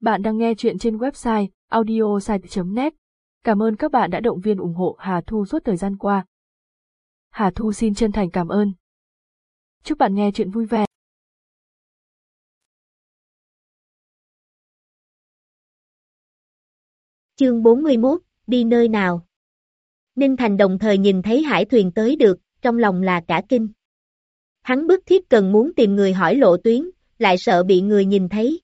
Bạn đang nghe chuyện trên website audiosite.net. Cảm ơn các bạn đã động viên ủng hộ Hà Thu suốt thời gian qua. Hà Thu xin chân thành cảm ơn. Chúc bạn nghe chuyện vui vẻ. Chương 41, đi nơi nào? Ninh Thành đồng thời nhìn thấy hải thuyền tới được, trong lòng là cả kinh. Hắn bức thiết cần muốn tìm người hỏi lộ tuyến, lại sợ bị người nhìn thấy.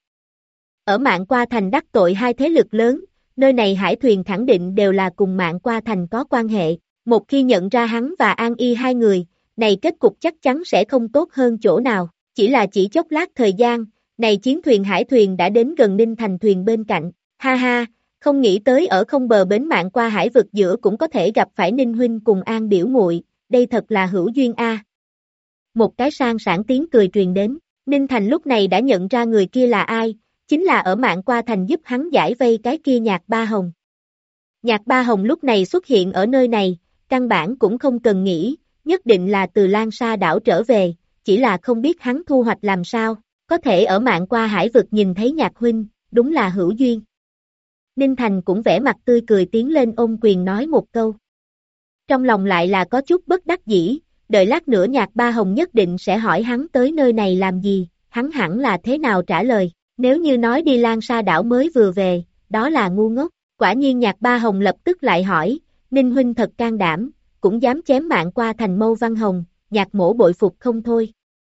Ở Mạn Qua Thành đắc tội hai thế lực lớn, nơi này hải thuyền khẳng định đều là cùng Mạn Qua Thành có quan hệ. Một khi nhận ra hắn và An Y hai người, này kết cục chắc chắn sẽ không tốt hơn chỗ nào. Chỉ chốc lát thời gian, này chiến thuyền hải thuyền đã đến gần Ninh Thành thuyền bên cạnh. Ha ha, không nghĩ tới ở không bờ bến Mạn Qua hải vực giữa cũng có thể gặp phải Ninh huynh cùng An biểu muội, đây thật là hữu duyên a. Một cái sang sảng tiếng cười truyền đến, Ninh Thành lúc này đã nhận ra người kia là ai, chính là ở Mạn Qua Thành giúp hắn giải vây cái kia Nhạc Ba Hồng. Nhạc Ba Hồng lúc này xuất hiện ở nơi này, căn bản cũng không cần nghĩ, nhất định là từ Lan Sa đảo trở về, chỉ là không biết hắn thu hoạch làm sao, có thể ở Mạn Qua hải vực nhìn thấy Nhạc huynh, đúng là hữu duyên. Ninh Thành cũng vẻ mặt tươi cười tiến lên ôm quyền nói một câu. Trong lòng lại là có chút bất đắc dĩ, đợi lát nữa Nhạc Ba Hồng nhất định sẽ hỏi hắn tới nơi này làm gì, hắn hẳn là thế nào trả lời. Nếu như nói đi Lan Sa đảo mới vừa về, đó là ngu ngốc. Quả nhiên Nhạc Ba Hồng lập tức lại hỏi, Ninh huynh thật can đảm, cũng dám chém Mạn Qua Thành Mâu Văn Hồng, Nhạc mỗ bội phục không thôi.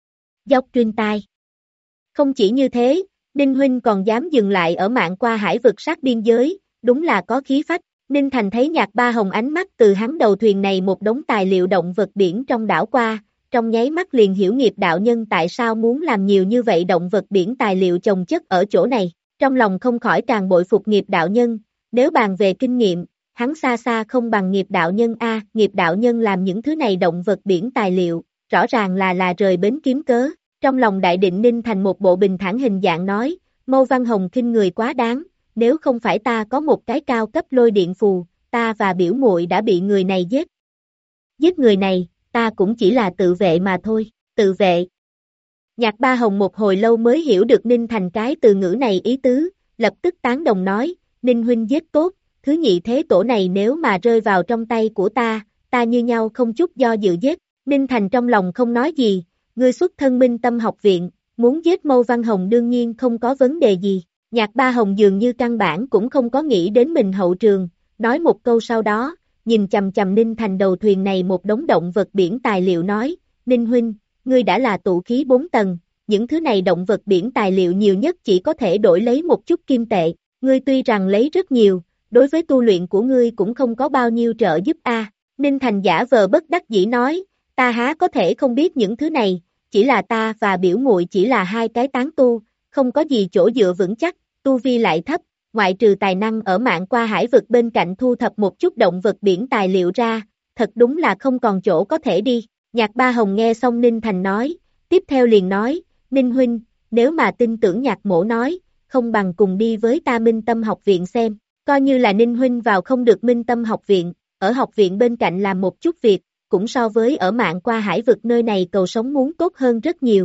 Dốc truyền tai. Không chỉ như thế, Ninh huynh còn dám dừng lại ở Mạn Qua hải vực sát biên giới, đúng là có khí phách. Ninh Thành thấy Nhạc Ba Hồng ánh mắt từ hắn đầu thuyền này một đống tài liệu động vật biển trong đảo qua, trong nháy mắt liền hiểu nghiệp đạo nhân tại sao muốn làm nhiều như vậy động vật biển tài liệu chồng chất ở chỗ này, trong lòng không khỏi càng bội phục nghiệp đạo nhân, nếu bàn về kinh nghiệm, hắn xa xa không bằng nghiệp đạo nhân a, nghiệp đạo nhân làm những thứ này động vật biển tài liệu, rõ ràng là rời bến kiếm cớ, trong lòng đại định Ninh Thành một bộ bình thản hình dạng nói, Mâu Văn Hồng khinh người quá đáng, nếu không phải ta có một cái cao cấp lôi điện phù, ta và biểu muội đã bị người này giết. Giết người này, ta cũng chỉ là tự vệ mà thôi, tự vệ. Nhạc Ba Hồng một hồi lâu mới hiểu được Ninh Thành cái từ ngữ này ý tứ, lập tức tán đồng nói, Ninh huynh giết tốt, thứ nhị thế tổ này nếu mà rơi vào trong tay của ta như nhau không chút do dự giết. Ninh Thành trong lòng không nói gì, ngươi xuất thân Minh Tâm học viện, muốn giết Mâu Văn Hồng đương nhiên không có vấn đề gì. Nhạc Ba Hồng dường như căn bản cũng không có nghĩ đến mình hậu trường, nói một câu sau đó, nhìn chầm chầm Ninh Thành đầu thuyền này một đống động vật biển tài liệu nói, Ninh huynh, ngươi đã là tụ khí 4 tầng, những thứ này động vật biển tài liệu nhiều nhất chỉ có thể đổi lấy một chút kim tệ, ngươi tuy rằng lấy rất nhiều, đối với tu luyện của ngươi cũng không có bao nhiêu trợ giúp a. Ninh Thành giả vờ bất đắc dĩ nói, ta há có thể không biết những thứ này, chỉ là ta và biểu muội chỉ là hai cái tán tu, không có gì chỗ dựa vững chắc, tu vi lại thấp, ngoại trừ tài năng ở Mạn Qua hải vực bên cạnh thu thập một chút động vật biển tài liệu ra, thật đúng là không còn chỗ có thể đi. Nhạc Ba Hồng nghe xong Ninh Thành nói, tiếp theo liền nói, Ninh huynh, nếu mà tin tưởng Nhạc mỗ nói, không bằng cùng đi với ta Minh Tâm học viện xem, coi như là Ninh huynh vào không được Minh Tâm học viện, ở học viện bên cạnh làm một chút việc, cũng so với ở Mạn Qua hải vực nơi này cầu sống muốn tốt hơn rất nhiều.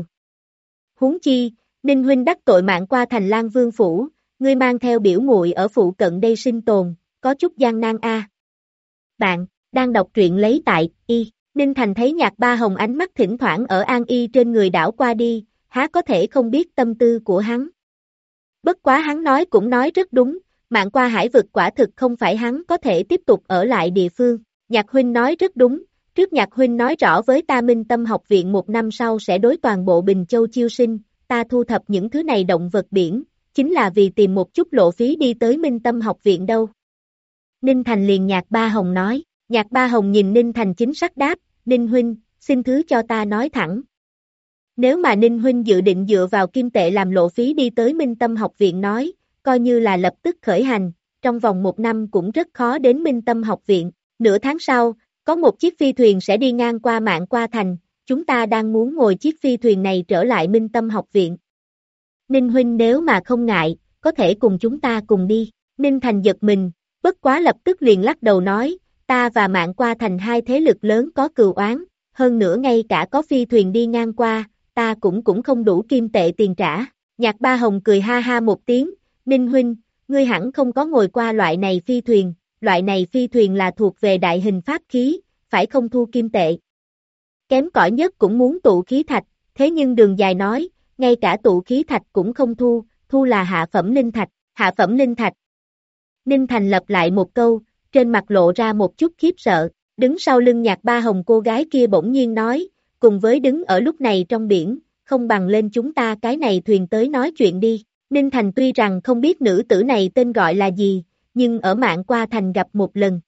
Huống chi, Ninh huynh đắc tội Mạn Qua Thành Lan Vương phủ, ngươi mang theo biểu muội ở phụ cận đây sinh tồn, có chút gian nan a. Bạn đang đọc truyện lấy tại y. Ninh Thành thấy Nhạc Ba Hồng ánh mắt thỉnh thoảng ở An Y trên người đảo qua đi, há có thể không biết tâm tư của hắn. Bất quá hắn nói cũng nói rất đúng, Mạn Qua hải vực quả thực không phải hắn có thể tiếp tục ở lại địa phương. Nhạc huynh nói rất đúng, trước Nhạc huynh nói rõ với ta Minh Tâm học viện 1 năm sau sẽ đối toàn bộ Bình Châu chiêu sinh, ta thu thập những thứ này động vật biển, chính là vì tìm một chút lộ phí đi tới Minh Tâm học viện đâu. Ninh Thành liền Nhạc Ba Hồng nói, Nhạc Ba Hồng nhìn Ninh Thành chính xác đáp, Ninh huynh, xin thứ cho ta nói thẳng. Nếu mà Ninh huynh dự định dựa vào kim tệ làm lộ phí đi tới Minh Tâm học viện nói, coi như là lập tức khởi hành, trong vòng 1 năm cũng rất khó đến Minh Tâm học viện. Nửa tháng sau, có một chiếc phi thuyền sẽ đi ngang qua Mạn Qua Thành, chúng ta đang muốn ngồi chiếc phi thuyền này trở lại Minh Tâm học viện. Ninh huynh nếu mà không ngại, có thể cùng chúng ta cùng đi. Ninh Thành giật mình, bất quá lập tức liền lắc đầu nói, ta và Mạn Qua Thành hai thế lực lớn có cừu oán, hơn nữa ngay cả có phi thuyền đi ngang qua, ta cũng không đủ kim tệ tiền trả. Nhạc Ba Hồng cười ha ha một tiếng, Ninh huynh, ngươi hẳn không có ngồi qua loại này phi thuyền là thuộc về đại hình pháp khí, phải không thu kim tệ. Kém cỏi nhất cũng muốn tụ khí thạch, thế nhưng Đường Dài nói, ngay cả tụ khí thạch cũng không thu, thu là hạ phẩm linh thạch. Ninh Thành lặp lại một câu, trên mặt lộ ra một chút khiếp sợ, đứng sau lưng Nhạc Ba Hồng cô gái kia bỗng nhiên nói, cùng với đứng ở lúc này trong biển, không bằng lên chúng ta cái này thuyền tới nói chuyện đi. Ninh Thành tuy rằng không biết nữ tử này tên gọi là gì, nhưng ở Mạn Qua Thành gặp một lần.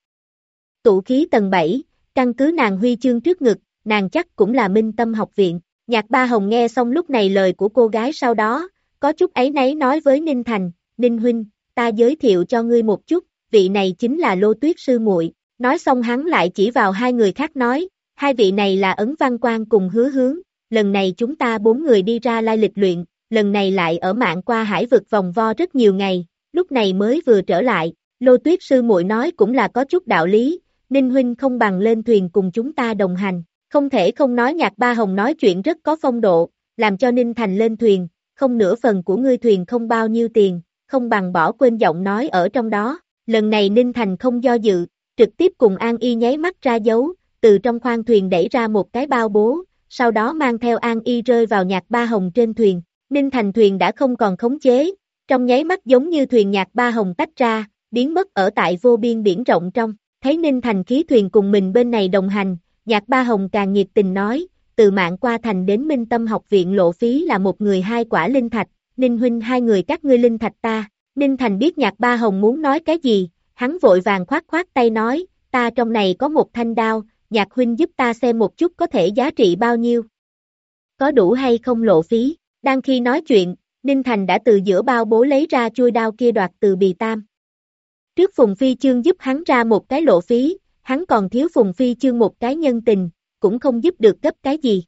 Tụ khí tầng 7, căn cứ nàng huy chương trước ngực, nàng chắc cũng là Minh Tâm học viện. Nhạc Ba Hồng nghe xong lúc này lời của cô gái sau đó, có chút áy náy nói với Ninh Thành, Ninh huynh, ta giới thiệu cho ngươi một chút, vị này chính là Lô Tuyết sư muội. Nói xong hắn lại chỉ vào hai người khác nói, hai vị này là Ấn Văn Quang cùng Hứa Hướng, lần này chúng ta 4 người đi ra lai lịch luyện, lần này lại ở Mạn Qua hải vực vòng vo rất nhiều ngày, lúc này mới vừa trở lại. Lô Tuyết sư muội nói cũng là có chút đạo lý, Ninh huynh không bằng lên thuyền cùng chúng ta đồng hành. Không thể không nói Nhạc Ba Hồng nói chuyện rất có phong độ, làm cho Ninh Thành lên thuyền, không nửa phần của ngươi thuyền không bao nhiêu tiền, không bằng bỏ quên giọng nói ở trong đó. Lần này Ninh Thành không do dự, trực tiếp cùng An Y nháy mắt ra dấu, từ trong khoang thuyền đẩy ra một cái bao bố, sau đó mang theo An Y rơi vào Nhạc Ba Hồng trên thuyền. Ninh Thành thuyền đã không còn khống chế, trong nháy mắt giống như thuyền Nhạc Ba Hồng tách ra, biến mất ở tại vô biên biển rộng trong. Thấy Ninh Thành khí thuyền cùng mình bên này đồng hành, Nhạc Ba Hồng càng nhiệt tình nói, từ Mạn Qua Thành đến Minh Tâm học viện lộ phí là một người 2 quả linh thạch, Ninh huynh 2 người các ngươi linh thạch ta. Ninh Thành biết Nhạc Ba Hồng muốn nói cái gì, hắn vội vàng khoát tay nói, ta trong này có một thanh đao, Nhạc huynh giúp ta xem một chút có thể giá trị bao nhiêu. Có đủ hay không lộ phí. Đang khi nói chuyện, Ninh Thành đã từ giữa bao bố lấy ra chuôi đao kia đoạt từ Bì Tam. Trước Phùng Phi Chương giúp hắn ra một cái lộ phí, hắn còn thiếu Phùng Phi Chương một cái nhân tình, cũng không giúp được gấp cái gì.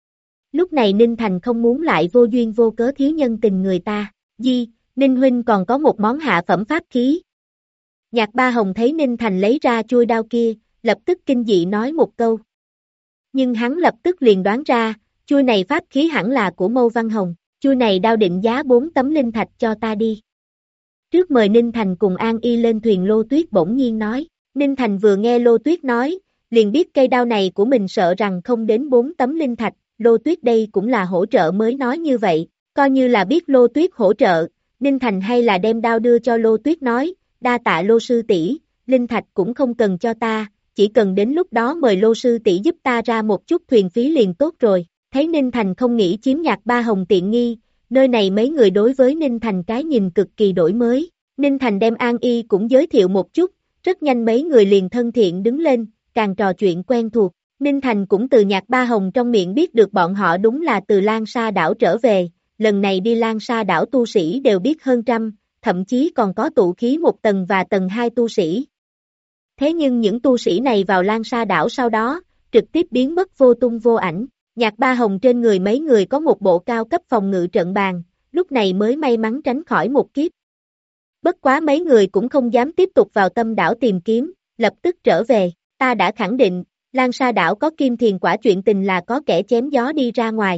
Lúc này Ninh Thành không muốn lại vô duyên vô cớ thiếu nhân tình người ta. Ninh huynh còn có một món hạ phẩm pháp khí. Nhạc Ba Hồng thấy Ninh Thành lấy ra chuôi đao kia, lập tức kinh dị nói một câu. Nhưng hắn lập tức liền đoán ra, chuôi này pháp khí hẳn là của Mâu Văn Hồng, chuôi này đao định giá 4 tấm linh thạch cho ta đi. Trước mời Ninh Thành cùng An Y lên thuyền. Lô Tuyết bỗng nhiên nói. Ninh Thành vừa nghe Lô Tuyết nói, liền biết cây đao này của mình sợ rằng không đến 4 tấm linh thạch. Lô Tuyết đây cũng là hỗ trợ mới nói như vậy, coi như là biết Lô Tuyết hỗ trợ, Ninh Thành hay là đem đao đưa cho Lô Tuyết nói, đa tạ Lô sư tỷ, linh thạch cũng không cần cho ta, chỉ cần đến lúc đó mời Lô sư tỷ giúp ta ra một chút thuyền phí liền tốt rồi. Thấy Ninh Thành không nghĩ chiếm Nhạc Ba Hồng tiện nghi, nơi này mấy người đối với Ninh Thành cái nhìn cực kỳ đổi mới. Ninh Thành đem An Y cũng giới thiệu một chút, rất nhanh mấy người liền thân thiện đứng lên, càng trò chuyện quen thuộc. Ninh Thành cũng từ Nhạc Ba Hồng trong miệng biết được bọn họ đúng là từ Lan Sa đảo trở về, lần này đi Lan Sa đảo tu sĩ đều biết hơn trăm, thậm chí còn có tụ khí 1 tầng và tầng 2 tu sĩ. Thế nhưng những tu sĩ này vào Lan Sa đảo sau đó, trực tiếp biến mất vô tung vô ảnh. Nhạc Ba Hồng trên người mấy người có một bộ cao cấp phòng ngự trận bàn, lúc này mới may mắn tránh khỏi một kiếp. Bất quá mấy người cũng không dám tiếp tục vào Tâm đảo tìm kiếm, lập tức trở về. Ta đã khẳng định, Lan Sa đảo có kim thiền quả, chuyện tình là có kẻ chém gió đi ra ngoài.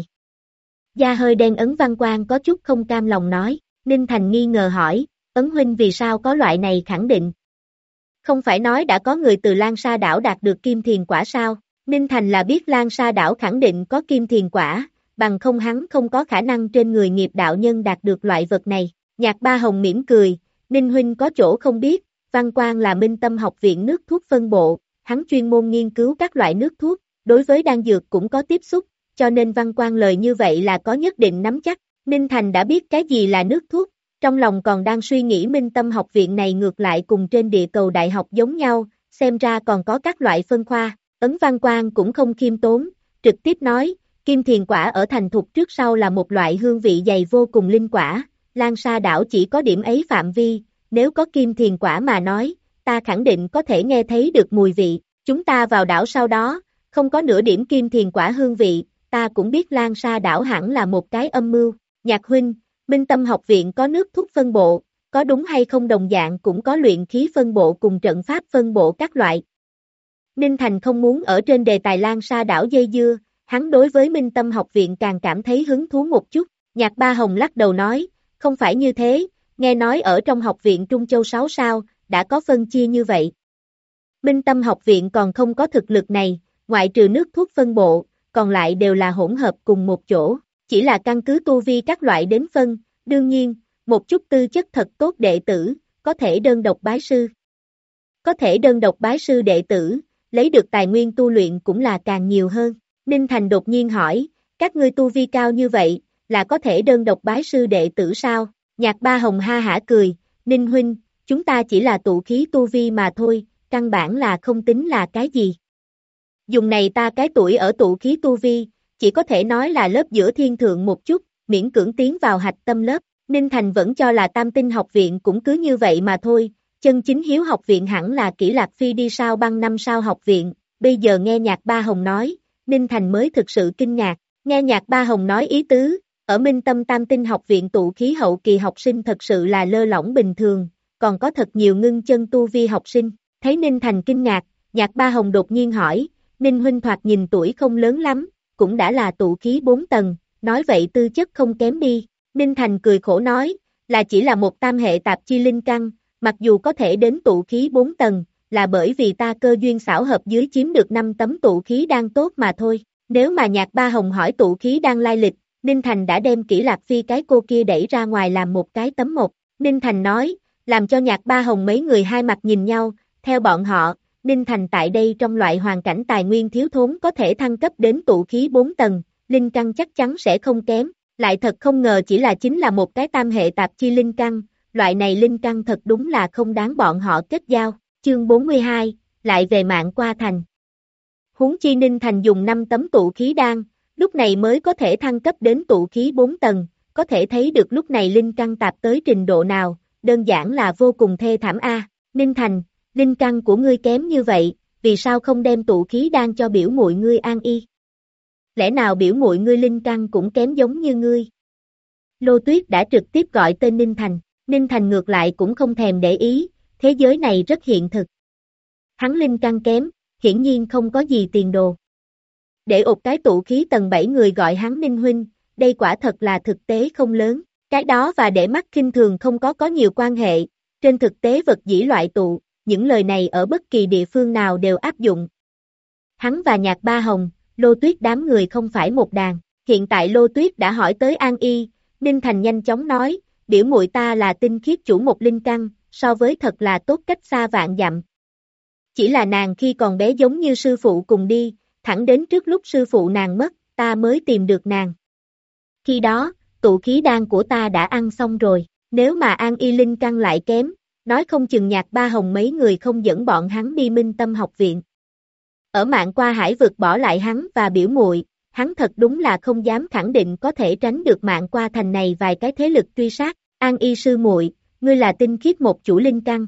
Da hơi đen Ấn Văn Quang có chút không cam lòng nói. Ninh Thành nghi ngờ hỏi, Ấn huynh vì sao có loại này khẳng định? Không phải nói đã có người từ Lan Sa đảo đạt được kim thiền quả sao? Ninh Thành là biết Lan Sa đảo khẳng định có kim thiền quả, bằng không hắn không có khả năng trên người nghiệp đạo nhân đạt được loại vật này. Nhạc Ba Hồng mỉm cười, Ninh huynh có chỗ không biết, Văn Quang là Minh Tâm học viện nước thuốc phân bộ, hắn chuyên môn nghiên cứu các loại nước thuốc, đối với đan dược cũng có tiếp xúc, cho nên Văn Quang lời như vậy là có nhất định nắm chắc. Ninh Thành đã biết cái gì là nước thuốc, trong lòng còn đang suy nghĩ Minh Tâm học viện này ngược lại cùng trên địa cầu đại học giống nhau, xem ra còn có các loại phân khoa. Ấn Văn Quang cũng không khiêm tốn, trực tiếp nói, kim thiền quả ở thành thục trước sau là một loại hương vị dày vô cùng linh quả, Lan Sa đảo chỉ có điểm ấy phạm vi, nếu có kim thiền quả mà nói, ta khẳng định có thể nghe thấy được mùi vị, chúng ta vào đảo sau đó, không có nửa điểm kim thiền quả hương vị, ta cũng biết Lan Sa đảo hẳn là một cái âm mưu. Nhạc huynh, Minh Tâm học viện có nước thuốc phân bộ, có đúng hay không đồng dạng cũng có luyện khí phân bộ cùng trận pháp phân bộ các loại. Ninh Thành không muốn ở trên đề tài Lan Sa đảo dây dưa, hắn đối với Minh Tâm học viện càng cảm thấy hứng thú một chút. Nhạc Ba Hồng lắc đầu nói, không phải như thế, nghe nói ở trong học viện Trung Châu 6 sao, đã có phân chia như vậy. Minh Tâm học viện còn không có thực lực này, ngoại trừ nước thuốc phân bộ, còn lại đều là hỗn hợp cùng một chỗ, chỉ là căn cứ tu vi các loại đến phân, đương nhiên, một chút tư chất thật tốt đệ tử, có thể đơn độc bái sư. Có thể đơn độc bái sư đệ tử, lấy được tài nguyên tu luyện cũng là càng nhiều hơn. Ninh Thành đột nhiên hỏi, các ngươi tu vi cao như vậy, là có thể đơn độc bái sư đệ tử sao? Nhạc Ba Hồng ha hả cười, Ninh huynh, chúng ta chỉ là tụ khí tu vi mà thôi, căn bản là không tính là cái gì. Dùng này ta cái tuổi ở tụ khí tu vi, chỉ có thể nói là lớp giữa thiên thượng một chút, miễn cưỡng tiến vào hạch tâm lớp. Ninh Thành vẫn cho là Tam Tinh học viện cũng cứ như vậy mà thôi, chân chính hiếu học viện hẳn là Kỷ Lạc Phi đi sao băng 5 sao học viện, bây giờ nghe Nhạc Ba Hồng nói, Ninh Thành mới thực sự kinh ngạc, nghe Nhạc Ba Hồng nói ý tứ, ở Minh Tâm Tam Tinh học viện tụ khí hậu kỳ học sinh thật sự là lơ lỏng bình thường, còn có thật nhiều ngưng chân tu vi học sinh, thấy Ninh Thành kinh ngạc, Nhạc Ba Hồng đột nhiên hỏi, Ninh huynh thoạt nhìn tuổi không lớn lắm, cũng đã là tụ khí 4 tầng, nói vậy tư chất không kém đi, Ninh Thành cười khổ nói, là chỉ là một tam hệ tạp chi linh căn, mặc dù có thể đến tụ khí 4 tầng, là bởi vì ta cơ duyên xảo hợp dưới chiếm được 5 tấm tụ khí đan tốt mà thôi. Nếu mà Nhạc Ba Hồng hỏi tụ khí đan lai lịch, Ninh Thành đã đem Kỷ Lạc Phi cái cô kia đẩy ra ngoài làm một cái tấm một. Ninh Thành nói, làm cho Nhạc Ba Hồng mấy người hai mặt nhìn nhau, theo bọn họ, Ninh Thành tại đây trong loại hoàn cảnh tài nguyên thiếu thốn có thể thăng cấp đến tụ khí 4 tầng, linh căn chắc chắn sẽ không kém, lại thật không ngờ chỉ là chính là một cái tam hệ tạp chi linh căn, loại này linh căn thật đúng là không đáng bọn họ kết giao. Chương 42, lại về Mạn Qua Thành. Huống chi Ninh Thành dùng 5 tấm tụ khí đan, lúc này mới có thể thăng cấp đến tụ khí 4 tầng, có thể thấy được lúc này linh căn tạp tới trình độ nào, đơn giản là vô cùng thê thảm a. Ninh Thành, linh căn của ngươi kém như vậy, vì sao không đem tụ khí đan cho biểu muội ngươi An Y? Lẽ nào biểu muội ngươi linh căn cũng kém giống như ngươi? Lô Tuyết đã trực tiếp gọi tên Ninh Thành, Ninh Thành ngược lại cũng không thèm để ý, thế giới này rất hiện thực. Hắn linh căn kém, hiển nhiên không có gì tiền đồ. Để ột cái tụ khí tầng 7 người gọi hắn Ninh huynh, đây quả thật là thực tế không lớn, cái đó và để mắt khinh thường không có nhiều quan hệ, trên thực tế vật dĩ loại tụ, những lời này ở bất kỳ địa phương nào đều áp dụng. Hắn và Nhạc Ba Hồng, Lô Tuyết đám người không phải một đàn, hiện tại Lô Tuyết đã hỏi tới An Y, Ninh Thành nhanh chóng nói, biểu muội ta là tinh khiết chủ một linh căn, so với thật là tốt cách xa vạn dặm. Chỉ là nàng khi còn bé giống như sư phụ cùng đi, thẳng đến trước lúc sư phụ nàng mất, ta mới tìm được nàng. Khi đó, tụ khí đan của ta đã ăn xong rồi, nếu mà An Y linh căn lại kém, nói không chừng Nhạc Ba Hồng mấy người không dẫn bọn hắn đi Minh Tâm học viện. Ở Mạn Qua hải vực bỏ lại hắn và biểu muội, hắn thật đúng là không dám khẳng định có thể tránh được Mạn Qua thành này vài cái thế lực truy sát. An Y sư muội, ngươi là tinh khiết một chủ linh căn.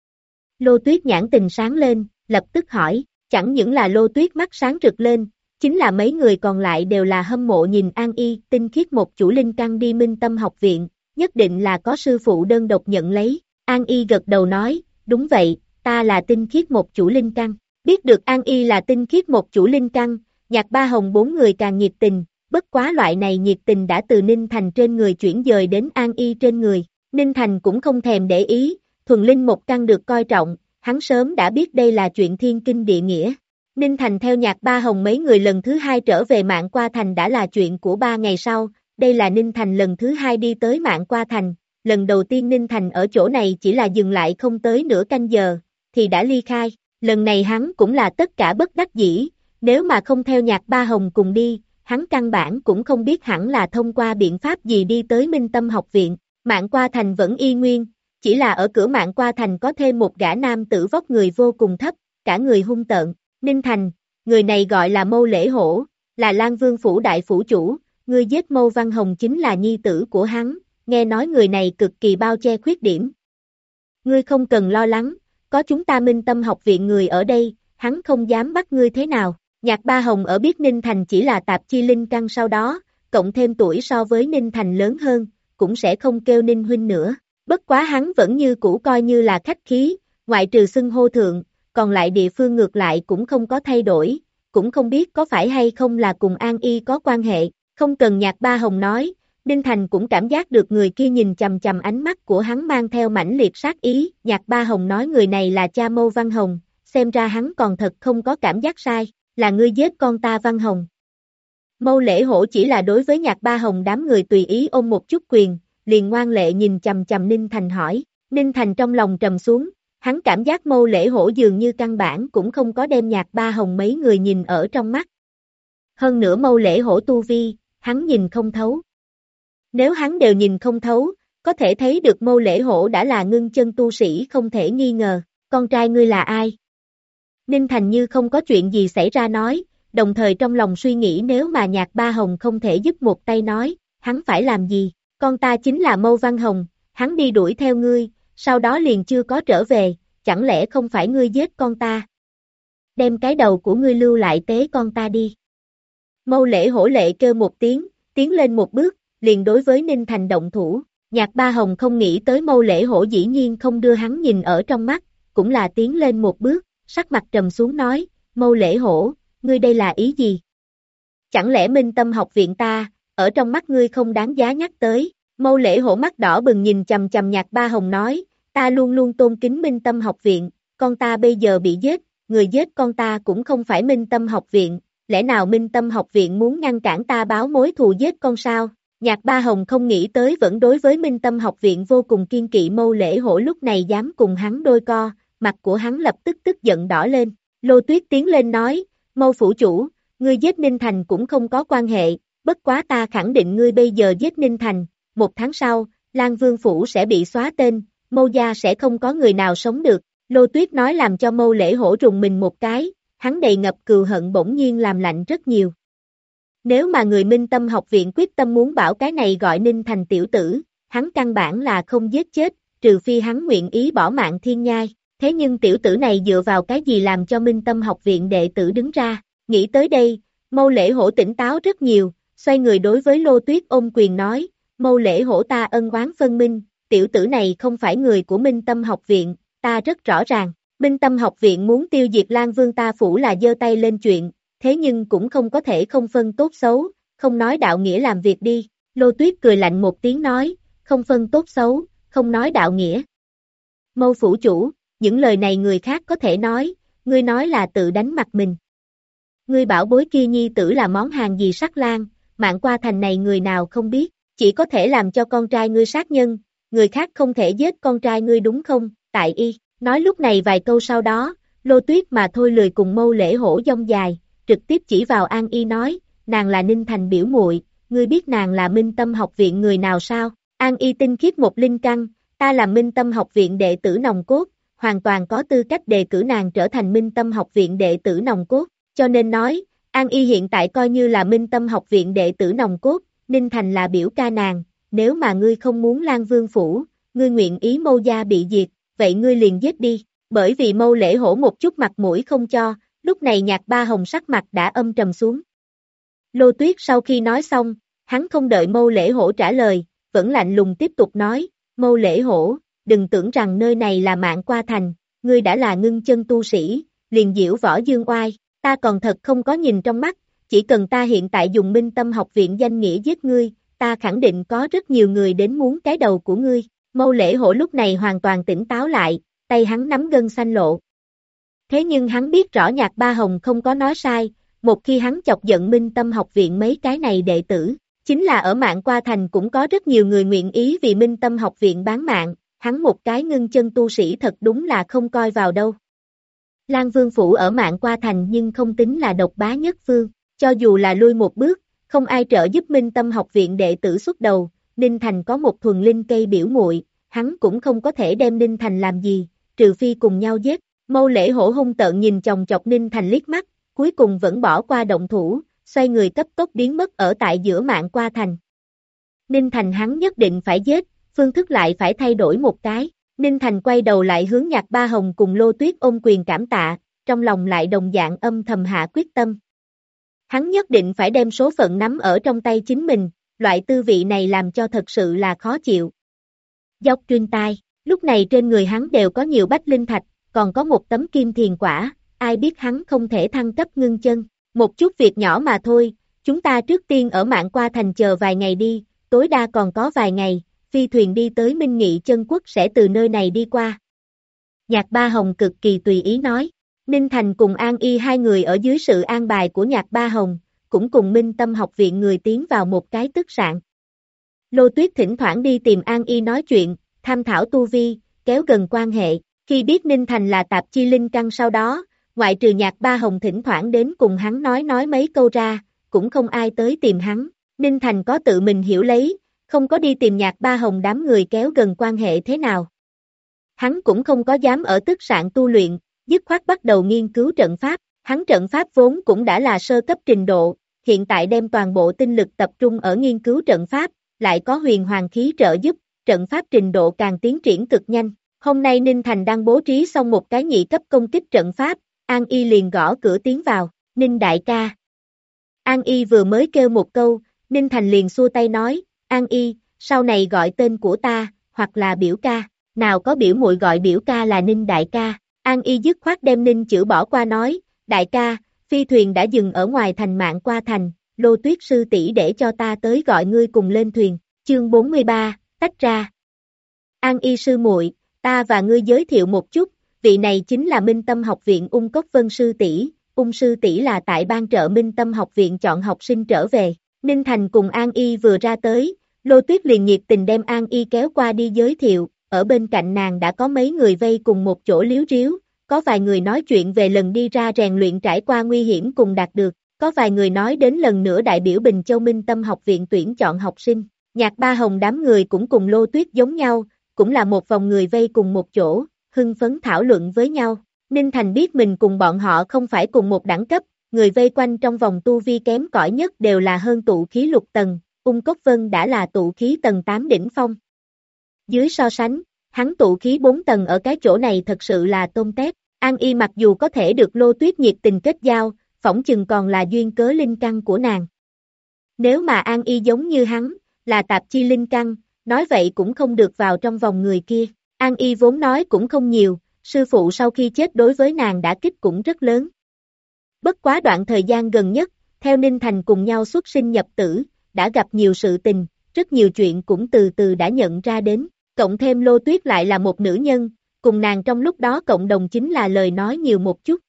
Lô Tuyết nhãn tình sáng lên, lập tức hỏi, chẳng những là Lô Tuyết mắt sáng rực lên, chính là mấy người còn lại đều là hâm mộ nhìn An Y tinh khiết một chủ linh căn đi Minh Tâm học viện, nhất định là có sư phụ đơn độc nhận lấy. An Y gật đầu nói, đúng vậy, ta là tinh khiết một chủ linh căn. Biết được An Y là tinh khiết một chủ linh căn, Nhạc Ba Hồng 4 người càng nhiệt tình, bất quá loại này nhiệt tình đã từ Ninh Thành trên người chuyển dời đến An Y trên người. Ninh Thành cũng không thèm để ý, thuần linh một căn được coi trọng, hắn sớm đã biết đây là chuyện thiên kinh địa nghĩa. Ninh Thành theo Nhạc Ba Hồng mấy người lần thứ 2 trở về Mạn Qua Thành đã là chuyện của 3 ngày sau, đây là Ninh Thành lần thứ 2 đi tới Mạn Qua Thành, lần đầu tiên Ninh Thành ở chỗ này chỉ là dừng lại không tới nửa canh giờ, thì đã ly khai, lần này hắn cũng là tất cả bất đắc dĩ, nếu mà không theo Nhạc Ba Hồng cùng đi, hắn căn bản cũng không biết hẳn là thông qua biện pháp gì đi tới Minh Tâm học viện. Mạn Qua Thành vẫn y nguyên, chỉ là ở cửa Mạn Qua Thành có thêm một gã nam tử vóc người vô cùng thấp, cả người hung tợn. Ninh Thành, người này gọi là Mâu Lễ Hổ, là Lan Vương phủ đại phủ chủ, ngươi giết Mâu Văn Hồng chính là nhi tử của hắn, nghe nói người này cực kỳ bao che khuyết điểm. Ngươi không cần lo lắng, có chúng ta Minh Tâm học viện người ở đây, hắn không dám bắt ngươi thế nào. Nhạc Ba Hồng ở biết Ninh Thành chỉ là tạp chi linh căn sau đó, cộng thêm tuổi so với Ninh Thành lớn hơn, cũng sẽ không kêu Ninh huynh nữa. Bất quá hắn vẫn như cũ coi như là khách khí, ngoại trừ xưng hô thượng, còn lại địa phương ngược lại cũng không có thay đổi, cũng không biết có phải hay không là cùng An Y có quan hệ, không cần Nhạc Ba Hồng nói, Ninh Thành cũng cảm giác được người kia nhìn chằm chằm, ánh mắt của hắn mang theo mãnh liệt sát ý. Nhạc Ba Hồng nói người này là cha Mâu Văn Hồng, xem ra hắn còn thật không có cảm giác sai, là ngươi giết con ta Văn Hồng. Mâu Lễ Hổ chỉ là đối với Nhạc Ba Hồng đám người tùy ý ôm một chút quyền, liền ngoan lệ nhìn chằm chằm Ninh Thành hỏi. Ninh Thành trong lòng trầm xuống, hắn cảm giác Mâu Lễ Hổ dường như căn bản cũng không có đem Nhạc Ba Hồng mấy người nhìn ở trong mắt. Hơn nữa Mâu Lễ Hổ tu vi, hắn nhìn không thấu. Nếu hắn đều nhìn không thấu, có thể thấy được Mâu Lễ Hổ đã là ngưng chân tu sĩ không thể nghi ngờ. Con trai ngươi là ai? Ninh Thành như không có chuyện gì xảy ra nói, đồng thời trong lòng suy nghĩ nếu mà Nhạc Ba Hồng không thể giúp một tay nói, hắn phải làm gì? Con ta chính là Mâu Văn Hồng, hắn đi đuổi theo ngươi, sau đó liền chưa có trở về, chẳng lẽ không phải ngươi giết con ta? Đem cái đầu của ngươi lưu lại tế con ta đi. Mâu Lễ Hổ lệ kêu một tiếng, tiến lên một bước, liền đối với Ninh Thành động thủ. Nhạc Ba Hồng không nghĩ tới Mâu Lễ Hổ dĩ nhiên không đưa hắn nhìn ở trong mắt, cũng là tiến lên một bước, sắc mặt trầm xuống nói, Mâu Lễ Hổ, ngươi đây là ý gì? Chẳng lẽ Minh Tâm học viện ta, ở trong mắt ngươi không đáng giá nhắc tới? Mâu Lễ Hổ mắt đỏ bừng nhìn chằm chằm Nhạc Ba Hồng nói, ta luôn luôn tôn kính Minh Tâm học viện, con ta bây giờ bị giết, người giết con ta cũng không phải Minh Tâm học viện, lẽ nào Minh Tâm học viện muốn ngăn cản ta báo mối thù giết con sao? Nhạc Ba Hồng không nghĩ tới vẫn đối với Minh Tâm học viện vô cùng kiên kỵ Mâu Lễ Hổ lúc này dám cùng hắn đôi co, mặt của hắn lập tức tức giận đỏ lên. Lô Tuyết tiến lên nói, Mâu phủ chủ, ngươi giết Ninh Thành cũng không có quan hệ, bất quá ta khẳng định ngươi bây giờ giết Ninh Thành, 1 tháng sau, Lan Vương phủ sẽ bị xóa tên, Mâu gia sẽ không có người nào sống được. Lô Tuyết nói làm cho Mâu Lễ Hổ rùng mình một cái, hắn đầy ngập cừu hận bỗng nhiên làm lạnh rất nhiều. Nếu mà người Minh Tâm học viện quyết tâm muốn bảo cái này gọi Ninh Thành tiểu tử, hắn căn bản là không giết chết, trừ phi hắn nguyện ý bỏ mạng thiên nhai. Thế nhưng tiểu tử này dựa vào cái gì làm cho Minh Tâm học viện đệ tử đứng ra? Nghĩ tới đây, Mâu Lễ Hổ tỉnh táo rất nhiều, xoay người đối với Lô Tuyết ôm quyền nói, Mâu Lễ Hổ ta ân oán phân minh, tiểu tử này không phải người của Minh Tâm học viện, ta rất rõ ràng. Minh Tâm học viện muốn tiêu diệt Lan Vương ta phủ là giơ tay lên chuyện, thế nhưng cũng không có thể không phân tốt xấu, không nói đạo nghĩa làm việc đi. Lô Tuyết cười lạnh một tiếng nói, không phân tốt xấu, không nói đạo nghĩa. Mâu phủ chủ, những lời này người khác có thể nói, ngươi nói là tự đánh mặt mình. Ngươi bảo bối kia nhi tử là món hàng gì sắc lang, Mạn Qua thành này người nào không biết, chỉ có thể làm cho con trai ngươi sát nhân, người khác không thể giết con trai ngươi đúng không? Tại y, nói lúc này vài câu sau đó, Lô Tuyết mà thôi lười cùng Mâu Lễ Hổ dông dài, trực tiếp chỉ vào An Y nói, nàng là Ninh Thành biểu muội, ngươi biết nàng là Minh Tâm học viện người nào sao? An Y tinh khiết một linh căn, ta là Minh Tâm học viện đệ tử nòng cốt, hoàn toàn có tư cách đề cử nàng trở thành Minh Tâm học viện đệ tử nòng cốt, cho nên nói, An Y hiện tại coi như là Minh Tâm học viện đệ tử nòng cốt, Ninh Thành là biểu ca nàng, nếu mà ngươi không muốn Lan Vương phủ, ngươi nguyện ý Mâu gia bị diệt, vậy ngươi liền giết đi, bởi vì Mâu Lễ Hổ một chút mặt mũi không cho, lúc này Nhạc Ba Hồng sắc mặt đã âm trầm xuống. Lô Tuyết sau khi nói xong, hắn không đợi Mâu Lễ Hổ trả lời, vẫn lạnh lùng tiếp tục nói, Mâu Lễ Hổ, đừng tưởng rằng nơi này là Mạn Qua thành, ngươi đã là ngưng chân tu sĩ, liền diễu võ dương oai, ta còn thật không có nhìn trong mắt, chỉ cần ta hiện tại dùng Minh Tâm học viện danh nghĩa giết ngươi, ta khẳng định có rất nhiều người đến muốn cái đầu của ngươi. Mâu Lễ Hổ lúc này hoàn toàn tỉnh táo lại, tay hắn nắm gân xanh lộ. Thế nhưng hắn biết rõ Nhạc Ba Hồng không có nói sai, một khi hắn chọc giận Minh Tâm học viện mấy cái này đệ tử, chính là ở Mạn Qua thành cũng có rất nhiều người nguyện ý vì Minh Tâm học viện bán mạng, hắn một cái ngưng chân tu sĩ thật đúng là không coi vào đâu. Lan Vương phủ ở Mạn Qua thành nhưng không tính là độc bá nhất phương, cho dù là lui một bước, không ai trợ giúp Minh Tâm học viện đệ tử xuất đầu, Ninh Thành có một thuần linh cây biểu muội, hắn cũng không có thể đem Ninh Thành làm gì, trừ phi cùng nhau giết. Mâu Lễ Hổ hung tợn nhìn chòng chọc Ninh Thành liếc mắt, cuối cùng vẫn bỏ qua động thủ, xoay người cấp tốc biến mất ở tại giữa Mạn Qua thành. Ninh Thành hắn nhất định phải giết, phương thức lại phải thay đổi một cái. Ninh Thành quay đầu lại hướng Nhạc Ba Hồng cùng Lô Tuyết ôm quyền cảm tạ, trong lòng lại đồng dạng âm thầm hạ quyết tâm. Hắn nhất định phải đem số phận nắm ở trong tay chính mình, loại tư vị này làm cho thật sự là khó chịu. Dốc truyền tai, lúc này trên người hắn đều có nhiều bách linh thạch, còn có một tấm kim thiền quả, ai biết hắn không thể thăng cấp ngưng chân. Một chút việc nhỏ mà thôi, chúng ta trước tiên ở Mạn Qua thành chờ vài ngày đi, tối đa còn có vài ngày, phi thuyền đi tới Minh Nghị Chân Quốc sẽ từ nơi này đi qua. Nhạc Ba Hồng cực kỳ tùy ý nói. Ninh Thành cùng An Y hai người ở dưới sự an bài của Nhạc Ba Hồng, cũng cùng Minh Tâm học viện người tiến vào một cái tức sạn. Lô Tuyết thỉnh thoảng đi tìm An Y nói chuyện, tham thảo tu vi, kéo gần quan hệ. Khi biết Ninh Thành là tạp chi linh căn sau đó, ngoại trừ Nhạc Ba Hồng thỉnh thoảng đến cùng hắn nói mấy câu ra, cũng không ai tới tìm hắn. Ninh Thành có tự mình hiểu lấy, không có đi tìm Nhạc Ba Hồng đám người kéo gần quan hệ thế nào. Hắn cũng không có dám ở tức sạn tu luyện, dứt khoát bắt đầu nghiên cứu trận pháp. Hắn trận pháp vốn cũng đã là sơ cấp trình độ, hiện tại đem toàn bộ tinh lực tập trung ở nghiên cứu trận pháp, lại có huyền hoàng khí trợ giúp, trận pháp trình độ càng tiến triển cực nhanh. Hôm nay Ninh Thành đang bố trí xong một cái nhị cấp công kích trận pháp, An Y liền gõ cửa tiến vào, Ninh đại ca. An Y vừa mới kêu một câu, Ninh Thành liền xua tay nói, An Y, sau này gọi tên của ta, hoặc là biểu ca, nào có biểu muội gọi biểu ca là Ninh đại ca. An Y dứt khoát đem Ninh chữ bỏ qua nói, đại ca, phi thuyền đã dừng ở ngoài thành Mạn Qua thành, Lô Tuyết sư tỷ để cho ta tới gọi ngươi cùng lên thuyền. Chương 43, tách ra. An Y sư muội, ta và ngươi giới thiệu một chút, vị này chính là Minh Tâm học viện Ung Cốc Vân sư tỷ, Ung sư tỷ là tại ban trợ Minh Tâm học viện chọn học sinh trở về. Ninh Thành cùng An Y vừa ra tới, Lô Tuyết liền nhiệt tình đem An Y kéo qua đi giới thiệu, ở bên cạnh nàng đã có mấy người vây cùng một chỗ líu ríu, có vài người nói chuyện về lần đi ra rèn luyện trải qua nguy hiểm cùng đạt được, có vài người nói đến lần nữa đại biểu Bình Châu Minh Tâm học viện tuyển chọn học sinh. Nhạc Ba Hồng đám người cũng cùng Lô Tuyết giống nhau, cũng là một vòng người vây cùng một chỗ, hưng phấn thảo luận với nhau. Ninh Thành biết mình cùng bọn họ không phải cùng một đẳng cấp, người vây quanh trong vòng tu vi kém cỏi nhất đều là hơn tụ khí lục tầng, Ung Cốc Vân đã là tụ khí tầng 8 đỉnh phong. Dưới so sánh, hắn tụ khí 4 tầng ở cái chỗ này thật sự là tôm tép. An Y mặc dù có thể được Lô Tuyết nhiệt tình kết giao, phỏng chừng còn là duyên cớ linh căn của nàng. Nếu mà An Y giống như hắn, là tạp chi linh căn, nói vậy cũng không được vào trong vòng người kia. An Y vốn nói cũng không nhiều, sư phụ sau khi chết đối với nàng đã kích cũng rất lớn. Bất quá đoạn thời gian gần nhất, theo Ninh Thành cùng nhau xuất sinh nhập tử, đã gặp nhiều sự tình, rất nhiều chuyện cũng từ từ đã nhận ra đến, cộng thêm Lô Tuyết lại là một nữ nhân, cùng nàng trong lúc đó cộng đồng chính là lời nói nhiều một chút.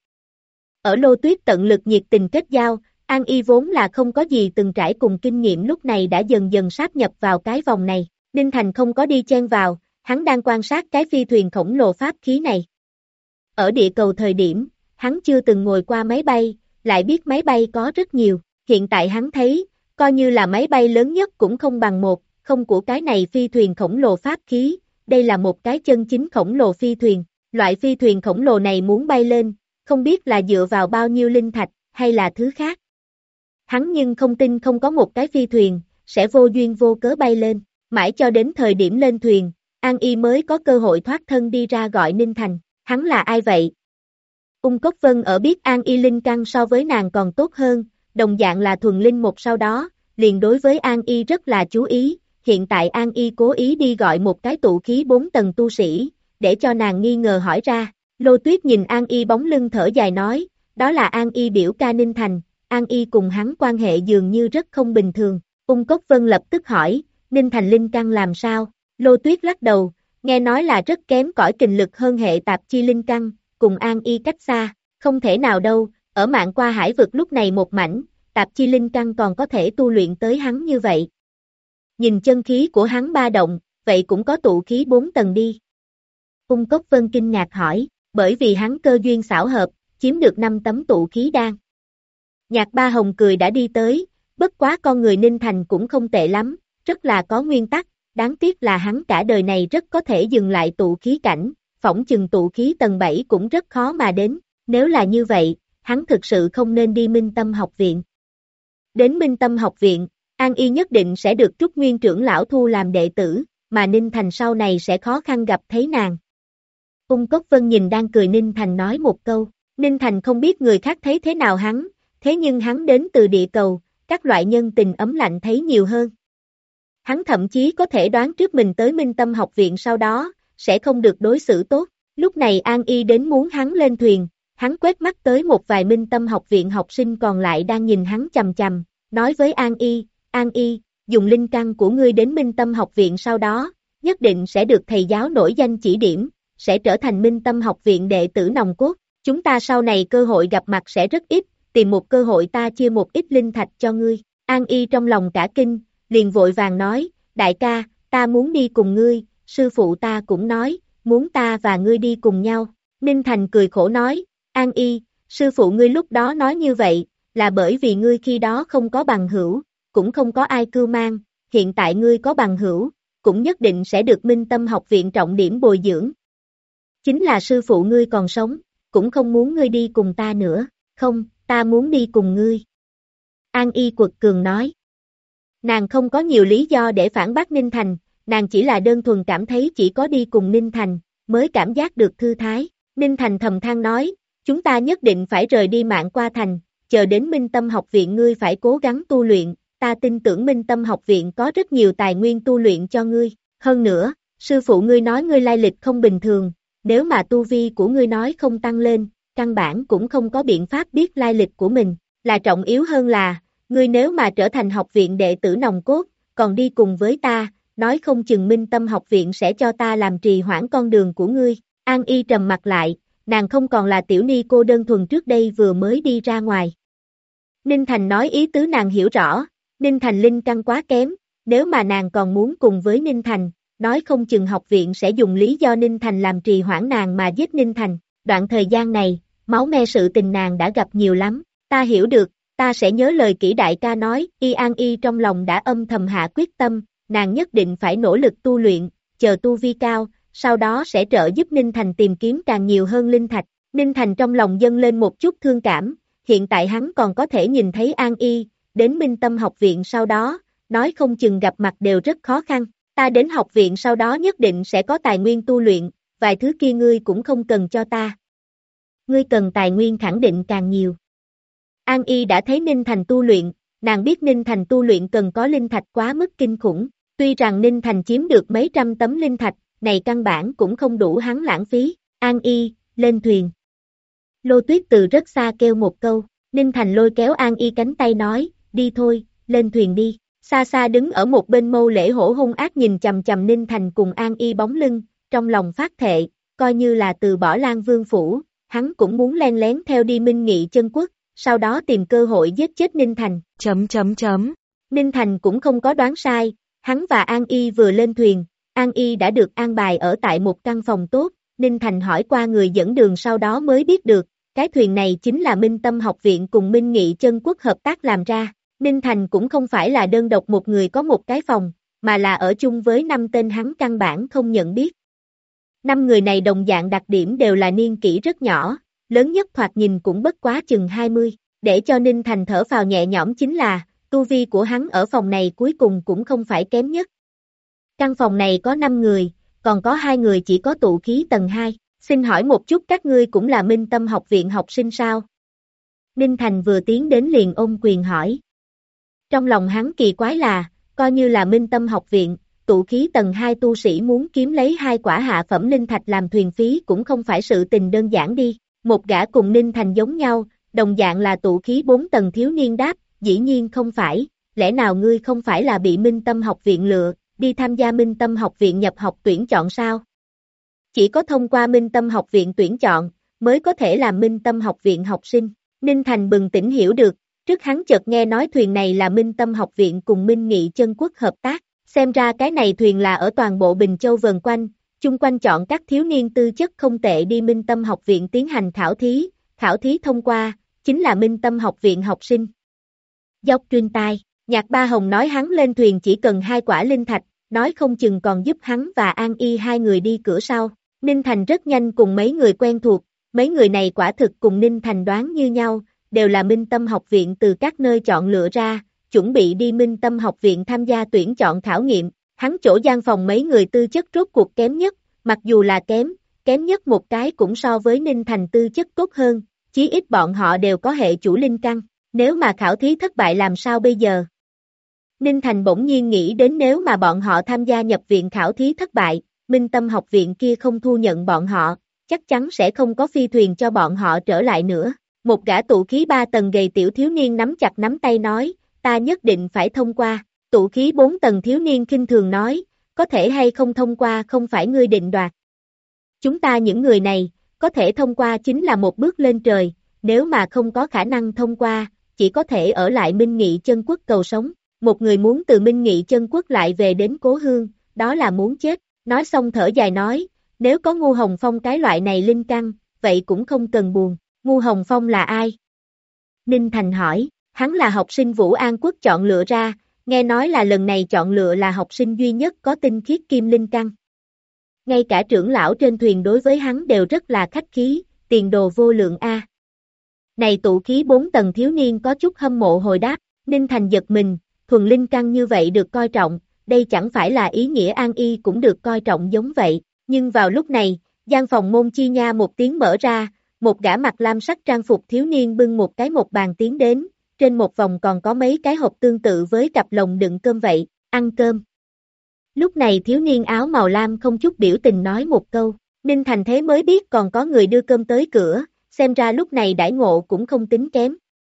Ở Lô Tuyết tận lực nhiệt tình kết giao, An Y vốn là không có gì từng trải cùng kinh nghiệm lúc này đã dần dần sáp nhập vào cái vòng này. Ninh Thành không có đi chen vào, hắn đang quan sát cái phi thuyền khổng lồ pháp khí này. Ở địa cầu thời điểm, hắn chưa từng ngồi qua máy bay, lại biết máy bay có rất nhiều, hiện tại hắn thấy, coi như là máy bay lớn nhất cũng không bằng một, không của cái này phi thuyền khổng lồ pháp khí, đây là một cái chân chính khổng lồ phi thuyền, loại phi thuyền khổng lồ này muốn bay lên, không biết là dựa vào bao nhiêu linh thạch, hay là thứ khác. Hắn nhưng không tin không có một cái phi thuyền, sẽ vô duyên vô cớ bay lên, mãi cho đến thời điểm lên thuyền, An Y mới có cơ hội thoát thân đi ra gọi Ninh Thành, hắn là ai vậy? Ung Cốc Vân ở biết An Y linh căn so với nàng còn tốt hơn, đồng dạng là thuần linh một sau đó, liền đối với An Y rất là chú ý, hiện tại An Y cố ý đi gọi một cái tụ khí 4 tầng tu sĩ, để cho nàng nghi ngờ hỏi ra, Lô Tuyết nhìn An Y bóng lưng thở dài nói, đó là An Y biểu ca Ninh Thành, An Y cùng hắn quan hệ dường như rất không bình thường, Ung Cốc Vân lập tức hỏi, Ninh Thành linh căn làm sao? Lô Tuyết lắc đầu, nghe nói là rất kém cỏi kình lực hơn hệ tạp chi linh căn, cùng An Y cách xa, không thể nào đâu, ở Mạn Qua hải vực lúc này một mảnh, tạp chi linh căn còn có thể tu luyện tới hắn như vậy. Nhìn chân khí của hắn ba động, vậy cũng có tụ khí 4 tầng đi. Ung Cốc Vân kinh ngạc hỏi, bởi vì hắn cơ duyên xảo hợp, chiếm được 5 tấm tụ khí đan. Nhạc Ba Hồng cười đã đi tới, bất quá con người Ninh Thành cũng không tệ lắm, rất là có nguyên tắc, đáng tiếc là hắn cả đời này rất có thể dừng lại tụ khí cảnh, phỏng chừng tụ khí tầng 7 cũng rất khó mà đến, nếu là như vậy, hắn thực sự không nên đi Minh Tâm học viện. Đến Minh Tâm học viện, An Y nhất định sẽ được Trúc Nguyên trưởng lão thu làm đệ tử, mà Ninh Thành sau này sẽ khó khăn gặp thấy nàng. Ung Cốc Vân nhìn đang cười Ninh Thành nói một câu, Ninh Thành không biết người khác thấy thế nào hắn, thế nhưng hắn đến từ địa cầu, các loại nhân tình ấm lạnh thấy nhiều hơn. Hắn thậm chí có thể đoán trước mình tới Minh Tâm học viện sau đó, sẽ không được đối xử tốt. Lúc này An Y đến muốn hắn lên thuyền, hắn quét mắt tới một vài Minh Tâm học viện học sinh còn lại đang nhìn hắn chằm chằm, nói với An Y, dùng linh căn của ngươi đến Minh Tâm học viện sau đó, nhất định sẽ được thầy giáo nổi danh chỉ điểm, sẽ trở thành Minh Tâm học viện đệ tử nòng cốt. Chúng ta sau này cơ hội gặp mặt sẽ rất ít, tìm một cơ hội ta chia một ít linh thạch cho ngươi. An Y trong lòng cả kinh, liền vội vàng nói, đại ca, ta muốn đi cùng ngươi, sư phụ ta cũng nói, muốn ta và ngươi đi cùng nhau. Ninh Thành cười khổ nói, An Y, sư phụ ngươi lúc đó nói như vậy, là bởi vì ngươi khi đó không có bằng hữu, cũng không có ai cưu mang, hiện tại ngươi có bằng hữu, cũng nhất định sẽ được Minh Tâm học viện trọng điểm bồi dưỡng. Chính là sư phụ ngươi còn sống, cũng không muốn ngươi đi cùng ta nữa, không, ta muốn đi cùng ngươi. An Y quật cường nói. Nàng không có nhiều lý do để phản bác Ninh Thành, nàng chỉ là đơn thuần cảm thấy chỉ có đi cùng Ninh Thành, mới cảm giác được thư thái. Ninh Thành thầm than nói, chúng ta nhất định phải rời đi Mạn Qua Thành, chờ đến Minh Tâm học viện ngươi phải cố gắng tu luyện, ta tin tưởng Minh Tâm học viện có rất nhiều tài nguyên tu luyện cho ngươi. Hơn nữa, sư phụ ngươi nói ngươi lai lịch không bình thường, nếu mà tu vi của ngươi nói không tăng lên, căn bản cũng không có biện pháp biết lai lịch của mình, là trọng yếu hơn là, ngươi nếu mà trở thành học viện đệ tử nòng cốt, còn đi cùng với ta, nói không chừng Minh Tâm học viện sẽ cho ta làm trì hoãn con đường của ngươi. An Y trầm mặt lại, nàng không còn là tiểu ni cô đơn thuần trước đây vừa mới đi ra ngoài. Ninh Thành nói ý tứ nàng hiểu rõ, Ninh Thành linh căn quá kém, nếu mà nàng còn muốn cùng với Ninh Thành, nói không chừng học viện sẽ dùng lý do Ninh Thành làm trì hoãn nàng mà giết Ninh Thành. Đoạn thời gian này, máu me sự tình nàng đã gặp nhiều lắm, ta hiểu được, ta sẽ nhớ lời kỹ đại ca nói. An Y trong lòng đã âm thầm hạ quyết tâm, nàng nhất định phải nỗ lực tu luyện, chờ tu vi cao, sau đó sẽ trợ giúp Ninh Thành tìm kiếm càng nhiều hơn linh thạch. Ninh Thành trong lòng dâng lên một chút thương cảm, hiện tại hắn còn có thể nhìn thấy An Y, đến Minh Tâm học viện sau đó, nói không chừng gặp mặt đều rất khó khăn. Ta đến học viện sau đó nhất định sẽ có tài nguyên tu luyện, vài thứ kia ngươi cũng không cần cho ta. Ngươi cần tài nguyên khẳng định càng nhiều. An Y đã thấy Ninh Thành tu luyện, nàng biết Ninh Thành tu luyện cần có linh thạch quá mức kinh khủng, tuy rằng Ninh Thành chiếm được mấy trăm tấm linh thạch, này căn bản cũng không đủ hắn lãng phí. An Y, lên thuyền. Lô Tuyết từ rất xa kêu một câu, Ninh Thành lôi kéo An Y cánh tay nói, đi thôi, lên thuyền đi. Xa xa đứng ở một bên Mâu Lễ Hổ hung ác nhìn chằm chằm Ninh Thành cùng An Y bóng lưng, trong lòng phát thệ, coi như là từ bỏ Lan Vương phủ, hắn cũng muốn len lén theo đi Minh Nghị Chân Quốc, sau đó tìm cơ hội giết chết Ninh Thành. Ninh Thành cũng không có đoán sai, hắn và An Y vừa lên thuyền, An Y đã được an bài ở tại một căn phòng tốt, Ninh Thành hỏi qua người dẫn đường sau đó mới biết được, cái thuyền này chính là Minh Tâm học viện cùng Minh Nghị Chân Quốc hợp tác làm ra. Ninh Thành cũng không phải là đơn độc một người có một cái phòng, mà là ở chung với 5 tên hắn căn bản không nhận biết. 5 người này đồng dạng đặc điểm đều là niên kỷ rất nhỏ, lớn nhất thoạt nhìn cũng bất quá chừng 20, để cho Ninh Thành thở phào nhẹ nhõm chính là, tu vi của hắn ở phòng này cuối cùng cũng không phải kém nhất. Căn phòng này có 5 người, còn có 2 người chỉ có tụ khí tầng 2, xin hỏi một chút các ngươi cũng là Minh Tâm học viện học sinh sao? Ninh Thành vừa tiến đến liền ôm quyền hỏi. Trong lòng hắn kỳ quái là, coi như là Minh Tâm học viện, tụ khí tầng 2 tu sĩ muốn kiếm lấy 2 quả hạ phẩm linh thạch làm thuyền phí cũng không phải sự tình đơn giản đi. Một gã cùng Ninh Thành giống nhau, đồng dạng là tụ khí 4 tầng thiếu niên đáp, dĩ nhiên không phải, lẽ nào ngươi không phải là bị Minh Tâm học viện lựa, đi tham gia Minh Tâm học viện nhập học tuyển chọn sao? Chỉ có thông qua Minh Tâm học viện tuyển chọn, mới có thể làm Minh Tâm học viện học sinh. Ninh Thành bừng tỉnh hiểu được, trước hắn chợt nghe nói thuyền này là Minh Tâm học viện cùng Minh Nghị Chân Quốc hợp tác, xem ra cái này thuyền là ở toàn bộ Bình Châu vần quanh, chung quanh chọn các thiếu niên tư chất không tệ đi Minh Tâm học viện tiến hành khảo thí thông qua, chính là Minh Tâm học viện học sinh. Dốc truyền tai, Nhạc Ba Hồng nói hắn lên thuyền chỉ cần 2 quả linh thạch, nói không chừng còn giúp hắn và An Y 2 người đi cửa sau. Ninh Thành rất nhanh cùng mấy người quen thuộc, mấy người này quả thực cùng Ninh Thành đoán như nhau, đều là Minh Tâm học viện từ các nơi chọn lựa ra, chuẩn bị đi Minh Tâm học viện tham gia tuyển chọn khảo nghiệm. Hắn chỗ gian phòng mấy người tư chất rốt cuộc kém nhất, mặc dù là kém nhất một cái cũng so với Ninh Thành tư chất tốt hơn, chí ít bọn họ đều có hệ chủ linh căn, nếu mà khảo thí thất bại làm sao bây giờ? Ninh Thành bỗng nhiên nghĩ đến nếu mà bọn họ tham gia nhập viện khảo thí thất bại, Minh Tâm học viện kia không thu nhận bọn họ, chắc chắn sẽ không có phi thuyền cho bọn họ trở lại nữa. Một gã tụ khí 3 tầng gầy tiểu thiếu niên nắm chặt nắm tay nói, ta nhất định phải thông qua. Tụ khí 4 tầng thiếu niên khinh thường nói, có thể hay không thông qua không phải ngươi định đoạt. Chúng ta những người này, có thể thông qua chính là một bước lên trời, nếu mà không có khả năng thông qua, chỉ có thể ở lại Minh Nghị chân quốc cầu sống. Một người muốn từ Minh Nghị chân quốc lại về đến cố hương, đó là muốn chết. Nói xong thở dài nói, nếu có Ngu Hồng Phong cái loại này linh căn, vậy cũng không cần buồn. Ngu Hồng Phong là ai? Ninh Thành hỏi, hắn là học sinh Vũ An Quốc chọn lựa ra, nghe nói là lần này chọn lựa là học sinh duy nhất có tinh khiết kim linh căn. Ngay cả trưởng lão trên thuyền đối với hắn đều rất là khách khí, tiền đồ vô lượng a. Này tụ khí 4 tầng thiếu niên có chút hâm mộ hồi đáp, Ninh Thành giật mình, thuần linh căn như vậy được coi trọng, đây chẳng phải là ý nghĩa An Y cũng được coi trọng giống vậy, nhưng vào lúc này, gian phòng môn chi nha một tiếng mở ra, một gã mặc lam sắc trang phục thiếu niên bưng một bàn tiến đến, trên một vòng còn có mấy cái hộp tương tự với cặp lồng đựng cơm vậy, ăn cơm. Lúc này thiếu niên áo màu lam không chút biểu tình nói một câu, Ninh Thành thế mới biết còn có người đưa cơm tới cửa, xem ra lúc này đãi ngộ cũng không tính kém.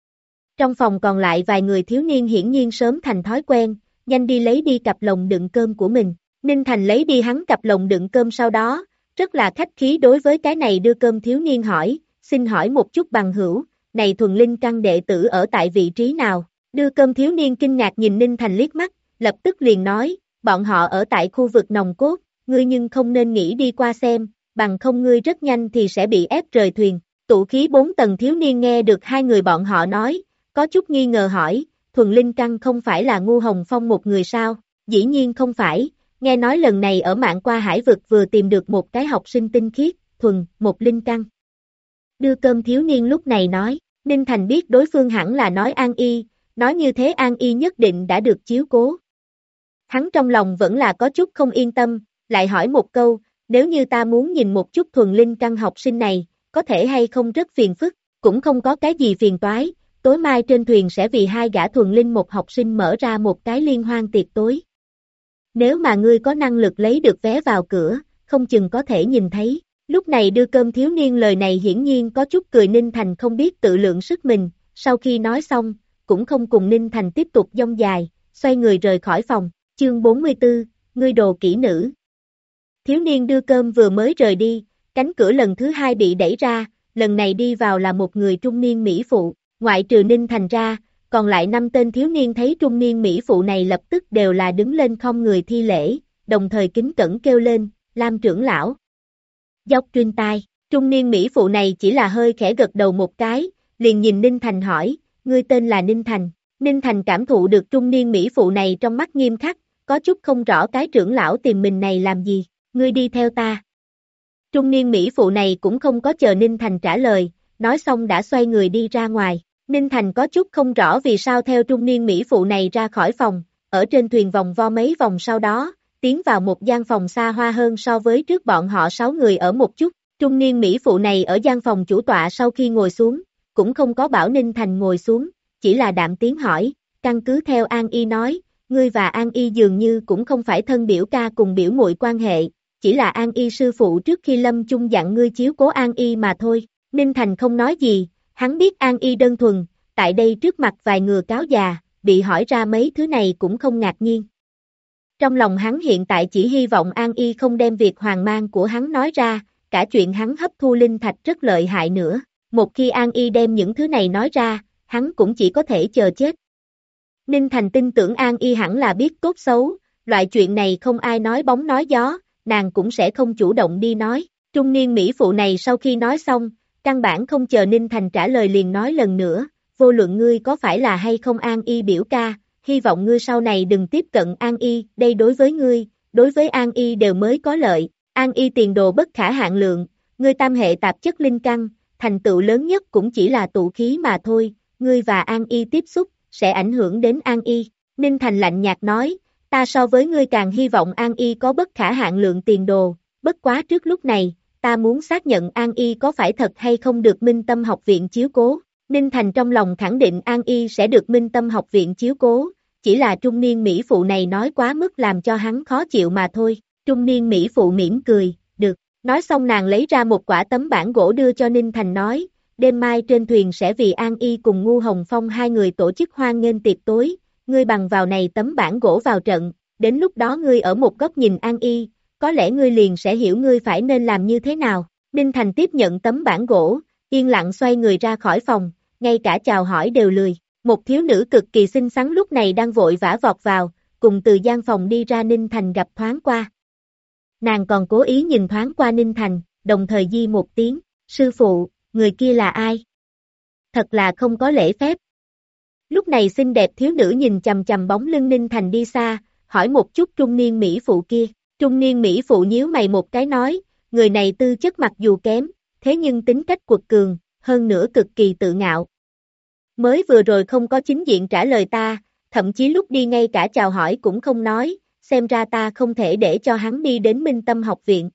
Trong phòng còn lại vài người thiếu niên hiển nhiên sớm thành thói quen, nhanh đi lấy đi cặp lồng đựng cơm của mình. Ninh Thành lấy đi hắn cặp lồng đựng cơm sau đó, rất là khách khí đối với cái này đưa cơm thiếu niên hỏi, xin hỏi một chút bằng hữu, này thuần linh căn đệ tử ở tại vị trí nào? Đưa cơm thiếu niên kinh ngạc nhìn Ninh Thành liếc mắt, lập tức liền nói, bọn họ ở tại khu vực nòng cốt, ngươi nhưng không nên nghĩ đi qua xem, bằng không ngươi rất nhanh thì sẽ bị ép rời thuyền. Tụ khí 4 tầng thiếu niên nghe được hai người bọn họ nói, có chút nghi ngờ hỏi, thuần linh căn không phải là Ngu Hồng Phong một người sao? Dĩ nhiên không phải, nghe nói lần này ở Mạn Qua Hải vực vừa tìm được một cái học sinh tinh khiết, thuần, một linh căn. Đưa cơm thiếu niên lúc này nói, Ninh Thành biết đối phương hẳn là nói An Y, nói như thế An Y nhất định đã được chiếu cố. Hắn trong lòng vẫn là có chút không yên tâm, lại hỏi một câu, nếu như ta muốn nhìn một chút thuần linh căn học sinh này, có thể hay không rất phiền phức, cũng không có cái gì phiền toái, tối mai trên thuyền sẽ vì hai gã thuần linh một học sinh mở ra một cái liên hoan tiệc tối. Nếu mà ngươi có năng lực lấy được vé vào cửa, không chừng có thể nhìn thấy. Lúc này đưa cơm thiếu niên lời này hiển nhiên có chút cười Ninh Thành không biết tự lượng sức mình, sau khi nói xong, cũng không cùng Ninh Thành tiếp tục dông dài, xoay người rời khỏi phòng, chương 44, ngươi đồ kỹ nữ. Thiếu niên đưa cơm vừa mới rời đi, cánh cửa lần thứ hai bị đẩy ra, lần này đi vào là một người trung niên mỹ phụ, ngoại trừ Ninh Thành ra, còn lại 5 tên thiếu niên thấy trung niên mỹ phụ này lập tức đều là đứng lên khom người thi lễ, đồng thời kính cẩn kêu lên, Lam trưởng lão. Dốc truyền tai, trung niên mỹ phụ này chỉ là hơi khẽ gật đầu một cái, liền nhìn Ninh Thành hỏi, ngươi tên là Ninh Thành. Ninh Thành cảm thụ được trung niên mỹ phụ này trong mắt nghiêm khắc, có chút không rõ cái trưởng lão tìm mình này làm gì, ngươi đi theo ta. Trung niên mỹ phụ này cũng không có chờ Ninh Thành trả lời, nói xong đã xoay người đi ra ngoài. Ninh Thành có chút không rõ vì sao theo trung niên mỹ phụ này ra khỏi phòng, ở trên thuyền vòng vo mấy vòng sau đó, tiến vào một gian phòng xa hoa hơn so với trước bọn họ 6 người ở một chút. Trung niên mỹ phụ này ở gian phòng chủ tọa sau khi ngồi xuống, cũng không có bảo Ninh Thành ngồi xuống, chỉ là đạm tiếng hỏi, căn cứ theo An Y nói, ngươi và An Y dường như cũng không phải thân biểu ca cùng biểu muội quan hệ, chỉ là An Y sư phụ trước khi lâm chung dặn ngươi chiếu cố An Y mà thôi. Ninh Thành không nói gì, hắn biết An Y đơn thuần, tại đây trước mặt vài người cáo già, bị hỏi ra mấy thứ này cũng không ngạc nhiên. Trong lòng hắn hiện tại chỉ hy vọng An Y không đem việc hoàng mang của hắn nói ra, cả chuyện hắn hấp thu linh thạch rất lợi hại nữa. Một khi An Y đem những thứ này nói ra, hắn cũng chỉ có thể chờ chết. Ninh Thành tin tưởng An Y hẳn là biết tốt xấu, loại chuyện này không ai nói bóng nói gió, nàng cũng sẽ không chủ động đi nói. Trung niên mỹ phụ này sau khi nói xong, căn bản không chờ Ninh Thành trả lời liền nói lần nữa, vô luận ngươi có phải là hay không An Y biểu ca, hy vọng ngươi sau này đừng tiếp cận An Y, đây đối với ngươi, đối với An Y đều mới có lợi, An Y tiền đồ bất khả hạn lượng, ngươi tam hệ tạp chất linh căn, thành tựu lớn nhất cũng chỉ là tụ khí mà thôi, ngươi và An Y tiếp xúc, sẽ ảnh hưởng đến An Y. Ninh Thành lạnh nhạt nói, ta so với ngươi càng hy vọng An Y có bất khả hạn lượng tiền đồ, bất quá trước lúc này, ta muốn xác nhận An Y có phải thật hay không được Minh Tâm học viện chiếu cố. Ninh Thành trong lòng khẳng định An Y sẽ được Minh Tâm học viện chiếu cố, chỉ là trung niên mỹ phụ này nói quá mức làm cho hắn khó chịu mà thôi. Trung niên mỹ phụ mỉm cười, được. Nói xong nàng lấy ra một quả tấm bản gỗ đưa cho Ninh Thành nói, đêm mai trên thuyền sẽ vì An Y cùng Ngu Hồng Phong hai người tổ chức hoan nghênh tiệc tối, ngươi bằng vào này tấm bản gỗ vào trận, đến lúc đó ngươi ở một góc nhìn An Y, có lẽ ngươi liền sẽ hiểu ngươi phải nên làm như thế nào. Ninh Thành tiếp nhận tấm bản gỗ, yên lặng xoay người ra khỏi phòng, ngay cả chào hỏi đều lười. Một thiếu nữ cực kỳ xinh xắn lúc này đang vội vã vọt vào, cùng từ gian phòng đi ra Ninh Thành gặp thoáng qua. Nàng còn cố ý nhìn thoáng qua Ninh Thành, đồng thời di một tiếng, sư phụ, người kia là ai? Thật là không có lễ phép. Lúc này xinh đẹp thiếu nữ nhìn chằm chằm bóng lưng Ninh Thành đi xa, hỏi một chút trung niên mỹ phụ kia. Trung niên mỹ phụ nhíu mày một cái nói, người này tư chất mặc dù kém, thế nhưng tính cách quật cường, hơn nữa cực kỳ tự ngạo. Mới vừa rồi không có chính diện trả lời ta, thậm chí lúc đi ngay cả chào hỏi cũng không nói, xem ra ta không thể để cho hắn đi đến Minh Tâm học viện.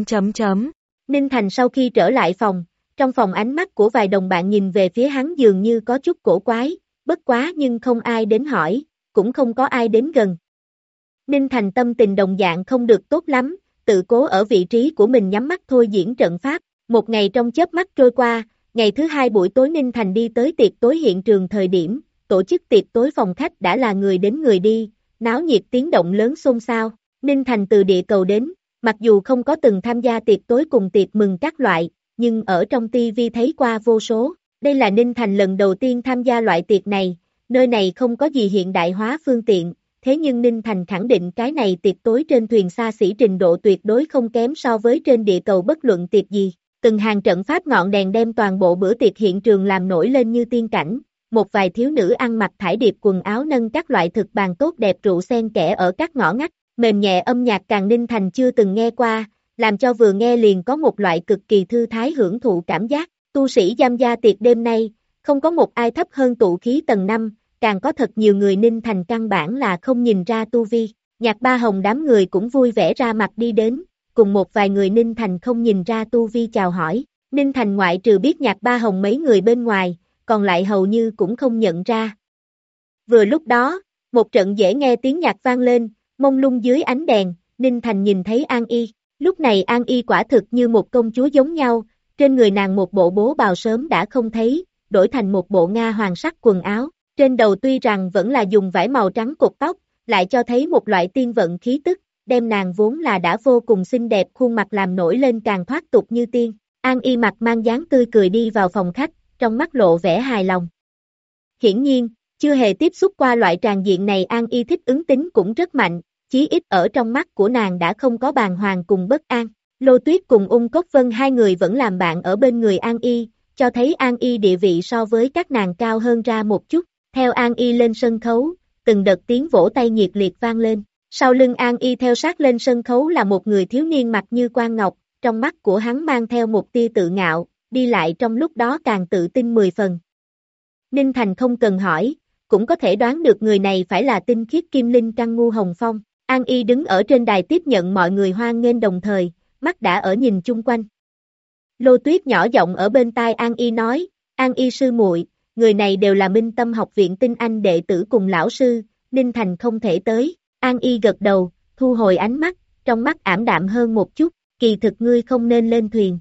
Ninh Thành sau khi trở lại phòng, trong phòng ánh mắt của vài đồng bạn nhìn về phía hắn dường như có chút cổ quái, bất quá nhưng không ai đến hỏi, cũng không có ai đến gần. Ninh Thành tâm tình đồng dạng không được tốt lắm, tự cố ở vị trí của mình nhắm mắt thôi diễn trận pháp. Một ngày trong chớp mắt trôi qua, ngày thứ hai buổi tối Ninh Thành đi tới tiệc tối hiện trường thời điểm, tổ chức tiệc tối phòng khách đã là người đến người đi, náo nhiệt tiếng động lớn xôn xao. Ninh Thành từ địa cầu đến, mặc dù không có từng tham gia tiệc tối cùng tiệc mừng các loại, nhưng ở trong TV thấy qua vô số. Đây là Ninh Thành lần đầu tiên tham gia loại tiệc này, nơi này không có gì hiện đại hóa phương tiện, thế nhưng Ninh Thành khẳng định cái này tiệc tối trên thuyền xa xỉ trình độ tuyệt đối không kém so với trên địa cầu bất luận tiệc gì. Từng hàng trận pháp ngọn đèn đem toàn bộ bữa tiệc hiện trường làm nổi lên như tiên cảnh, một vài thiếu nữ ăn mặc thải điệp quần áo nâng các loại thực bàn tốt đẹp rượu xen kẽ ở các ngõ ngách, mềm nhẹ âm nhạc càng Ninh Thành chưa từng nghe qua, làm cho vừa nghe liền có một loại cực kỳ thư thái hưởng thụ cảm giác. Tu sĩ giam gia tiệc đêm nay, không có một ai thấp hơn tụ khí tầng 5, càng có thật nhiều người Ninh Thành căn bản là không nhìn ra tu vi. Nhạc Ba Hồng đám người cũng vui vẻ ra mặt đi đến, cùng một vài người Ninh Thành không nhìn ra tu vi chào hỏi. Ninh Thành ngoại trừ biết Nhạc Ba Hồng mấy người bên ngoài, còn lại hầu như cũng không nhận ra. Vừa lúc đó, một trận dễ nghe tiếng nhạc vang lên, mông lung dưới ánh đèn, Ninh Thành nhìn thấy An Y. Lúc này An Y quả thực như một công chúa giống nhau, trên người nàng một bộ bố bào sớm đã không thấy, đổi thành một bộ Nga hoàng sắc quần áo. Trên đầu tuy rằng vẫn là dùng vải màu trắng cột tóc, lại cho thấy một loại tiên vận khí tức, đem nàng vốn là đã vô cùng xinh đẹp khuôn mặt làm nổi lên càng thoát tục như tiên. An Y mặt mang dáng tươi cười đi vào phòng khách, trong mắt lộ vẻ hài lòng. Hiển nhiên, chưa hề tiếp xúc qua loại tràng diện này An Y thích ứng tính cũng rất mạnh, chí ít ở trong mắt của nàng đã không có bàng hoàng cùng bất an. Lô Tuyết cùng Ung Cốc Vân hai người vẫn làm bạn ở bên người An Y, cho thấy An Y địa vị so với các nàng cao hơn ra một chút. Theo An Y lên sân khấu, từng đợt tiếng vỗ tay nhiệt liệt vang lên. Sau lưng An Y theo sát lên sân khấu là một người thiếu niên mặt như quan ngọc, trong mắt của hắn mang theo một tia tự ngạo, đi lại trong lúc đó càng tự tin 10 phần. Ninh Thành không cần hỏi, cũng có thể đoán được người này phải là tinh khiết kim linh căn Ngu Hồng Phong. An Y đứng ở trên đài tiếp nhận mọi người hoan nghênh đồng thời, mắt đã ở nhìn chung quanh. Lô Tuyết nhỏ giọng ở bên tai An Y nói, An Y sư muội, người này đều là Minh Tâm học viện tinh anh đệ tử cùng lão sư, Ninh Thành không thể tới. An Y gật đầu, thu hồi ánh mắt, trong mắt ảm đạm hơn một chút, kỳ thực ngươi không nên lên thuyền.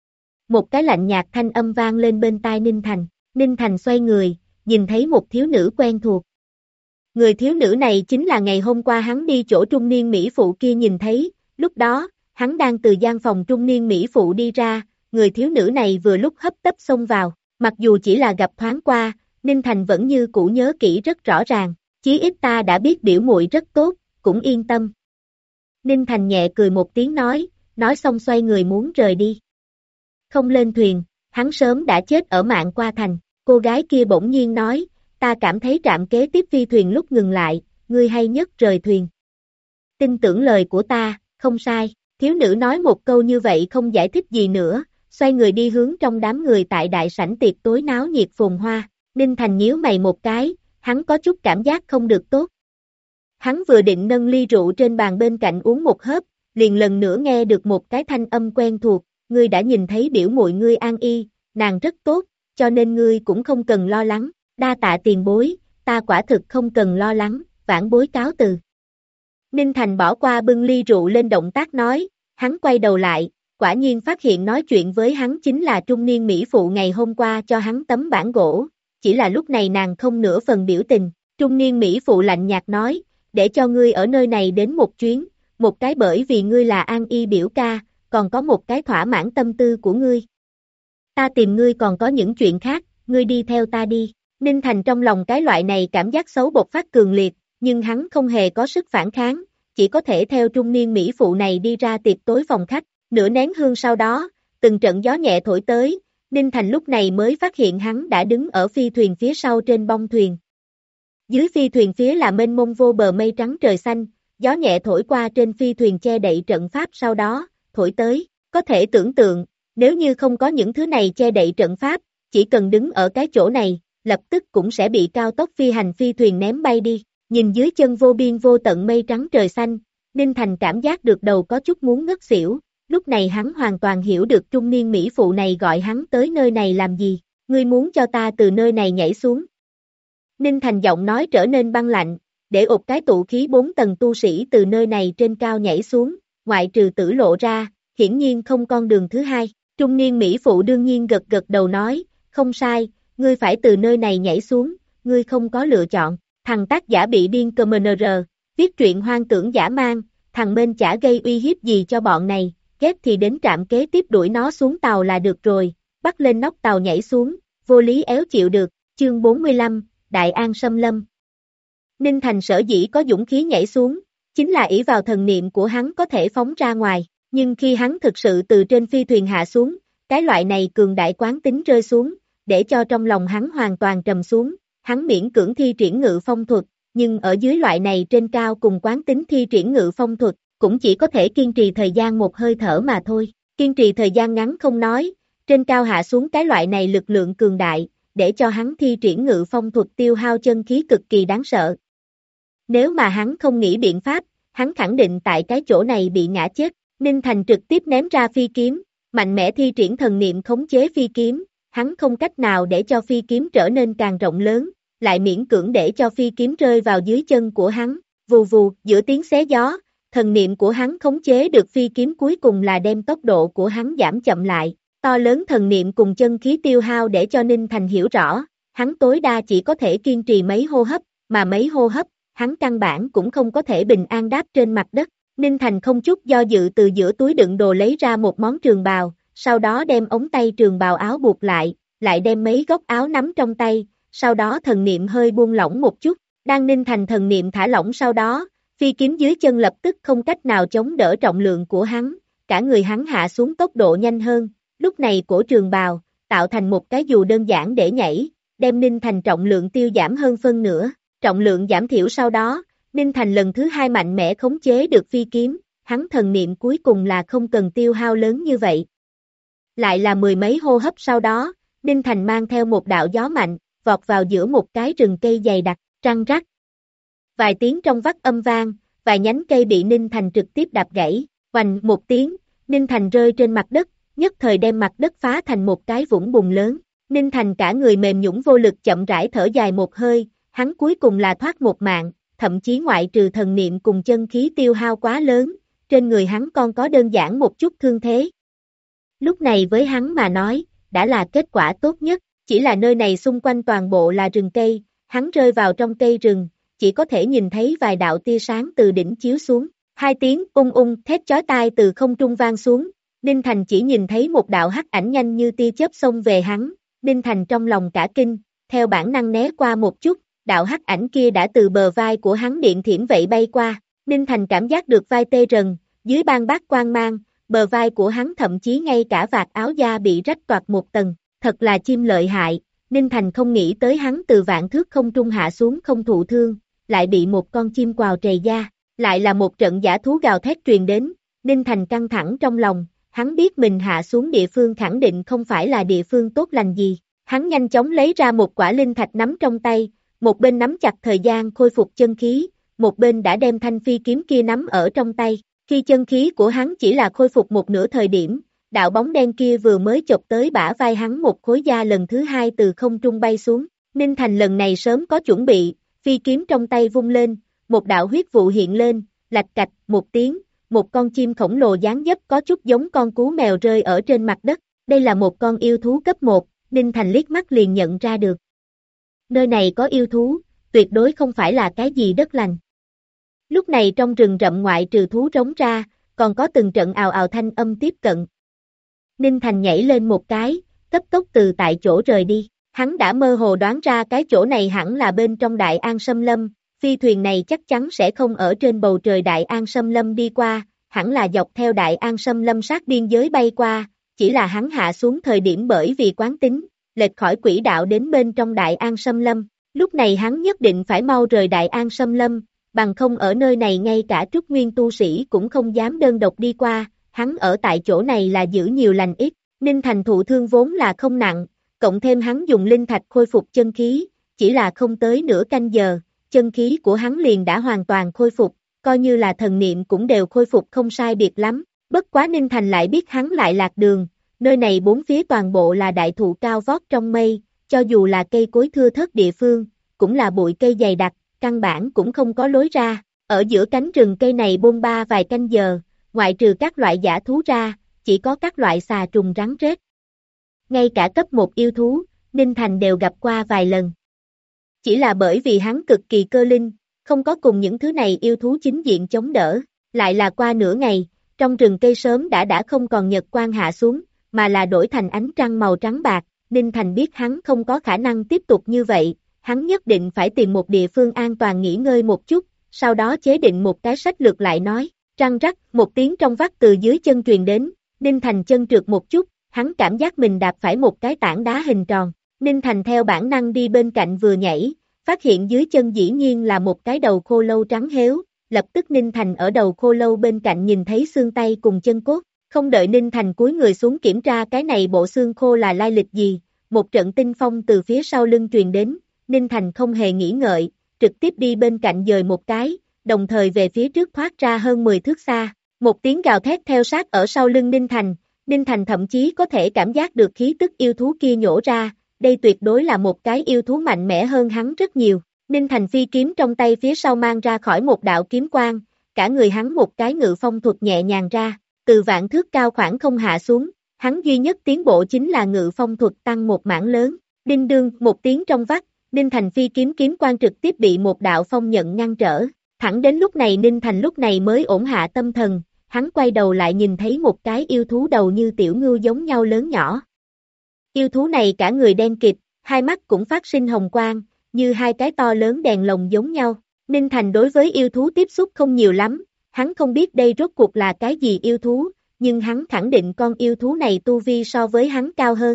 Một cái lạnh nhạt thanh âm vang lên bên tai Ninh Thành. Ninh Thành xoay người, nhìn thấy một thiếu nữ quen thuộc. Người thiếu nữ này chính là ngày hôm qua hắn đi chỗ trung niên mỹ phụ kia nhìn thấy, lúc đó, hắn đang từ gian phòng trung niên mỹ phụ đi ra, người thiếu nữ này vừa lúc hấp tấp xông vào, mặc dù chỉ là gặp thoáng qua, Ninh Thành vẫn như cũ nhớ kỹ rất rõ ràng, chí ít ta đã biết biểu muội rất tốt, cũng yên tâm. Ninh Thành nhẹ cười một tiếng nói xong xoay người muốn rời đi. Không lên thuyền, hắn sớm đã chết ở Mạn Qua Thành, cô gái kia bỗng nhiên nói, ta cảm thấy trạm kế tiếp phi thuyền lúc ngừng lại, ngươi hay nhất rời thuyền. Tin tưởng lời của ta, không sai, thiếu nữ nói một câu như vậy không giải thích gì nữa, xoay người đi hướng trong đám người tại đại sảnh tiệc tối náo nhiệt phồn hoa. Ninh Thành nhíu mày một cái, hắn có chút cảm giác không được tốt. Hắn vừa định nâng ly rượu trên bàn bên cạnh uống một hớp, liền lần nữa nghe được một cái thanh âm quen thuộc, ngươi đã nhìn thấy biểu muội ngươi An Y, nàng rất tốt, cho nên ngươi cũng không cần lo lắng, đa tạ tiền bối, ta quả thực không cần lo lắng, vãn bối cáo từ. Ninh Thành bỏ qua bưng ly rượu lên động tác nói, hắn quay đầu lại, quả nhiên phát hiện nói chuyện với hắn chính là trung niên mỹ phụ ngày hôm qua cho hắn tấm bản gỗ, chỉ là lúc này nàng không nửa phần biểu tình, Trung niên Mỹ phụ lạnh nhạt nói, để cho ngươi ở nơi này đến một chuyến, một cái bởi vì ngươi là An Y biểu ca, còn có một cái thỏa mãn tâm tư của ngươi. Ta tìm ngươi còn có những chuyện khác, ngươi đi theo ta đi. Ninh Thành trong lòng cái loại này cảm giác xấu bộc phát cường liệt, nhưng hắn không hề có sức phản kháng, chỉ có thể theo trung niên Mỹ phụ này đi ra tiệc tối phòng khách. Nửa nén hương sau đó, từng trận gió nhẹ thổi tới, Ninh Thành lúc này mới phát hiện hắn đã đứng ở phi thuyền phía sau trên bông thuyền. Dưới phi thuyền phía là mênh mông vô bờ mây trắng trời xanh, gió nhẹ thổi qua trên phi thuyền che đậy trận pháp sau đó, thổi tới, có thể tưởng tượng, nếu như không có những thứ này che đậy trận pháp, chỉ cần đứng ở cái chỗ này, lập tức cũng sẽ bị cao tốc phi hành phi thuyền ném bay đi. Nhìn dưới chân vô biên vô tận mây trắng trời xanh, Ninh Thành cảm giác được đầu có chút muốn ngất xỉu, lúc này hắn hoàn toàn hiểu được trung niên Mỹ phụ này gọi hắn tới nơi này làm gì, ngươi muốn cho ta từ nơi này nhảy xuống. Ninh Thành giọng nói trở nên băng lạnh, để ột cái tụ khí 4 tầng tu sĩ từ nơi này trên cao nhảy xuống, ngoại trừ Tử Lộ ra, hiển nhiên không con đường thứ hai. Trung niên Mỹ phụ đương nhiên gật gật đầu nói, không sai, ngươi phải từ nơi này nhảy xuống, ngươi không có lựa chọn. Thằng tác giả bị điên CMNR, viết truyện hoang tưởng dã man, thằng bên chả gây uy hiếp gì cho bọn này, ghét thì đến trạm kế tiếp đuổi nó xuống tàu là được rồi, bắt lên nóc tàu nhảy xuống, vô lý éo chịu được. Chương 45, Đại An xâm lâm. Ninh Thành sở dĩ có dũng khí nhảy xuống, chính là ỷ vào thần niệm của hắn có thể phóng ra ngoài, nhưng khi hắn thực sự từ trên phi thuyền hạ xuống, cái loại này cường đại quán tính rơi xuống, để cho trong lòng hắn hoàn toàn trầm xuống, hắn miễn cưỡng thi triển ngự phong thuật, nhưng ở dưới loại này trên cao cùng quán tính thi triển ngự phong thuật, cũng chỉ có thể kiên trì thời gian một hơi thở mà thôi, kiên trì thời gian ngắn không nói, trên cao hạ xuống cái loại này lực lượng cường đại, để cho hắn thi triển ngự phong thuật tiêu hao chân khí cực kỳ đáng sợ. Nếu mà hắn không nghĩ biện pháp, hắn khẳng định tại cái chỗ này bị ngã chết. Ninh Thành trực tiếp ném ra phi kiếm, mạnh mẽ thi triển thần niệm khống chế phi kiếm, hắn không cách nào để cho phi kiếm trở nên càng rộng lớn, lại miễn cưỡng để cho phi kiếm rơi vào dưới chân của hắn, vù vù, giữa tiếng xé gió, thần niệm của hắn khống chế được phi kiếm cuối cùng là đem tốc độ của hắn giảm chậm lại, to lớn thần niệm cùng chân khí tiêu hao để cho Ninh Thành hiểu rõ, hắn tối đa chỉ có thể kiên trì mấy hô hấp, mà mấy hô hấp, hắn căn bản cũng không có thể bình an đáp trên mặt đất. Ninh Thành không chút do dự từ giữa túi đựng đồ lấy ra một món trường bào, sau đó đem ống tay trường bào áo buộc lại đem mấy góc áo nắm trong tay, sau đó thần niệm hơi buông lỏng một chút, đang Ninh Thành thần niệm thả lỏng sau đó, phi kiếm dưới chân lập tức không cách nào chống đỡ trọng lượng của hắn, cả người hắn hạ xuống tốc độ nhanh hơn, lúc này cổ trường bào, tạo thành một cái dù đơn giản để nhảy, đem Ninh Thành trọng lượng tiêu giảm hơn phân nửa, trọng lượng giảm thiểu sau đó, Ninh Thành lần thứ hai mạnh mẽ khống chế được phi kiếm, hắn thần niệm cuối cùng là không cần tiêu hao lớn như vậy. Lại là mười mấy hô hấp sau đó, Ninh Thành mang theo một đạo gió mạnh, vọt vào giữa một cái rừng cây dày đặc, răng rắc. Vài tiếng trong vắt âm vang, vài nhánh cây bị Ninh Thành trực tiếp đạp gãy, oành một tiếng, Ninh Thành rơi trên mặt đất, nhất thời đem mặt đất phá thành một cái vũng bùn lớn. Ninh Thành cả người mềm nhũn vô lực chậm rãi thở dài một hơi, hắn cuối cùng là thoát một mạng, thậm chí ngoại trừ thần niệm cùng chân khí tiêu hao quá lớn, trên người hắn còn có đơn giản một chút thương thế. Lúc này với hắn mà nói, đã là kết quả tốt nhất, chỉ là nơi này xung quanh toàn bộ là rừng cây, hắn rơi vào trong cây rừng, chỉ có thể nhìn thấy vài đạo tia sáng từ đỉnh chiếu xuống, hai tiếng thét chói tai từ không trung vang xuống, Ninh Thành chỉ nhìn thấy một đạo hắc ảnh nhanh như tia chớp xông về hắn, Ninh Thành trong lòng cả kinh, theo bản năng né qua một chút, đạo hắc ảnh kia đã từ bờ vai của hắn điện thiểm vậy bay qua, Ninh Thành cảm giác được vai tê rần, dưới ban bát quang mang, bờ vai của hắn thậm chí ngay cả vạt áo da bị rách toạc một tầng, thật là chim lợi hại, Ninh Thành không nghĩ tới hắn từ vạn thước không trung hạ xuống không thụ thương, lại bị một con chim quào trầy da, lại là một trận dã thú gào thét truyền đến, Ninh Thành căng thẳng trong lòng, hắn biết mình hạ xuống địa phương khẳng định không phải là địa phương tốt lành gì, hắn nhanh chóng lấy ra một quả linh thạch nắm trong tay, một bên nắm chặt thời gian khôi phục chân khí, một bên đã đem thanh phi kiếm kia nắm ở trong tay, khi chân khí của hắn chỉ là khôi phục một nửa thời điểm, đạo bóng đen kia vừa mới chộp tới bả vai hắn một khối da lần thứ hai từ không trung bay xuống, Ninh Thành lần này sớm có chuẩn bị, phi kiếm trong tay vung lên, một đạo huyết vụ hiện lên, lạch cạch một tiếng, một con chim khổng lồ dáng dấp có chút giống con cú mèo rơi ở trên mặt đất, đây là một con yêu thú cấp 1, Ninh Thành liếc mắt liền nhận ra được. Nơi này có yêu thú, tuyệt đối không phải là cái gì đất lành. Lúc này trong rừng rậm ngoại trừ thú rống ra, còn có từng trận ào ào thanh âm tiếp cận. Ninh Thành nhảy lên một cái, cấp tốc từ tại chỗ rời đi. Hắn đã mơ hồ đoán ra cái chỗ này hẳn là bên trong Đại An Sâm Lâm, phi thuyền này chắc chắn sẽ không ở trên bầu trời Đại An Sâm Lâm đi qua, hẳn là dọc theo Đại An Sâm Lâm sát biên giới bay qua, chỉ là hắn hạ xuống thời điểm bởi vì quán tính, lệch khỏi quỹ đạo đến bên trong Đại An Sâm Lâm. Lúc này hắn nhất định phải mau rời Đại An Sâm Lâm, bằng không ở nơi này ngay cả trúc nguyên tu sĩ cũng không dám đơn độc đi qua, hắn ở tại chỗ này là giữ nhiều lành ít. Ninh Thành thụ thương vốn là không nặng, cộng thêm hắn dùng linh thạch khôi phục chân khí, chỉ là không tới nửa canh giờ, chân khí của hắn liền đã hoàn toàn khôi phục, coi như là thần niệm cũng đều khôi phục không sai biệt lắm. Bất quá Ninh Thành lại biết hắn lại lạc đường, nơi này bốn phía toàn bộ là đại thụ cao vót trong mây, cho dù là cây cối thưa thớt địa phương, cũng là bụi cây dày đặc, căn bản cũng không có lối ra. Ở giữa cánh rừng cây này bôn ba vài canh giờ, ngoại trừ các loại dã thú ra, chỉ có các loại xà trùng rắn rết. Ngay cả cấp 1 yêu thú, Ninh Thành đều gặp qua vài lần. Chỉ là bởi vì hắn cực kỳ cơ linh, không có cùng những thứ này yêu thú chính diện chống đỡ, lại là qua nửa ngày, trong rừng cây sớm đã không còn nhật quang hạ xuống, mà là đổi thành ánh trăng màu trắng bạc. Ninh Thành biết hắn không có khả năng tiếp tục như vậy, hắn nhất định phải tìm một địa phương an toàn nghỉ ngơi một chút, sau đó chế định một cái sách lược lại nói. Răng rắc, một tiếng trong vắt từ dưới chân truyền đến, Ninh Thành chân trượt một chút, hắn cảm giác mình đạp phải một cái tảng đá hình tròn. Ninh Thành theo bản năng đi bên cạnh vừa nhảy, phát hiện dưới chân dĩ nhiên là một cái đầu khô lâu trắng héo, lập tức Ninh Thành ở đầu khô lâu bên cạnh nhìn thấy xương tay cùng chân cốt, không đợi Ninh Thành cúi người xuống kiểm tra cái này bộ xương khô là lai lịch gì, một trận tinh phong từ phía sau lưng truyền đến, Ninh Thành không hề nghĩ ngợi, trực tiếp đi bên cạnh dời một cái, đồng thời về phía trước thoát ra hơn 10 thước xa, một tiếng gào thét theo sát ở sau lưng Ninh Thành thậm chí có thể cảm giác được khí tức yêu thú kia nhổ ra, đây tuyệt đối là một cái yêu thú mạnh mẽ hơn hắn rất nhiều. Ninh Thành phi kiếm trong tay phía sau mang ra khỏi một đạo kiếm quang, cả người hắn một cái ngự phong thuật nhẹ nhàng ra, từ vạn thước cao khoảng không hạ xuống, hắn duy nhất tiến bộ chính là ngự phong thuật tăng một mảng lớn, đinh đương một tiếng trong vắt, Ninh Thành phi kiếm kiếm quang trực tiếp bị một đạo phong nhận ngăn trở, thẳng đến lúc này Ninh Thành lúc này mới ổn hạ tâm thần, hắn quay đầu lại nhìn thấy một cái yêu thú đầu như tiểu ngưu giống nhau lớn nhỏ. Yêu thú này cả người đen kịt, hai mắt cũng phát sinh hồng quang, như hai cái to lớn đèn lồng giống nhau. Ninh Thành đối với yêu thú tiếp xúc không nhiều lắm, hắn không biết đây rốt cuộc là cái gì yêu thú, nhưng hắn khẳng định con yêu thú này tu vi so với hắn cao hơn.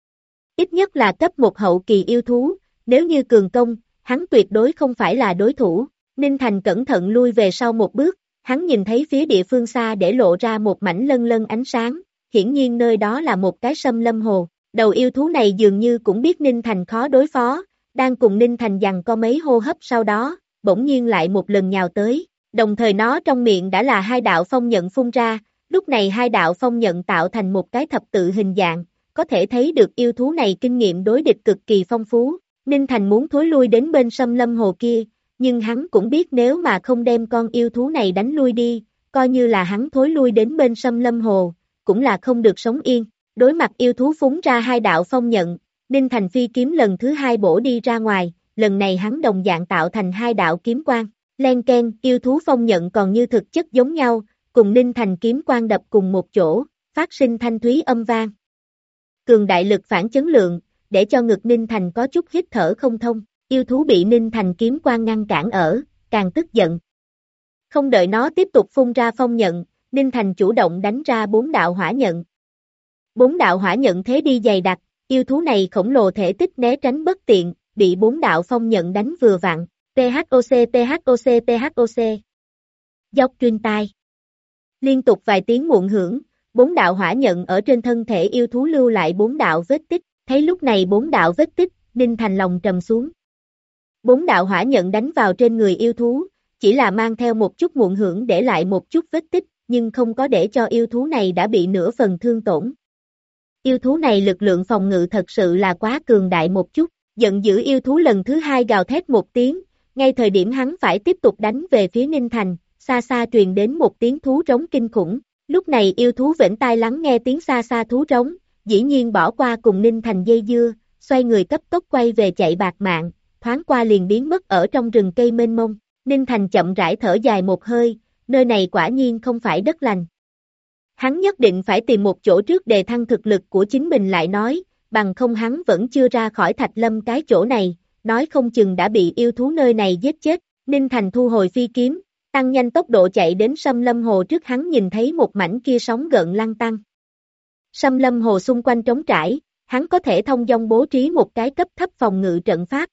Ít nhất là cấp 1 hậu kỳ yêu thú, nếu như cường công, hắn tuyệt đối không phải là đối thủ. Ninh Thành cẩn thận lui về sau một bước, hắn nhìn thấy phía địa phương xa để lộ ra một mảnh lân lân ánh sáng, hiển nhiên nơi đó là một cái sâm lâm hồ. Đầu yêu thú này dường như cũng biết Ninh Thành khó đối phó, đang cùng Ninh Thành giằng co mấy hô hấp sau đó, bỗng nhiên lại một lần nhào tới, đồng thời nó trong miệng đã là hai đạo phong nhận phun ra, lúc này hai đạo phong nhận tạo thành một cái thập tự hình dạng, có thể thấy được yêu thú này kinh nghiệm đối địch cực kỳ phong phú. Ninh Thành muốn thối lui đến bên sâm lâm hồ kia, nhưng hắn cũng biết nếu mà không đem con yêu thú này đánh lui đi, coi như là hắn thối lui đến bên sâm lâm hồ, cũng là không được sống yên. Đối mặt yêu thú phúng ra hai đạo phong nhận, Ninh Thành phi kiếm lần thứ hai bổ đi ra ngoài, lần này hắn đồng dạng tạo thành hai đạo kiếm quang, len ken, yêu thú phong nhận còn như thực chất giống nhau, cùng Ninh Thành kiếm quang đập cùng một chỗ, phát sinh thanh thúy âm vang. Cường đại lực phản chấn lượng, để cho ngực Ninh Thành có chút hít thở không thông, yêu thú bị Ninh Thành kiếm quang ngăn cản ở, càng tức giận. Không đợi nó tiếp tục phun ra phong nhận, Ninh Thành chủ động đánh ra 4 đạo hỏa nhận. 4 đạo hỏa nhận thế đi dày đặc, yêu thú này khổng lồ thể tích né tránh bất tiện, bị 4 đạo phong nhận đánh vừa vặn, THOC. Dốc truyền tai. Liên tục vài tiếng muộn hưởng, 4 đạo hỏa nhận ở trên thân thể yêu thú lưu lại 4 đạo vết tích, thấy lúc này 4 đạo vết tích, Ninh Thành lòng trầm xuống. 4 đạo hỏa nhận đánh vào trên người yêu thú, chỉ là mang theo một chút muộn hưởng để lại một chút vết tích, nhưng không có để cho yêu thú này đã bị nửa phần thương tổn. Yêu thú này lực lượng phòng ngự thật sự là quá cường đại một chút, giận dữ yêu thú lần thứ hai gào thét một tiếng, ngay thời điểm hắn phải tiếp tục đánh về phía Ninh Thành, xa xa truyền đến một tiếng thú rống kinh khủng, lúc này yêu thú vểnh tai lắng nghe tiếng xa xa thú rống, dĩ nhiên bỏ qua cùng Ninh Thành dây dưa, xoay người cấp tốc quay về chạy bạt mạng, thoáng qua liền biến mất ở trong rừng cây mênh mông. Ninh Thành chậm rãi thở dài một hơi, nơi này quả nhiên không phải đất lành. Hắn nhất định phải tìm một chỗ trước đề thăng thực lực của chính mình lại nói, bằng không hắn vẫn chưa ra khỏi Thạch Lâm cái chỗ này, nói không chừng đã bị yêu thú nơi này giết chết. Ninh Thành thu hồi phi kiếm, tăng nhanh tốc độ chạy đến Sâm Lâm Hồ trước hắn nhìn thấy một mảnh kia sóng gợn lăn tăng. Sâm Lâm Hồ xung quanh trống trải, hắn có thể thông dong bố trí một cái cấp thấp phòng ngự trận pháp.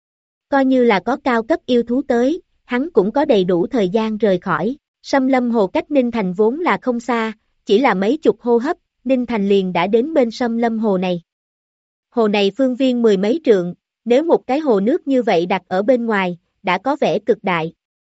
Coi như là có cao cấp yêu thú tới, hắn cũng có đầy đủ thời gian rời khỏi. Sâm Lâm Hồ cách Ninh Thành vốn là không xa, chỉ là mấy chục hô hấp, Ninh Thành liền đã đến bên Sâm Lâm Hồ này. Hồ này phương viên mười mấy trượng, nếu một cái hồ nước như vậy đặt ở bên ngoài, đã có vẻ cực đại.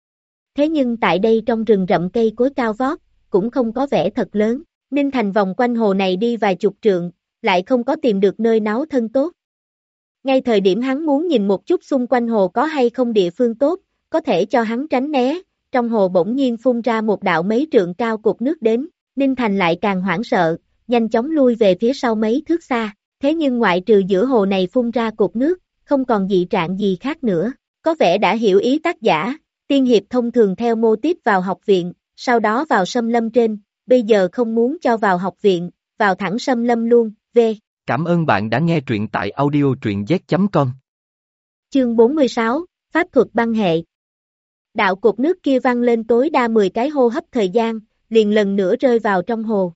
Thế nhưng tại đây trong rừng rậm cây cối cao vót, cũng không có vẻ thật lớn. Ninh Thành vòng quanh hồ này đi vài chục trượng, lại không có tìm được nơi náu thân tốt. Ngay thời điểm hắn muốn nhìn một chút xung quanh hồ có hay không địa phương tốt, có thể cho hắn tránh né, trong hồ bỗng nhiên phun ra một đạo mấy trượng cao cột nước đến, Ninh Thành lại càng hoảng sợ, nhanh chóng lui về phía sau mấy thước xa, thế nhưng ngoại trừ giữa hồ này phun ra cột nước, không còn dị trạng gì khác nữa, có vẻ đã hiểu ý tác giả, tiên hiệp thông thường theo mô típ vào học viện, sau đó vào xâm lâm trên, bây giờ không muốn cho vào học viện, vào thẳng xâm lâm luôn, v. Cảm ơn bạn đã nghe truyện tại audio.truyện z.com. Chương 46, Pháp thuật băng hệ. Đạo cột nước kia văng lên tối đa 10 cái hô hấp thời gian, liền lần nữa rơi vào trong hồ.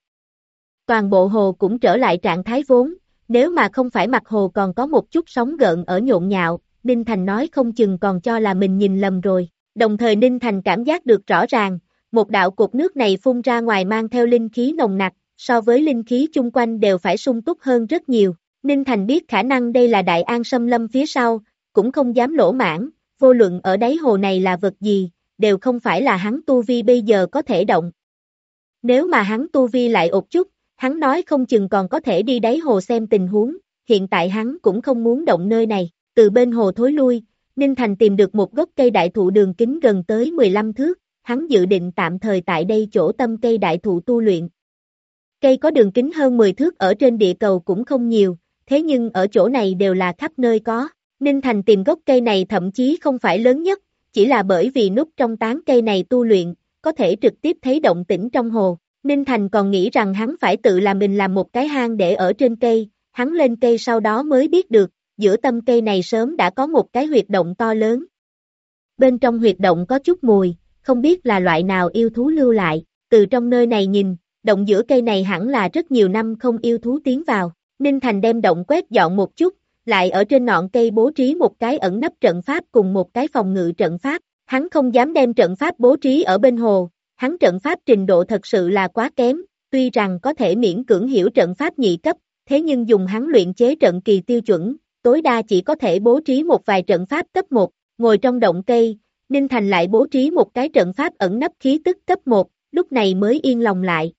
Toàn bộ hồ cũng trở lại trạng thái vốn, nếu mà không phải mặt hồ còn có một chút sóng gợn ở nhộn nhạo, Ninh Thành nói không chừng còn cho là mình nhìn lầm rồi. Đồng thời Ninh Thành cảm giác được rõ ràng, một đạo cột nước này phun ra ngoài mang theo linh khí nồng nặc, so với linh khí chung quanh đều phải sung túc hơn rất nhiều. Ninh Thành biết khả năng đây là Đại An xâm lâm phía sau, cũng không dám lỗ mãn, vô luận ở đáy hồ này là vật gì, đều không phải là hắn tu vi bây giờ có thể động. Nếu mà hắn tu vi lại ột chút, hắn nói không chừng còn có thể đi đáy hồ xem tình huống, hiện tại hắn cũng không muốn động nơi này. Từ bên hồ thối lui, Ninh Thành tìm được một gốc cây đại thụ đường kính gần tới 15 thước, hắn dự định tạm thời tại đây chỗ tâm cây đại thụ tu luyện. Cây có đường kính hơn 10 thước ở trên địa cầu cũng không nhiều, thế nhưng ở chỗ này đều là khắp nơi có. Ninh Thành tìm gốc cây này thậm chí không phải lớn nhất, chỉ là bởi vì núp trong tán cây này tu luyện, có thể trực tiếp thấy động tĩnh trong hồ. Ninh Thành còn nghĩ rằng hắn phải tự mình làm một cái hang để ở trên cây, hắn lên cây sau đó mới biết được, giữa tâm cây này sớm đã có một cái huyệt động to lớn. Bên trong huyệt động có chút mùi, không biết là loại nào yêu thú lưu lại, từ trong nơi này nhìn, động giữa cây này hẳn là rất nhiều năm không yêu thú tiến vào. Ninh Thành đem động quét dọn một chút, lại ở trên ngọn cây bố trí một cái ẩn nấp trận pháp cùng một cái phòng ngự trận pháp, hắn không dám đem trận pháp bố trí ở bên hồ, hắn trận pháp trình độ thật sự là quá kém, tuy rằng có thể miễn cưỡng hiểu trận pháp nhị cấp, thế nhưng dùng hắn luyện chế trận kỳ tiêu chuẩn, tối đa chỉ có thể bố trí một vài trận pháp cấp 1, ngồi trong động cây, Ninh Thành lại bố trí một cái trận pháp ẩn nấp khí tức cấp 1, lúc này mới yên lòng lại.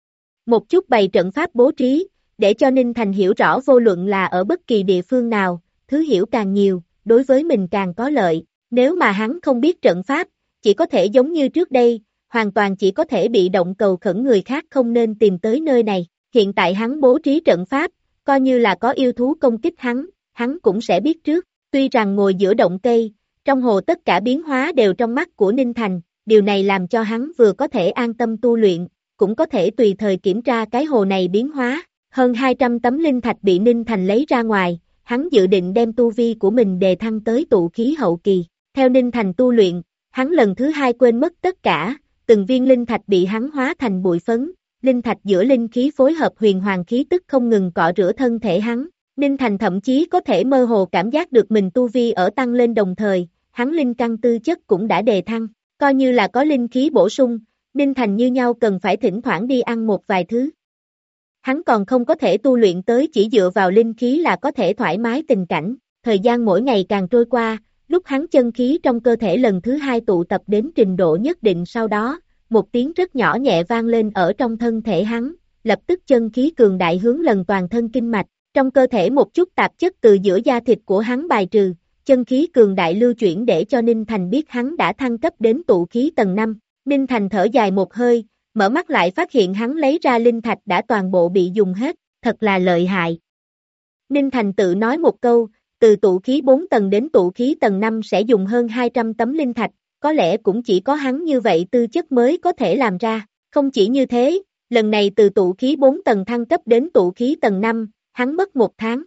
Một chút bày trận pháp bố trí, để cho Ninh Thành hiểu rõ vô luận là ở bất kỳ địa phương nào, thứ hiểu càng nhiều, đối với mình càng có lợi, nếu mà hắn không biết trận pháp, chỉ có thể giống như trước đây, hoàn toàn chỉ có thể bị động cầu khẩn người khác không nên tìm tới nơi này, hiện tại hắn bố trí trận pháp, coi như là có yêu thú công kích hắn cũng sẽ biết trước, tuy rằng ngồi giữa động cây, trong hồ tất cả biến hóa đều trong mắt của Ninh Thành, điều này làm cho hắn vừa có thể an tâm tu luyện, cũng có thể tùy thời kiểm tra cái hồ này biến hóa. Hơn 200 tấm linh thạch bị Ninh Thành lấy ra ngoài, hắn dự định đem tu vi của mình đề thăng tới tụ khí hậu kỳ. Theo Ninh Thành tu luyện, hắn lần thứ hai quên mất tất cả, từng viên linh thạch bị hắn hóa thành bụi phấn, linh thạch giữa linh khí phối hợp huyền hoàng khí tức không ngừng cọ rửa thân thể hắn. Ninh Thành thậm chí có thể mơ hồ cảm giác được mình tu vi ở tăng lên đồng thời, hắn linh căn tư chất cũng đã đề thăng, coi như là có linh khí bổ sung, Ninh Thành như nhau cần phải thỉnh thoảng đi ăn một vài thứ. Hắn còn không có thể tu luyện tới chỉ dựa vào linh khí là có thể thoải mái tình cảnh, thời gian mỗi ngày càng trôi qua, lúc hắn chân khí trong cơ thể lần thứ hai tụ tập đến trình độ nhất định sau đó, một tiếng rất nhỏ nhẹ vang lên ở trong thân thể hắn, lập tức chân khí cường đại hướng lần toàn thân kinh mạch, trong cơ thể một chút tạp chất từ giữa da thịt của hắn bài trừ, chân khí cường đại lưu chuyển để cho Ninh Thành biết hắn đã thăng cấp đến tụ khí tầng 5, Ninh Thành thở dài một hơi, mở mắt lại phát hiện hắn lấy ra linh thạch đã toàn bộ bị dùng hết, thật là lợi hại. Ninh Thành tự nói một câu, từ tụ khí 4 tầng đến tụ khí tầng 5 sẽ dùng hơn 200 tấm linh thạch, có lẽ cũng chỉ có hắn như vậy tư chất mới có thể làm ra. Không chỉ như thế, lần này từ tụ khí 4 tầng thăng cấp đến tụ khí tầng 5, hắn mất 1 tháng.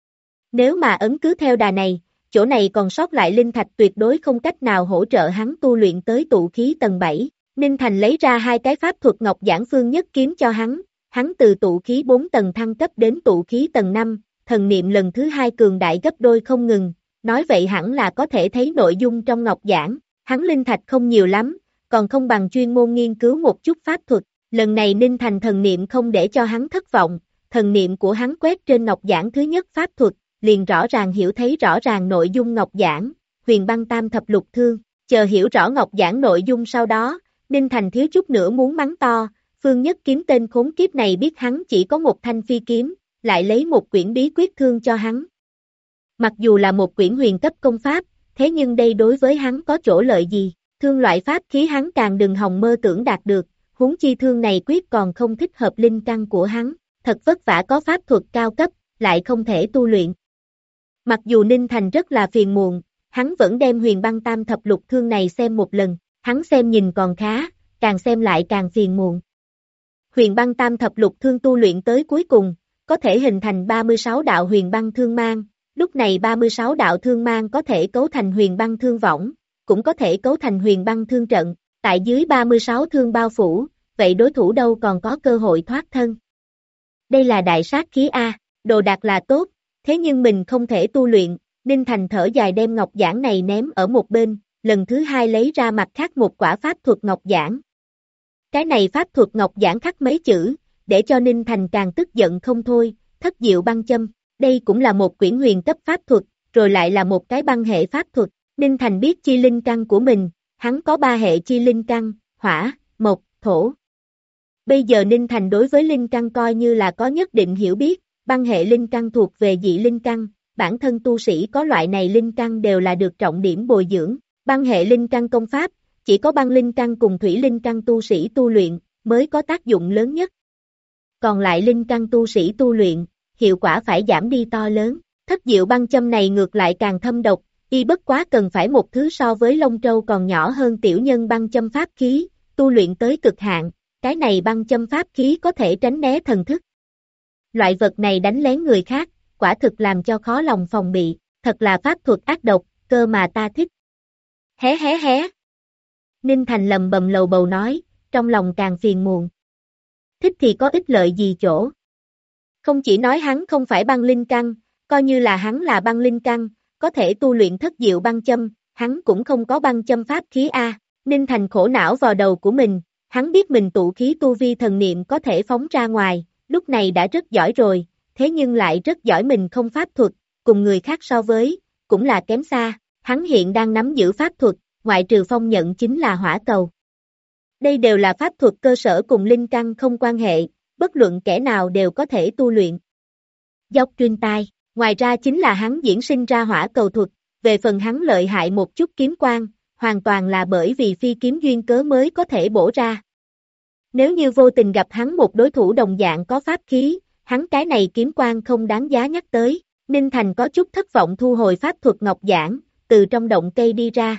Nếu mà ấn cứ theo đà này, chỗ này còn sót lại linh thạch tuyệt đối không cách nào hỗ trợ hắn tu luyện tới tụ khí tầng 7. Ninh Thành lấy ra 2 cái pháp thuật ngọc giản phương nhất kiếm cho hắn từ tụ khí 4 tầng thăng cấp đến tụ khí tầng 5, thần niệm lần thứ 2 cường đại gấp đôi không ngừng, nói vậy hẳn là có thể thấy nội dung trong ngọc giản, hắn linh thạch không nhiều lắm, còn không bằng chuyên môn nghiên cứu một chút pháp thuật, lần này Ninh Thành thần niệm không để cho hắn thất vọng, thần niệm của hắn quét trên ngọc giản thứ nhất pháp thuật, liền rõ ràng hiểu thấy rõ ràng nội dung ngọc giản, huyền băng tam thập lục thương, chờ hiểu rõ ngọc giản nội dung sau đó, Ninh Thành thiếu chút nữa muốn mắng to, Phương Nhất Kiếm tên khốn kiếp này biết hắn chỉ có một thanh phi kiếm, lại lấy một quyển bí quyết thương cho hắn. Mặc dù là một quyển huyền cấp công pháp, thế nhưng đây đối với hắn có chỗ lợi gì, thương loại pháp khí hắn càng đừng hòng mơ tưởng đạt được, huống chi thương này quyết còn không thích hợp linh căn của hắn, thật vất vả có pháp thuật cao cấp, lại không thể tu luyện. Mặc dù Ninh Thành rất là phiền muộn, hắn vẫn đem huyền băng tam thập lục thương này xem một lần, hắn xem nhìn còn khá, càng xem lại càng phiền muộn. Huyền băng tam thập lục thương tu luyện tới cuối cùng, có thể hình thành 36 đạo huyền băng thương mang, lúc này 36 đạo thương mang có thể cấu thành huyền băng thương võng, cũng có thể cấu thành huyền băng thương trận, tại dưới 36 thương bao phủ, vậy đối thủ đâu còn có cơ hội thoát thân. Đây là đại sát khí A, đồ đạc là tốt, thế nhưng mình không thể tu luyện, Ninh Thành thở dài đem ngọc giản này ném ở một bên, lần thứ 2 lấy ra mặt khác một quả pháp thuật ngọc giản. Cái này pháp thuật ngọc giản khắc mấy chữ, để cho Ninh Thành càng tức giận không thôi, thất diệu băng châm, đây cũng là một quyển huyền cấp pháp thuật, rồi lại là một cái băng hệ pháp thuật, Ninh Thành biết chi linh căn của mình, hắn có 3 hệ chi linh căn, hỏa, mộc, thổ. Bây giờ Ninh Thành đối với linh căn coi như là có nhất định hiểu biết, băng hệ linh căn thuộc về dị linh căn, bản thân tu sĩ có loại này linh căn đều là được trọng điểm bồi dưỡng, băng hệ linh căn công pháp, chỉ có băng linh căn cùng thủy linh căn tu sĩ tu luyện, mới có tác dụng lớn nhất. Còn lại linh căn tu sĩ tu luyện, hiệu quả phải giảm đi to lớn, thất diệu băng châm này ngược lại càng thâm độc, y bất quá cần phải một thứ so với lông trâu còn nhỏ hơn tiểu nhân băng châm pháp khí, tu luyện tới cực hạn, cái này băng châm pháp khí có thể tránh né thần thức. Loại vật này đánh lén người khác, quả thực làm cho khó lòng phòng bị, thật là pháp thuật ác độc, cơ mà ta thích. Hé hé hé. Ninh Thành lầm bầm lầu bầu nói, trong lòng càng phiền muộn. Thích thì có ích lợi gì chỗ. Không chỉ nói hắn không phải băng linh căn, coi như là hắn là băng linh căn, có thể tu luyện thất diệu băng châm, hắn cũng không có băng châm pháp khí A. Ninh Thành khổ não vào đầu của mình, hắn biết mình tụ khí tu vi thần niệm có thể phóng ra ngoài, lúc này đã rất giỏi rồi, thế nhưng lại rất giỏi mình không pháp thuật, cùng người khác so với, cũng là kém xa, hắn hiện đang nắm giữ pháp thuật, ngoại trừ phong nhận chính là hỏa cầu. Đây đều là pháp thuật cơ sở cùng linh căn không quan hệ, bất luận kẻ nào đều có thể tu luyện. Dốc truyền tai, ngoài ra chính là hắn diễn sinh ra hỏa cầu thuật, về phần hắn lợi hại một chút kiếm quang, hoàn toàn là bởi vì phi kiếm duyên cớ mới có thể bổ ra. Nếu như vô tình gặp hắn một đối thủ đồng dạng có pháp khí, hắn cái này kiếm quang không đáng giá nhắc tới, Ninh Thành có chút thất vọng thu hồi pháp thuật ngọc giản, từ trong động cây đi ra.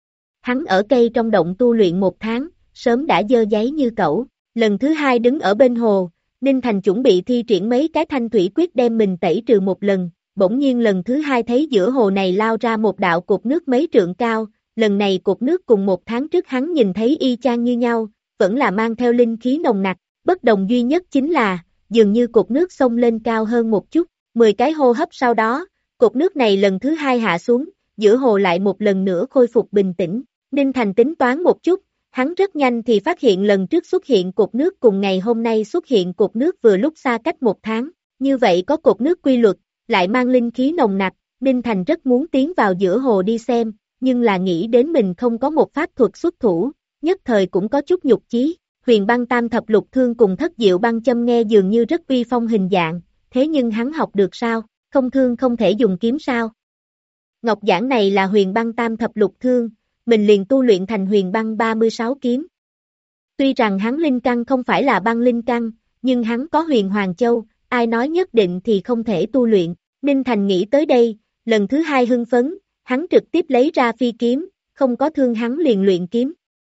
Hắn ở cây trong động tu luyện 1 tháng, sớm đã dơ giấy như cẩu, lần thứ 2 đứng ở bên hồ, Ninh Thành chuẩn bị thi triển mấy cái thanh thủy quyết đem mình tẩy trừ một lần, bỗng nhiên lần thứ 2 thấy giữa hồ này lao ra một đạo cột nước mấy trượng cao, lần này cột nước cùng 1 tháng trước hắn nhìn thấy y chang như nhau, vẫn là mang theo linh khí nồng nặc, bất đồng duy nhất chính là, dường như cột nước xông lên cao hơn một chút, 10 cái hô hấp sau đó, cột nước này lần thứ 2 hạ xuống, giữa hồ lại một lần nữa khôi phục bình tĩnh, Ninh Thành tính toán một chút, hắn rất nhanh thì phát hiện lần trước xuất hiện cột nước cùng ngày hôm nay xuất hiện cột nước vừa lúc xa cách 1 tháng, như vậy có cột nước quy luật, lại mang linh khí nồng nặc, Ninh Thành rất muốn tiến vào giữa hồ đi xem, nhưng là nghĩ đến mình không có một pháp thuật xuất thủ, nhất thời cũng có chút nhục chí, huyền băng tam thập lục thương cùng thất diệu băng châm nghe dường như rất uy phong hình dạng, thế nhưng hắn học được sao, không thương không thể dùng kiếm sao. Ngọc giản này là huyền băng tam thập lục thương, mình liền tu luyện thành huyền băng 36 kiếm. Tuy rằng hắn linh căn không phải là băng linh căn, nhưng hắn có huyền hoàng châu, ai nói nhất định thì không thể tu luyện, Ninh Thành nghĩ tới đây, lần thứ hai hưng phấn, hắn trực tiếp lấy ra phi kiếm, không có thương hắn liền luyện kiếm.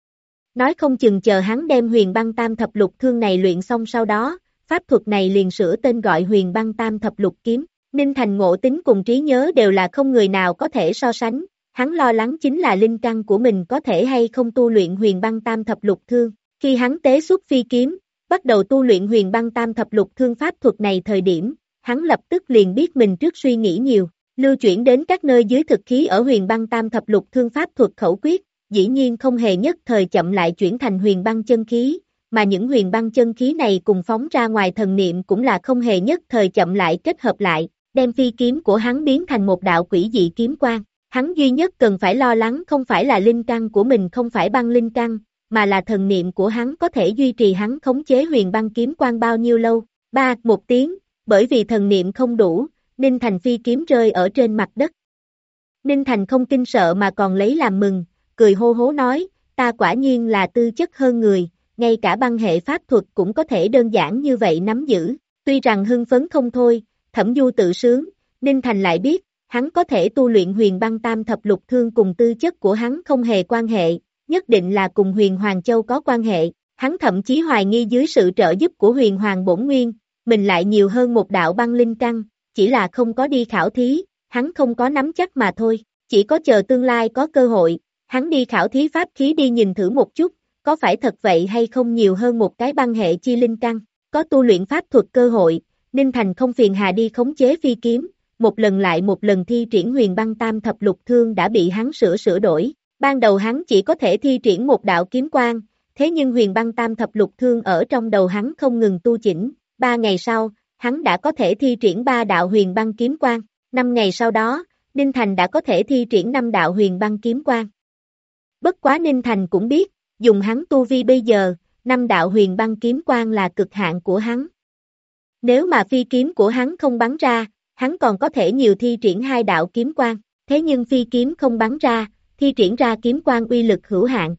Nói không chừng chờ hắn đem huyền băng tam thập lục thương này luyện xong sau đó, pháp thuật này liền sửa tên gọi huyền băng tam thập lục kiếm. Ninh Thành ngộ tính cùng trí nhớ đều là không người nào có thể so sánh, hắn lo lắng chính là linh căn của mình có thể hay không tu luyện huyền băng tam thập lục thương. Khi hắn tế xuất phi kiếm, bắt đầu tu luyện huyền băng tam thập lục thương pháp thuật này thời điểm, hắn lập tức liền biết mình trước suy nghĩ nhiều, lưu chuyển đến các nơi dưới thực khí ở huyền băng tam thập lục thương pháp thuật khẩu quyết, dĩ nhiên không hề nhất thời chậm lại chuyển thành huyền băng chân khí, mà những huyền băng chân khí này cùng phóng ra ngoài thần niệm cũng là không hề nhất thời chậm lại kết hợp lại, đem phi kiếm của hắn biến thành một đạo quỷ dị kiếm quang. Hắn duy nhất cần phải lo lắng không phải là linh căn của mình không phải băng linh căn, mà là thần niệm của hắn có thể duy trì hắn khống chế huyền băng kiếm quang bao nhiêu lâu. Một tiếng, bởi vì thần niệm không đủ, Ninh Thành phi kiếm rơi ở trên mặt đất. Ninh Thành không kinh sợ mà còn lấy làm mừng, cười hô hố nói, ta quả nhiên là tư chất hơn người, ngay cả băng hệ pháp thuật cũng có thể đơn giản như vậy nắm giữ. Tuy rằng hưng phấn không thôi, thẩm du tự sướng, Ninh Thành lại biết, hắn có thể tu luyện huyền băng tam thập lục thương cùng tư chất của hắn không hề quan hệ, nhất định là cùng huyền Hoàng Châu có quan hệ. Hắn thậm chí hoài nghi dưới sự trợ giúp của huyền Hoàng Bổn Nguyên, mình lại nhiều hơn một đạo băng linh căn, chỉ là không có đi khảo thí, hắn không có nắm chắc mà thôi, chỉ có chờ tương lai có cơ hội, hắn đi khảo thí pháp khí đi nhìn thử một chút, có phải thật vậy hay không nhiều hơn một cái băng hệ chi linh căn, có tu luyện pháp thuật cơ hội, Ninh Thành không phiền hà đi khống chế phi kiếm, một lần lại một lần thi triển huyền băng tam thập lục thương đã bị hắn sửa đổi, ban đầu hắn chỉ có thể thi triển một đạo kiếm quang, thế nhưng huyền băng tam thập lục thương ở trong đầu hắn không ngừng tu chỉnh, 3 ngày sau, hắn đã có thể thi triển 3 đạo huyền băng kiếm quang, 5 ngày sau đó, Ninh Thành đã có thể thi triển 5 đạo huyền băng kiếm quang. Bất quá Ninh Thành cũng biết, dùng hắn tu vi bây giờ, 5 đạo huyền băng kiếm quang là cực hạn của hắn. Nếu mà phi kiếm của hắn không bắn ra, hắn còn có thể nhiều thi triển 2 đạo kiếm quang, thế nhưng phi kiếm không bắn ra, thi triển ra kiếm quang uy lực hữu hạn.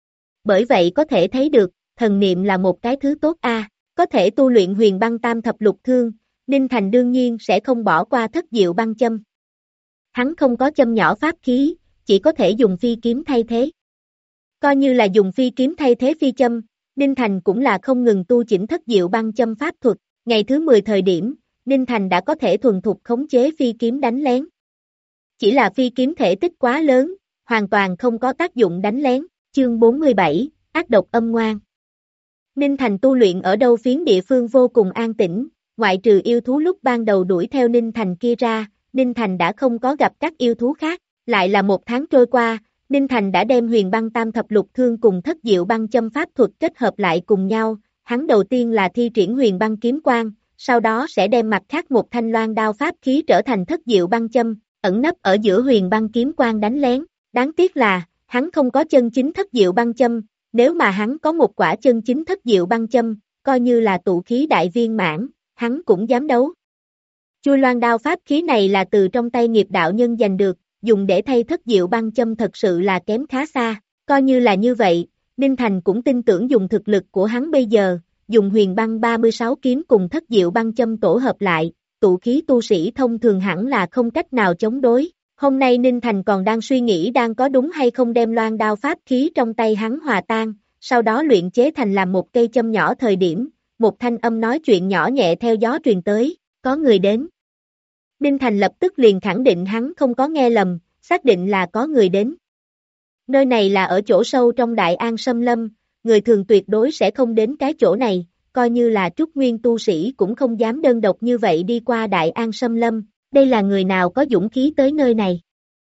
Bởi vậy có thể thấy được, thần niệm là một cái thứ tốt có thể tu luyện huyền băng tam thập lục thương, Ninh Thành đương nhiên sẽ không bỏ qua thất diệu băng châm. Hắn không có châm nhỏ pháp khí, chỉ có thể dùng phi kiếm thay thế. Coi như là dùng phi kiếm thay thế phi châm, Ninh Thành cũng là không ngừng tu chỉnh thất diệu băng châm pháp thuật. Ngày thứ 10 thời điểm, Ninh Thành đã có thể thuần thục khống chế phi kiếm đánh lén. Chỉ là phi kiếm thể tích quá lớn, hoàn toàn không có tác dụng đánh lén. Chương 47, ác độc âm ngoan. Ninh Thành tu luyện ở đâu phiến địa phương vô cùng an tĩnh, ngoại trừ yêu thú lúc ban đầu đuổi theo Ninh Thành kia ra, Ninh Thành đã không có gặp các yêu thú khác. Lại là 1 tháng trôi qua, Ninh Thành đã đem huyền băng tam thập lục thương cùng thất diệu băng châm pháp thuật kết hợp lại cùng nhau. Hắn đầu tiên là thi triển huyền băng kiếm quang, sau đó sẽ đem mặt khác một thanh loan đao pháp khí trở thành thất diệu băng châm, ẩn nấp ở giữa huyền băng kiếm quang đánh lén. Đáng tiếc là, hắn không có chân chính thất diệu băng châm, nếu mà hắn có một quả chân chính thất diệu băng châm, coi như là tụ khí đại viên mãn, hắn cũng dám đấu. Chui loan đao pháp khí này là từ trong tay nghiệp đạo nhân giành được, dùng để thay thất diệu băng châm thật sự là kém khá xa, coi như là như vậy, Ninh Thành cũng tin tưởng dùng thực lực của hắn bây giờ, dùng huyền băng 36 kiếm cùng thất diệu băng châm tổ hợp lại, tụ khí tu sĩ thông thường hẳn là không cách nào chống đối. Hôm nay Ninh Thành còn đang suy nghĩ đang có đúng hay không đem loan đao pháp khí trong tay hắn hòa tan, sau đó luyện chế thành làm một cây châm nhỏ thời điểm, một thanh âm nói chuyện nhỏ nhẹ theo gió truyền tới, có người đến. Ninh Thành lập tức liền khẳng định hắn không có nghe lầm, xác định là có người đến. Nơi này là ở chỗ sâu trong Đại An Sâm Lâm, người thường tuyệt đối sẽ không đến cái chỗ này, coi như là trúc nguyên tu sĩ cũng không dám đơn độc như vậy đi qua Đại An Sâm Lâm, đây là người nào có dũng khí tới nơi này.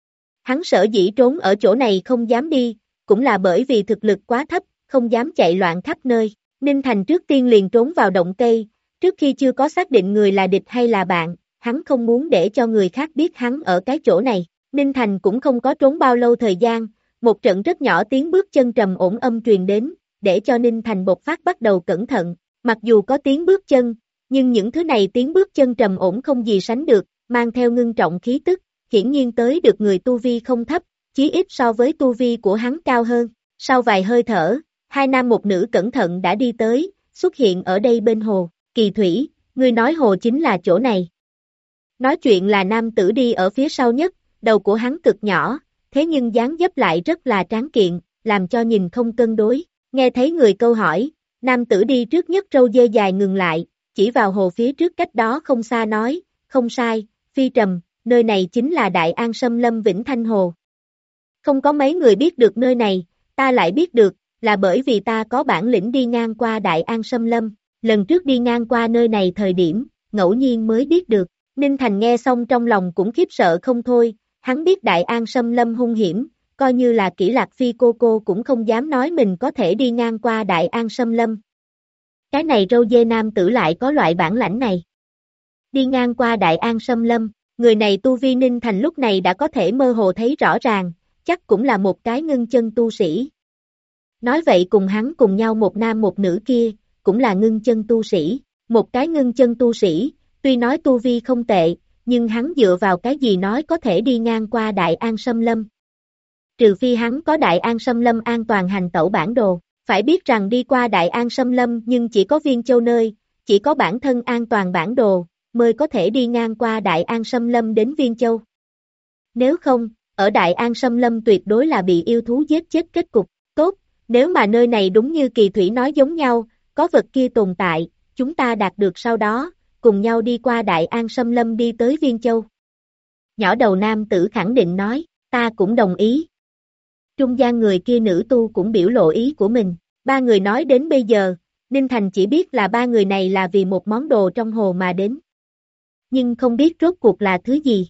Hắn sở dĩ trốn ở chỗ này không dám đi, cũng là bởi vì thực lực quá thấp, không dám chạy loạn khắp nơi. Ninh Thành trước tiên liền trốn vào động cây, trước khi chưa có xác định người là địch hay là bạn, hắn không muốn để cho người khác biết hắn ở cái chỗ này. Ninh Thành cũng không có trốn bao lâu thời gian, một trận rất nhỏ tiếng bước chân trầm ổn âm truyền đến, để cho Ninh Thành bộc phát bắt đầu cẩn thận. Mặc dù có tiếng bước chân, nhưng những thứ này tiếng bước chân trầm ổn không gì sánh được, mang theo ngưng trọng khí tức, hiển nhiên tới được người tu vi không thấp, chí ít so với tu vi của hắn cao hơn. Sau vài hơi thở, 2 nam một nữ cẩn thận đã đi tới, xuất hiện ở đây bên hồ. Kỳ Thủy, ngươi nói hồ chính là chỗ này. Nói chuyện là nam tử đi ở phía sau nhất, đầu của hắn cực nhỏ, thế nhưng dáng dấp lại rất là tráng kiện, làm cho nhìn không cân đối. Nghe thấy người câu hỏi, nam tử đi trước nhất râu dê dài ngừng lại, chỉ vào hồ phía trước cách đó không xa nói, không sai, Phi Trầm, nơi này chính là Đại An Sâm Lâm Vĩnh Thanh Hồ. Không có mấy người biết được nơi này, ta lại biết được, là bởi vì ta có bản lĩnh đi ngang qua Đại An Sâm Lâm, lần trước đi ngang qua nơi này thời điểm, ngẫu nhiên mới biết được. Ninh Thành nghe xong trong lòng cũng khiếp sợ không thôi, hắn biết Đại An Sâm Lâm hung hiểm, coi như là Kỷ Lạc Phi cô cũng không dám nói mình có thể đi ngang qua Đại An Sâm Lâm. Cái này râu dê nam tử lại có loại bản lãnh này. Đi ngang qua Đại An Sâm Lâm, người này tu vi Ninh Thành lúc này đã có thể mơ hồ thấy rõ ràng, chắc cũng là một cái ngưng chân tu sĩ. Nói vậy cùng hắn cùng nhau một nam một nữ kia, cũng là ngưng chân tu sĩ, một cái ngưng chân tu sĩ, tuy nói tu vi không tệ, nhưng hắn dựa vào cái gì nói có thể đi ngang qua Đại An Sâm Lâm. Trừ phi hắn có Đại An Sâm Lâm an toàn hành tẩu bản đồ, phải biết rằng đi qua Đại An Sâm Lâm nhưng chỉ có Viên Châu nơi, chỉ có bản thân an toàn bản đồ, mới có thể đi ngang qua Đại An Sâm Lâm đến Viên Châu. Nếu không, ở Đại An Sâm Lâm tuyệt đối là bị yêu thú giết chết kết cục. Tốt, nếu mà nơi này đúng như Kỳ Thủy nói giống nhau, có vật kia tồn tại, chúng ta đạt được sau đó, cùng nhau đi qua Đại An Sâm Lâm đi tới Viên Châu. Nhỏ đầu nam tử khẳng định nói, ta cũng đồng ý. Trung gian người kia nữ tu cũng biểu lộ ý của mình, ba người nói đến bây giờ, Ninh Thành chỉ biết là ba người này là vì một món đồ trong hồ mà đến. Nhưng không biết rốt cuộc là thứ gì.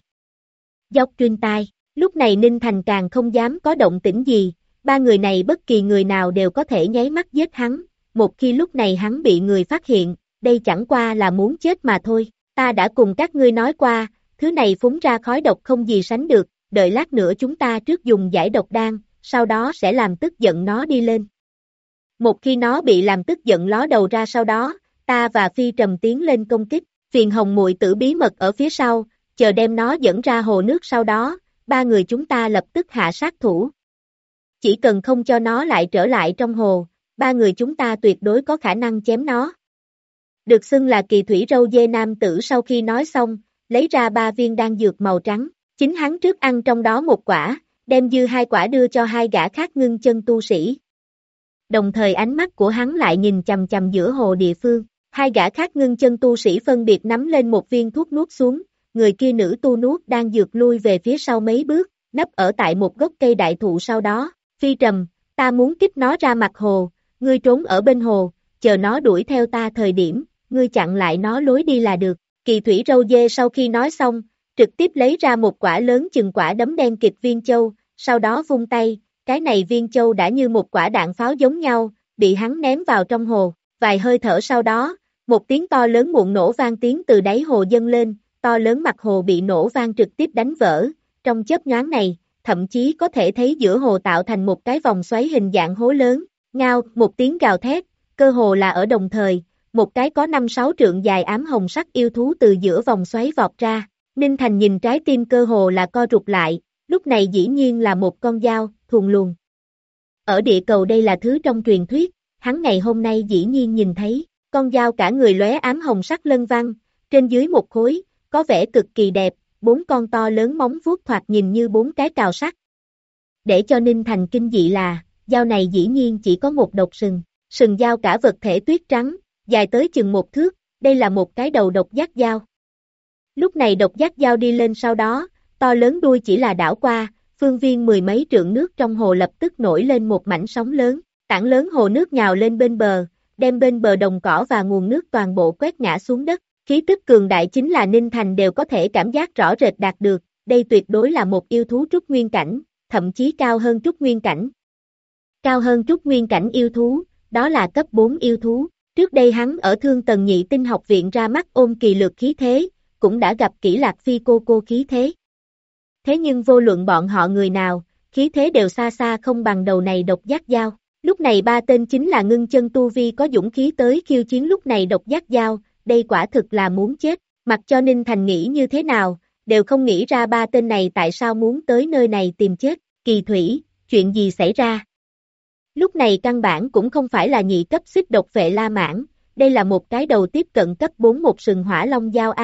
Dốc truyền tai, lúc này Ninh Thành càng không dám có động tĩnh gì, ba người này bất kỳ người nào đều có thể nháy mắt giết hắn, một khi lúc này hắn bị người phát hiện, đây chẳng qua là muốn chết mà thôi, ta đã cùng các ngươi nói qua, thứ này phúng ra khói độc không gì sánh được, đợi lát nữa chúng ta trước dùng giải độc đan, sau đó sẽ làm tức giận nó đi lên. Một khi nó bị làm tức giận ló đầu ra sau đó, ta và Phi Trầm tiến lên công kích, Phiền Hồng muội tử bí mật ở phía sau, chờ đem nó dẫn ra hồ nước sau đó, ba người chúng ta lập tức hạ sát thủ. Chỉ cần không cho nó lại trở lại trong hồ, ba người chúng ta tuyệt đối có khả năng chém nó. Được xưng là Kỳ Thủy râu dê nam tử sau khi nói xong, lấy ra 3 viên đan dược màu trắng, chính hắn trước ăn trong đó một quả, đem dư 2 quả đưa cho 2 gã khác ngưng chân tu sĩ. Đồng thời ánh mắt của hắn lại nhìn chằm chằm giữa hồ địa phương, 2 gã khác ngưng chân tu sĩ phân biệt nắm lên một viên thuốc nuốt xuống, người kia nữ tu nuốt đan dược lui về phía sau mấy bước, nấp ở tại một gốc cây đại thụ sau đó, Phi Trầm, ta muốn kích nó ra mặt hồ, ngươi trốn ở bên hồ, chờ nó đuổi theo ta thời điểm, ngươi chặn lại nó lối đi là được. Kỳ Thủy râu dê sau khi nói xong, trực tiếp lấy ra một quả lớn chừng quả đấm đen kịt viên châu, sau đó vung tay, cái này viên châu đã như một quả đạn pháo giống nhau, bị hắn ném vào trong hồ, vài hơi thở sau đó, một tiếng to lớn muộn nổ vang tiếng từ đáy hồ dâng lên, to lớn mặt hồ bị nổ vang trực tiếp đánh vỡ, trong chớp nhoáng này, thậm chí có thể thấy giữa hồ tạo thành một cái vòng xoáy hình dạng hố lớn, ngao, một tiếng gào thét, cơ hồ là ở đồng thời, một cái có 5-6 trượng dài ám hồng sắc yêu thú từ giữa vòng xoáy vọt ra, Ninh Thành nhìn trái tim cơ hồ là co rụt lại, lúc này dĩ nhiên là một con dao, thuần luồng. Ở địa cầu đây là thứ trong truyền thuyết, hắn ngày hôm nay dĩ nhiên nhìn thấy, con dao cả người lóe ám hồng sắc lân văn, trên dưới một khối, có vẻ cực kỳ đẹp, 4 con to lớn móng vuốt thoạt nhìn như 4 cái cào sắt. Để cho Ninh Thành kinh dị là, dao này dĩ nhiên chỉ có một độc sừng, sừng dao cả vật thể tuyết trắng, dài tới chừng 1 thước, đây là một cái đầu độc giác dao. Lúc này độc giác dao đi lên sau đó, to lớn đuôi chỉ là đảo qua, phương viên 10 mấy trượng nước trong hồ lập tức nổi lên một mảnh sóng lớn, tảng lớn hồ nước nhào lên bên bờ, đem bên bờ đồng cỏ và nguồn nước toàn bộ quét ngã xuống đất, khí tức cường đại chính là Ninh Thành đều có thể cảm giác rõ rệt đạt được, đây tuyệt đối là một yêu thú trúc nguyên cảnh, thậm chí cao hơn trúc nguyên cảnh. Cao hơn trúc nguyên cảnh yêu thú, đó là cấp 4 yêu thú, trước đây hắn ở Thương Tần Nhị Tinh học viện ra mắt ôm kỳ lược khí thế, cũng đã gặp Kỷ Lạc Phi cô khí thế. Thế nhưng vô luận bọn họ người nào, khí thế đều xa xa không bằng đầu này độc giác dao. Lúc này 3 tên chính là ngưng chân tu vi có dũng khí tới khiêu chiến lúc này độc giác dao, đây quả thực là muốn chết, mặc cho Ninh Thành nghĩ như thế nào, đều không nghĩ ra 3 tên này tại sao muốn tới nơi này tìm chết, Kỳ Thủy, chuyện gì xảy ra? Lúc này căn bản cũng không phải là nhị cấp xích độc vệ La Mãn, đây là một cái đầu tiếp cận cấp 4 một sừng hỏa long dao A,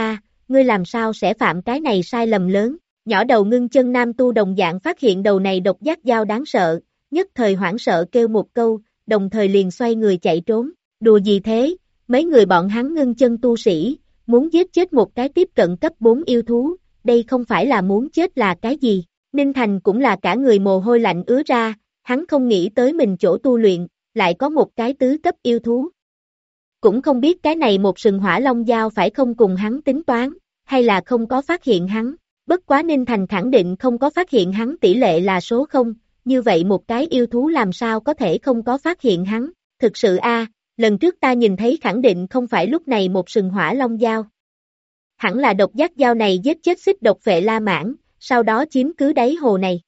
ngươi làm sao sẽ phạm cái này sai lầm lớn. Nhỏ đầu ngưng chân nam tu đồng dạng phát hiện đầu này độc giác dao đáng sợ, nhất thời hoảng sợ kêu một câu, đồng thời liền xoay người chạy trốn. Đùa gì thế, mấy người bọn hắn ngưng chân tu sĩ, muốn giết chết một cái tiếp cận cấp 4 yêu thú, đây không phải là muốn chết là cái gì. Ninh Thành cũng là cả người mồ hôi lạnh ứa ra, hắn không nghĩ tới mình chỗ tu luyện, lại có một cái tứ cấp yêu thú. Cũng không biết cái này một sừng hỏa long dao phải không cùng hắn tính toán, hay là không có phát hiện hắn. Bất quá Ninh Thành khẳng định không có phát hiện hắn, tỷ lệ là số 0, như vậy một cái yêu thú làm sao có thể không có phát hiện hắn. Thực sự lần trước ta nhìn thấy khẳng định không phải lúc này một sừng hỏa long dao. Hẳn là độc giác dao này giết chết xích độc vệ La Mãn, sau đó chiếm cứ đáy hồ này.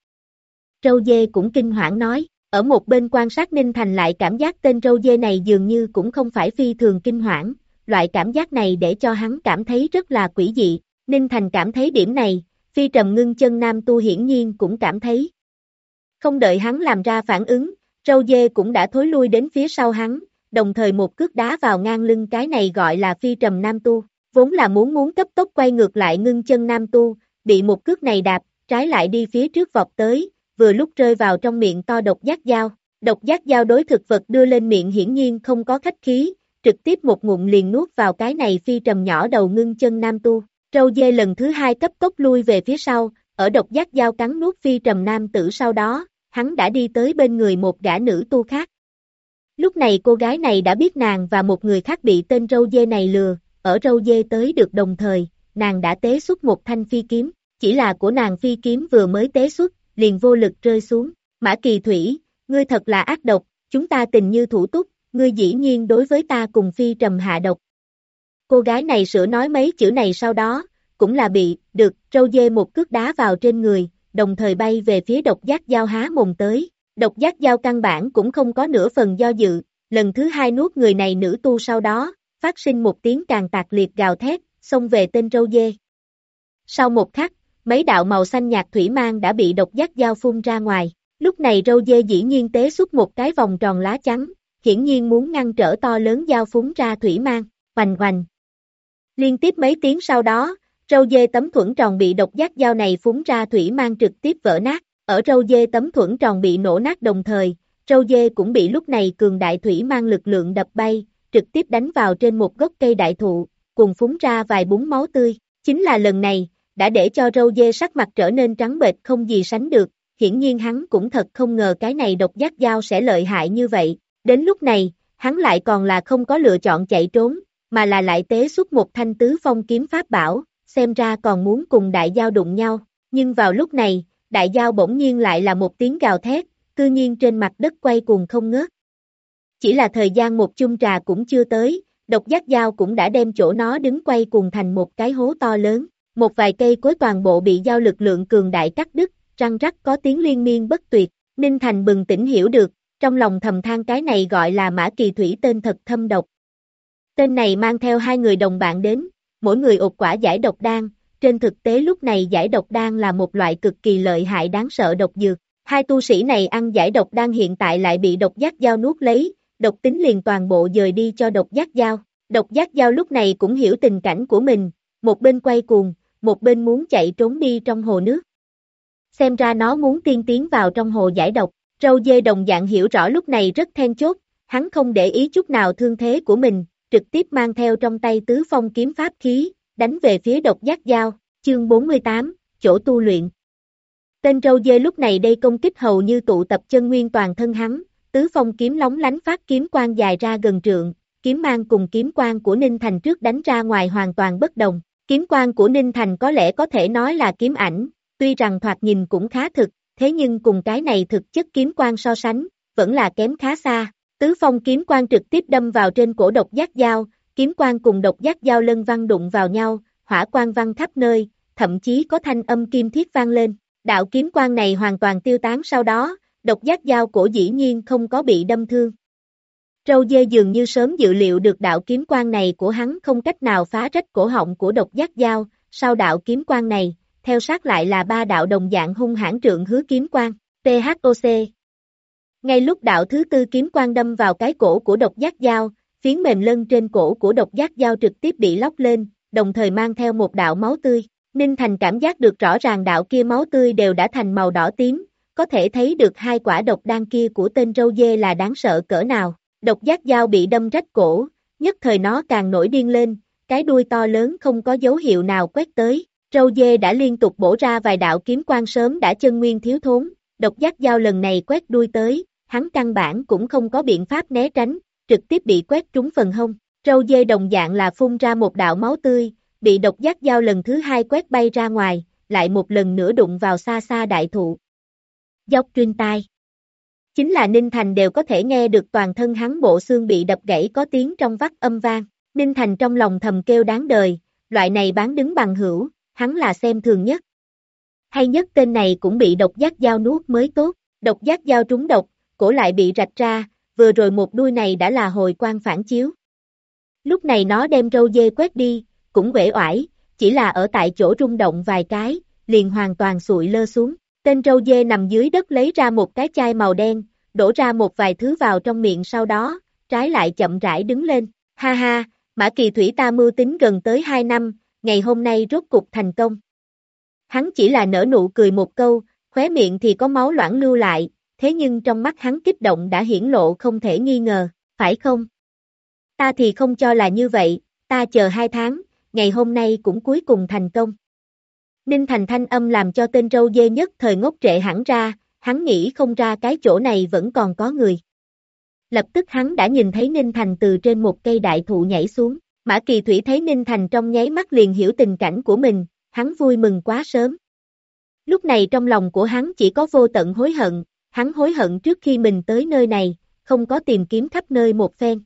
Râu dê cũng kinh hoảng nói, ở một bên quan sát Ninh Thành lại cảm giác tên râu dê này dường như cũng không phải phi thường kinh hoảng, loại cảm giác này để cho hắn cảm thấy rất là quỷ dị. Ninh Thành cảm thấy điểm này, Phi Trầm ngưng chân nam tu hiển nhiên cũng cảm thấy. Không đợi hắn làm ra phản ứng, râu dê cũng đã thối lui đến phía sau hắn, đồng thời một cước đá vào ngang lưng cái này gọi là Phi Trầm nam tu, vốn là muốn cấp tốc quay ngược lại ngưng chân nam tu, bị một cước này đạp, trái lại đi phía trước vọt tới, vừa lúc rơi vào trong miệng to độc giác dao. Độc giác dao đối thực vật đưa lên miệng hiển nhiên không có khách khí, trực tiếp một ngụm liền nuốt vào cái này Phi Trầm nhỏ đầu ngưng chân nam tu. Râu dê lần thứ 2 cấp tốc lui về phía sau, ở độc giác dao cắn nuốt Phi Trầm nam tử sau đó, hắn đã đi tới bên người một gã nữ tu khác. Lúc này cô gái này đã biết nàng và một người khác bị tên râu dê này lừa, ở râu dê tới được đồng thời, nàng đã tế xuất một thanh phi kiếm, chỉ là của nàng phi kiếm vừa mới tế xuất, liền vô lực rơi xuống. Mã Kỳ Thủy, ngươi thật là ác độc, chúng ta tình như thủ túc, ngươi dĩ nhiên đối với ta cùng Phi Trầm hạ độc. Cô gái này sửa nói mấy chữ này sau đó, cũng là bị, râu dê một cước đá vào trên người, đồng thời bay về phía độc giác dao há mồm tới. Độc giác dao căn bản cũng không có nửa phần do dự, lần thứ 2 nuốt người này nữ tu sau đó, phát sinh một tiếng càng tạc liệt gào thét, xông về tên râu dê. Sau một khắc, mấy đạo màu xanh nhạt thủy mang đã bị độc giác dao phun ra ngoài, lúc này râu dê dĩ nhiên tế xuất một cái vòng tròn lá trắng, hiển nhiên muốn ngăn trở to lớn dao phun ra thủy mang, hoành hoành. Liên tiếp mấy tiếng sau đó, râu dê tấm thuẫn tròn bị độc giác dao này phun ra thủy mang trực tiếp vỡ nát, ở râu dê tấm thuẫn tròn bị nổ nát đồng thời, râu dê cũng bị lúc này cường đại thủy mang lực lượng đập bay, trực tiếp đánh vào trên một gốc cây đại thụ, cùng phun ra vài búng máu tươi. Chính là lần này, đã để cho râu dê sắc mặt trở nên trắng bệch không gì sánh được, hiển nhiên hắn cũng thật không ngờ cái này độc giác dao sẽ lợi hại như vậy. Đến lúc này, hắn lại còn là không có lựa chọn chạy trốn, mà là lại tế xuất một thanh tứ phong kiếm pháp bảo, xem ra còn muốn cùng đại dao đụng nhau. Nhưng vào lúc này, đại dao bỗng nhiên lại là một tiếng gào thét, cư nhiên trên mặt đất quay cuồng không ngớt. Chỉ là thời gian một chung trà cũng chưa tới, độc giác dao cũng đã đem chỗ nó đứng quay cuồng thành một cái hố to lớn. Một vài cây cối toàn bộ bị dao lực lượng cường đại cắt đứt, răng rắc có tiếng liên miên bất tuyệt. Ninh Thành bừng tỉnh hiểu được, trong lòng thầm than cái này gọi là Mã Kỳ Thủy tên thật thâm độc. Tên này mang theo 2 người đồng bạn đến, mỗi người ột quả giải độc đan, trên thực tế lúc này giải độc đan là một loại cực kỳ lợi hại đáng sợ độc dược. 2 tu sĩ này ăn giải độc đan hiện tại lại bị độc giác dao nuốt lấy, độc tính liền toàn bộ dời đi cho độc giác dao. Độc giác dao lúc này cũng hiểu tình cảnh của mình, một bên quay cuồng, một bên muốn chạy trốn đi trong hồ nước. Xem ra nó muốn tiên tiến vào trong hồ giải độc, râu dê đồng dạng hiểu rõ lúc này rất then chốt, hắn không để ý chút nào thương thế của mình, trực tiếp mang theo trong tay tứ phong kiếm pháp khí, đánh về phía độc giác dao. Chương 48, chỗ tu luyện. Tên râu dê lúc này đây công kích hầu như tụ tập chân nguyên toàn thân hắn, tứ phong kiếm lóng lánh phát kiếm quang dài ra gần trượng, kiếm mang cùng kiếm quang của Ninh Thành trước đánh ra ngoài hoàn toàn bất đồng. Kiếm quang của Ninh Thành có lẽ có thể nói là kiếm ảnh, tuy rằng thoạt nhìn cũng khá thực, thế nhưng cùng cái này thực chất kiếm quang so sánh, vẫn là kém khá xa. Tứ phong kiếm quang trực tiếp đâm vào trên cổ độc giác dao, kiếm quang cùng độc giác dao lân văng đụng vào nhau, hỏa quang văng khắp nơi, thậm chí có thanh âm kim thiết vang lên. Đạo kiếm quang này hoàn toàn tiêu tán sau đó, độc giác dao cổ dĩ nhiên không có bị đâm thương. Râu dê dường như sớm dự liệu được đạo kiếm quang này của hắn không cách nào phá rách cổ họng của độc giác dao, sau đạo kiếm quang này, theo sát lại là 3 đạo đồng dạng hung hãn trượng hứa kiếm quang, THOC. Ngay lúc đạo thứ 4 kiếm quang đâm vào cái cổ của độc giác dao, phiến mềm lân trên cổ của độc giác dao trực tiếp bị lóc lên, đồng thời mang theo một đạo máu tươi. Ninh Thành cảm giác được rõ ràng đạo kia máu tươi đều đã thành màu đỏ tím, có thể thấy được hai quả độc đan kia của tên râu dê là đáng sợ cỡ nào. Độc giác dao bị đâm rách cổ, nhất thời nó càng nổi điên lên, cái đuôi to lớn không có dấu hiệu nào quét tới. Râu dê đã liên tục bổ ra vài đạo kiếm quang sớm đã chân nguyên thiếu thốn, độc giác dao lần này quét đuôi tới, hắn căn bản cũng không có biện pháp né tránh, trực tiếp bị quét trúng phần hông. Râu dê đồng dạng là phun ra một đạo máu tươi, bị độc giác dao lần thứ hai quét bay ra ngoài, lại một lần nữa đụng vào xa xa đại thụ. Dốc truyền tai. Chính là Ninh Thành đều có thể nghe được toàn thân hắn bộ xương bị đập gãy có tiếng trong vắt âm vang. Ninh Thành trong lòng thầm kêu đáng đời, loại này bán đứng bằng hữu, hắn là xem thường nhất. Hay nhất tên này cũng bị độc giác dao nuốt mới tốt, độc giác dao trúng độc, cổ lại bị rạch ra, vừa rồi một đuôi này đã là hồi quang phản chiếu. Lúc này nó đem râu dê quét đi, cũng uể oải, chỉ là ở tại chỗ rung động vài cái, liền hoàn toàn sụi lơ xuống. Tên râu dê nằm dưới đất lấy ra một cái chai màu đen, đổ ra một vài thứ vào trong miệng sau đó, trái lại chậm rãi đứng lên. Ha ha, Mã Kỳ Thủy ta mưu tính gần tới 2 năm, ngày hôm nay rốt cục thành công. Hắn chỉ là nở nụ cười một câu, khóe miệng thì có máu loãng lưu lại, thế nhưng trong mắt hắn kích động đã hiển lộ không thể nghi ngờ, phải không? Ta thì không cho là như vậy, ta chờ 2 tháng, ngày hôm nay cũng cuối cùng thành công. Ninh Thành thanh âm làm cho tên râu dê nhất thời ngốc trệ hẳn ra, hắn nghĩ không ra cái chỗ này vẫn còn có người. Lập tức hắn đã nhìn thấy Ninh Thành từ trên một cây đại thụ nhảy xuống, Mã Kỳ Thủy thấy Ninh Thành trong nháy mắt liền hiểu tình cảnh của mình, hắn vui mừng quá sớm. Lúc này trong lòng của hắn chỉ có vô tận hối hận, hắn hối hận trước khi mình tới nơi này, không có tìm kiếm khắp nơi một phen.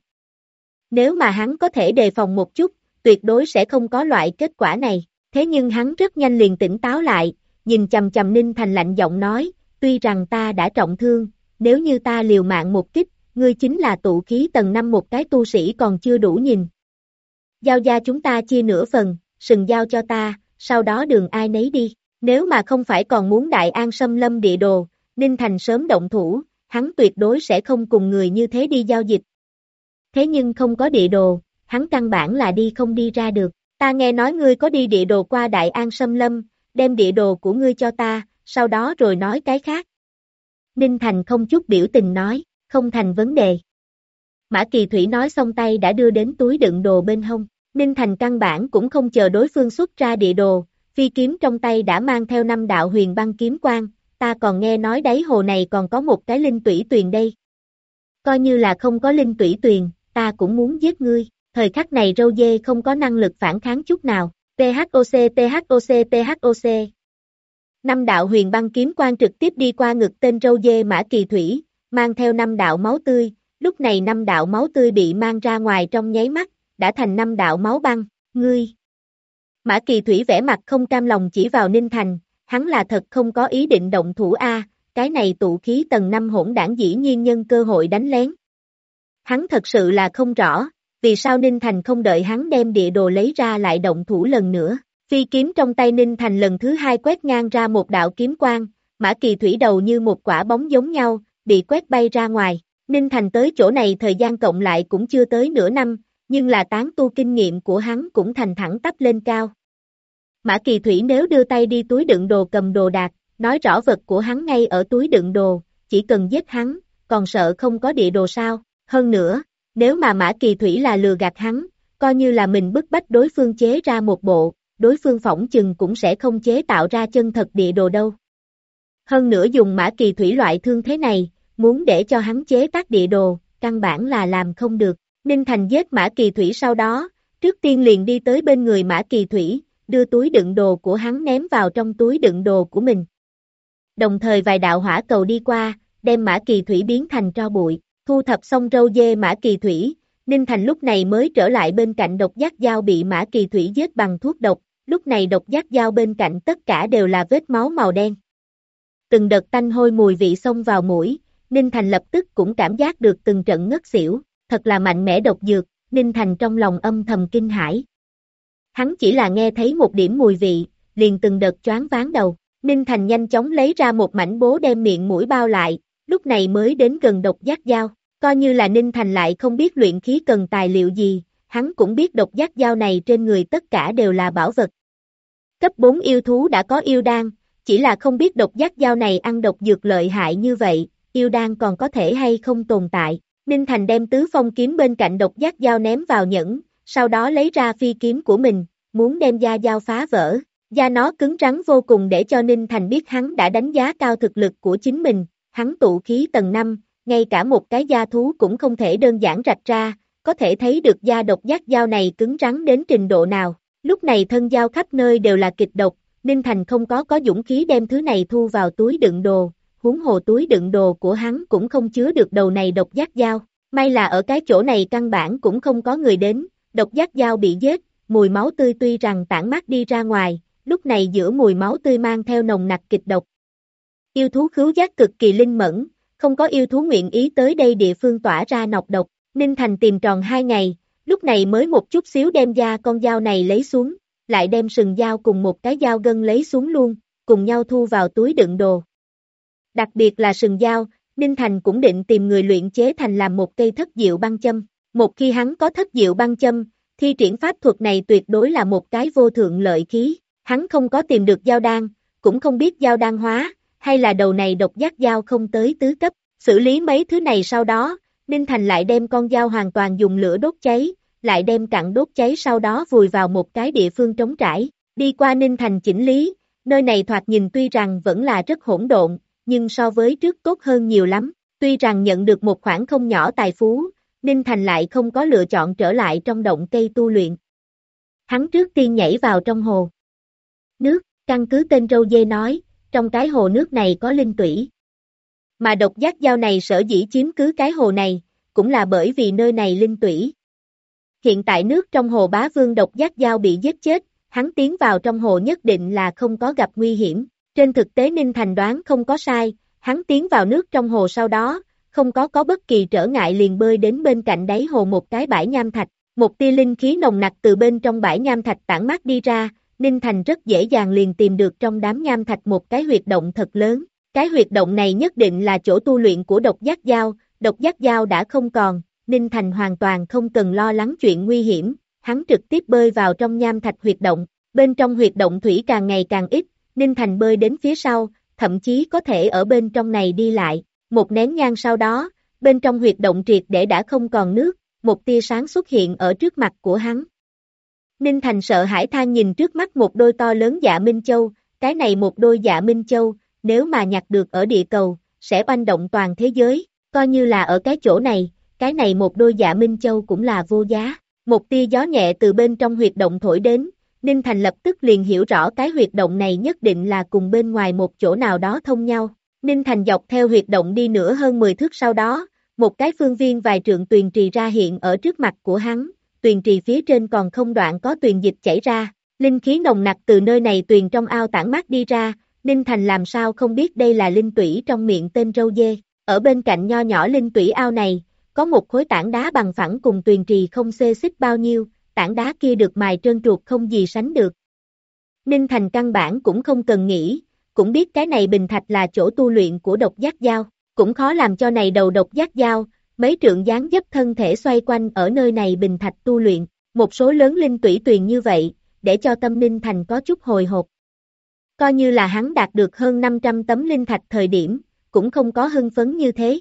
Nếu mà hắn có thể đề phòng một chút, tuyệt đối sẽ không có loại kết quả này. Thế nhưng hắn rất nhanh liền tỉnh táo lại, nhìn chằm chằm Ninh Thành lạnh giọng nói, tuy rằng ta đã trọng thương, nếu như ta liều mạng một kích, ngươi chính là tụ khí tầng 5 một cái tu sĩ còn chưa đủ nhìn. Giao gia chúng ta chia nửa phần, sừng giao cho ta, sau đó đường ai nấy đi. Nếu mà không phải còn muốn Đại An xâm lâm địa đồ, Ninh Thành sớm động thủ, hắn tuyệt đối sẽ không cùng người như thế đi giao dịch. Thế nhưng không có địa đồ, hắn căn bản là đi không đi ra được. Ta nghe nói ngươi có đi địa đồ qua Đại An xâm lâm, đem địa đồ của ngươi cho ta, sau đó rồi nói cái khác. Ninh Thành không chút biểu tình nói, không thành vấn đề. Mã Kỳ Thủy nói xong tay đã đưa đến túi đựng đồ bên hông. Ninh Thành căn bản cũng không chờ đối phương xuất ra địa đồ, phi kiếm trong tay đã mang theo 5 đạo huyền băng kiếm quang, ta còn nghe nói đáy hồ này còn có một cái linh tủy tuyền đây. Coi như là không có linh tủy tuyền, ta cũng muốn giết ngươi. Thời khắc này râu dê không có năng lực phản kháng chút nào. THOC. 5 đạo huyền băng kiếm quang trực tiếp đi qua ngực tên râu dê Mã Kỳ Thủy, mang theo 5 đạo máu tươi, lúc này 5 đạo máu tươi bị mang ra ngoài trong nháy mắt, đã thành 5 đạo máu băng, ngươi. Mã Kỳ Thủy vẻ mặt không cam lòng chỉ vào Ninh Thành, hắn là thật không có ý định động thủ a, cái này tụ khí tầng 5 hỗn đảng dĩ nhiên nhân cơ hội đánh lén. Hắn thật sự là không rõ, vì sao Ninh Thành không đợi hắn đem địa đồ lấy ra lại động thủ lần nữa. Phi kiếm trong tay Ninh Thành lần thứ hai quét ngang ra một đạo kiếm quang, Mã Kỳ Thủy đầu như một quả bóng giống nhau, bị quét bay ra ngoài. Ninh Thành tới chỗ này thời gian cộng lại cũng chưa tới nửa năm, nhưng là tán tu kinh nghiệm của hắn cũng thành thẳng tắp lên cao. Mã Kỳ Thủy nếu đưa tay đi túi đựng đồ cầm đồ đạc, nói rõ vật của hắn ngay ở túi đựng đồ, chỉ cần giết hắn, còn sợ không có địa đồ sao. Hơn nữa, nếu mà Mã Kỳ Thủy là lừa gạt hắn, coi như là mình bức bách đối phương chế ra một bộ, đối phương phỏng chừng cũng sẽ không chế tạo ra chân thật địa đồ đâu. Hơn nữa dùng Mã Kỳ Thủy loại thương thế này, muốn để cho hắn chế tác địa đồ, căn bản là làm không được. Ninh Thành giết Mã Kỳ Thủy sau đó, trước tiên liền đi tới bên người Mã Kỳ Thủy, đưa túi đựng đồ của hắn ném vào trong túi đựng đồ của mình. Đồng thời vài đạo hỏa cầu đi qua, đem Mã Kỳ Thủy biến thành tro bụi. Thu thập xong râu dê Mã Kỳ Thủy, Ninh Thành lúc này mới trở lại bên cạnh độc giác dao bị Mã Kỳ Thủy giết bằng thuốc độc, lúc này độc giác dao bên cạnh tất cả đều là vết máu màu đen. Từng đợt tanh hôi mùi vị xông vào mũi, Ninh Thành lập tức cũng cảm giác được từng trận ngất xỉu, thật là mạnh mẽ độc dược, Ninh Thành trong lòng âm thầm kinh hãi. Hắn chỉ là nghe thấy một điểm mùi vị, liền từng đợt choáng váng đầu, Ninh Thành nhanh chóng lấy ra một mảnh bố đem miệng mũi bao lại, lúc này mới đến gần độc giác dao, coi như là Ninh Thành lại không biết luyện khí cần tài liệu gì, hắn cũng biết độc giác dao này trên người tất cả đều là bảo vật. Cấp 4 yêu thú đã có yêu đan, chỉ là không biết độc giác dao này ăn độc dược lợi hại như vậy, yêu đan còn có thể hay không tồn tại. Ninh Thành đem tứ phong kiếm bên cạnh độc giác dao ném vào nhẫn, sau đó lấy ra phi kiếm của mình, muốn đem da dao phá vỡ. Da nó cứng rắn vô cùng để cho Ninh Thành biết hắn đã đánh giá cao thực lực của chính mình, hắn tụ khí tầng 5, ngay cả một cái da thú cũng không thể đơn giản rạch ra, có thể thấy được da độc giác dao này cứng rắn đến trình độ nào. Lúc này thân dao khắp nơi đều là kịch độc, Ninh Thành không có dũng khí đem thứ này thu vào túi đựng đồ, huống hồ túi đựng đồ của hắn cũng không chứa được đầu này độc giác dao. May là ở cái chỗ này căn bản cũng không có người đến, độc giác dao bị giết, mùi máu tươi tuy rằng tản mát đi ra ngoài, lúc này giữa mùi máu tươi mang theo nồng nặc kịch độc. Yêu thú khứu giác cực kỳ linh mẫn, không có yêu thú nguyện ý tới đây địa phương tỏa ra nọc độc. Ninh Thành tìm tròn 2 ngày, lúc này mới một chút xíu đem da con dao này lấy xuống, lại đem sừng dao cùng một cái dao gân lấy xuống luôn, cùng nhau thu vào túi đựng đồ. Đặc biệt là sừng dao, Ninh Thành cũng định tìm người luyện chế thành làm một cây thất diệu băng châm. Một khi hắn có thất diệu băng châm, thi triển pháp thuật này tuyệt đối là một cái vô thượng lợi khí. Hắn không có tìm được dao đan, cũng không biết dao đan hóa, hay là đầu này độc giác dao không tới tứ cấp. Xử lý mấy thứ này sau đó, Ninh Thành lại đem con dao hoàn toàn dùng lửa đốt cháy, lại đem cặn đốt cháy sau đó vùi vào một cái địa phương trống trải. Đi qua Ninh Thành chỉnh lý, nơi này thoạt nhìn tuy rằng vẫn là rất hỗn độn, nhưng so với trước tốt hơn nhiều lắm. Tuy rằng nhận được một khoản không nhỏ tài phú, Ninh Thành lại không có lựa chọn trở lại trong động cây tu luyện. Hắn trước tiên nhảy vào trong hồ nước, căn cứ tên râu dê nói, trong cái hồ nước này có linh tủy. Mà độc giác dao này sở dĩ chiếm cứ cái hồ này, cũng là bởi vì nơi này linh tủy. Hiện tại nước trong hồ Bá Vương độc giác dao bị giết chết, hắn tiến vào trong hồ nhất định là không có gặp nguy hiểm. Trên thực tế Ninh Thành đoán không có sai, hắn tiến vào nước trong hồ sau đó, không có bất kỳ trở ngại liền bơi đến bên cạnh đáy hồ một cái bãi nham thạch. Một tia linh khí nồng nặc từ bên trong bãi nham thạch tản mát đi ra, Ninh Thành rất dễ dàng liền tìm được trong đám nham thạch một cái huyệt động thật lớn. Cái huyệt động này nhất định là chỗ tu luyện của độc giác dao đã không còn, Ninh Thành hoàn toàn không cần lo lắng chuyện nguy hiểm, hắn trực tiếp bơi vào trong nham thạch huyệt động. Bên trong huyệt động thủy càng ngày càng ít, Ninh Thành bơi đến phía sau, thậm chí có thể ở bên trong này đi lại. Một nén nhang sau đó, bên trong huyệt động triệt để đã không còn nước, một tia sáng xuất hiện ở trước mặt của hắn. Ninh Thành sợ hãi than nhìn trước mắt một đôi to lớn dạ Minh Châu, cái này một đôi dạ Minh Châu, nếu mà nhặt được ở địa cầu, sẽ oanh động toàn thế giới, coi như là ở cái chỗ này, cái này một đôi dạ Minh Châu cũng là vô giá. Một tia gió nhẹ từ bên trong huyệt động thổi đến, Ninh Thành lập tức liền hiểu rõ cái huyệt động này nhất định là cùng bên ngoài một chỗ nào đó thông nhau. Ninh Thành dọc theo huyệt động đi nữa hơn 10 thước sau đó, một cái phương viên vài trượng tuyền trì ra hiện ở trước mặt của hắn, tuyền trì phía trên còn không đoạn có tuyền dịch chảy ra, linh khí nồng nặc từ nơi này tuyền trong ao tản mát đi ra, Ninh Thành làm sao không biết đây là linh tủy trong miệng tên râu dê. Ở bên cạnh nho nhỏ linh tủy ao này, có một khối tảng đá bằng phẳng cùng tuyền trì không xê xích bao nhiêu, tảng đá kia được mài trơn truột không gì sánh được. Ninh Thành căn bản cũng không cần nghĩ, cũng biết cái này bình thạch là chỗ tu luyện của độc giác dao, cũng khó làm cho này đầu độc giác dao, mấy trượng dáng dấp thân thể xoay quanh ở nơi này bình thạch tu luyện, một số lớn linh tủy tuyền như vậy, để cho tâm Ninh Thành có chút hồi hộp. Coi như là hắn đạt được hơn 500 tấm linh thạch thời điểm, cũng không có hưng phấn như thế.